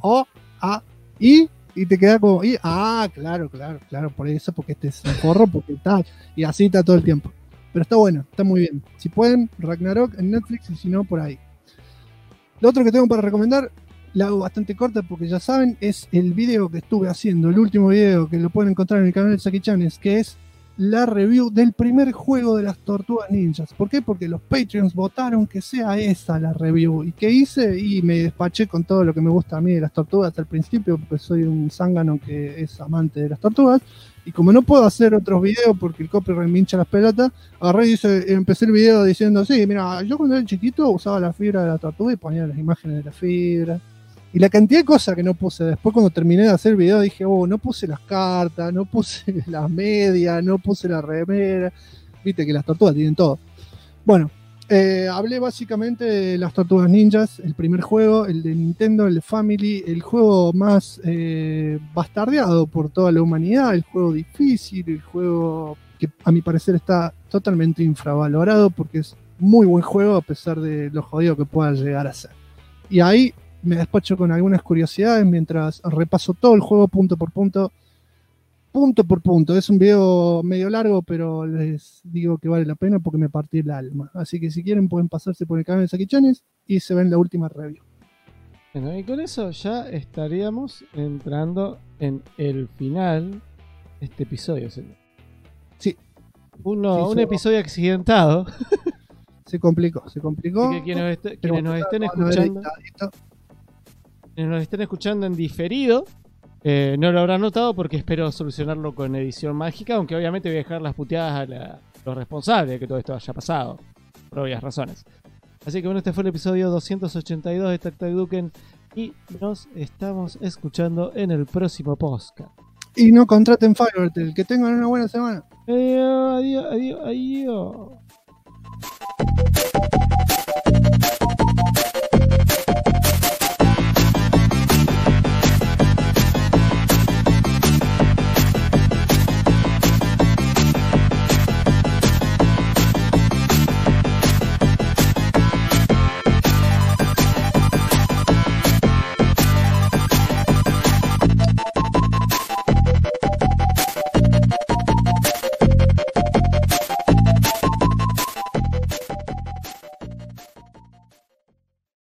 y te queda como, claro, por eso, porque este es un forro, porque tal, y así está todo el tiempo. Pero está bueno, está muy bien. Si pueden, Ragnarok en Netflix, y si no, por ahí. Lo otro que tengo para recomendar, la hago bastante corta porque ya saben, es el video que estuve haciendo, el último video que lo pueden encontrar en el canal de Saki Chanes, que es la review del primer juego de las Tortugas Ninjas. ¿Por qué? Porque los Patreons votaron que sea esa la review. ¿Y qué hice? Y me despaché con todo lo que me gusta a mí de las tortugas al principio, porque soy un zángano que es amante de las tortugas. Y como no puedo hacer otros videos porque el copyright me hincha las pelotas, agarré y empecé el video diciendo, sí, mira, yo cuando era chiquito usaba la fibra de la tortuga y ponía las imágenes de la fibra. Y la cantidad de cosas que no puse después cuando terminé de hacer el video, dije, no puse las cartas, no puse las medias, no puse la remera. Viste que las tortugas tienen todo. Bueno, hablé básicamente de las Tortugas Ninjas, el primer juego, el de Nintendo, el de Family, el juego más bastardeado por toda la humanidad, el juego difícil, el juego que a mi parecer está totalmente infravalorado porque es muy buen juego a pesar de lo jodido que pueda llegar a ser. Y ahí me despacho con algunas curiosidades mientras repaso todo el juego punto por punto. Es un video medio largo, pero les digo que vale la pena porque me partí el alma. Así que si quieren pueden pasarse por el canal de Saki Chanes y se ven la última review. Bueno, y con eso ya estaríamos entrando en el final de este episodio, señor. Sí. Un episodio accidentado. Se complicó. Así que quienes nos estén escuchando, en diferido, no lo habrán notado porque espero solucionarlo con edición mágica, aunque obviamente voy a dejar las puteadas a los responsables de que todo esto haya pasado, por obvias razones. Así que bueno, este fue el episodio 282 de Tac Tac Duken y nos estamos escuchando en el próximo podcast. Y no contraten Fivertel, que tengan una buena semana. Adiós.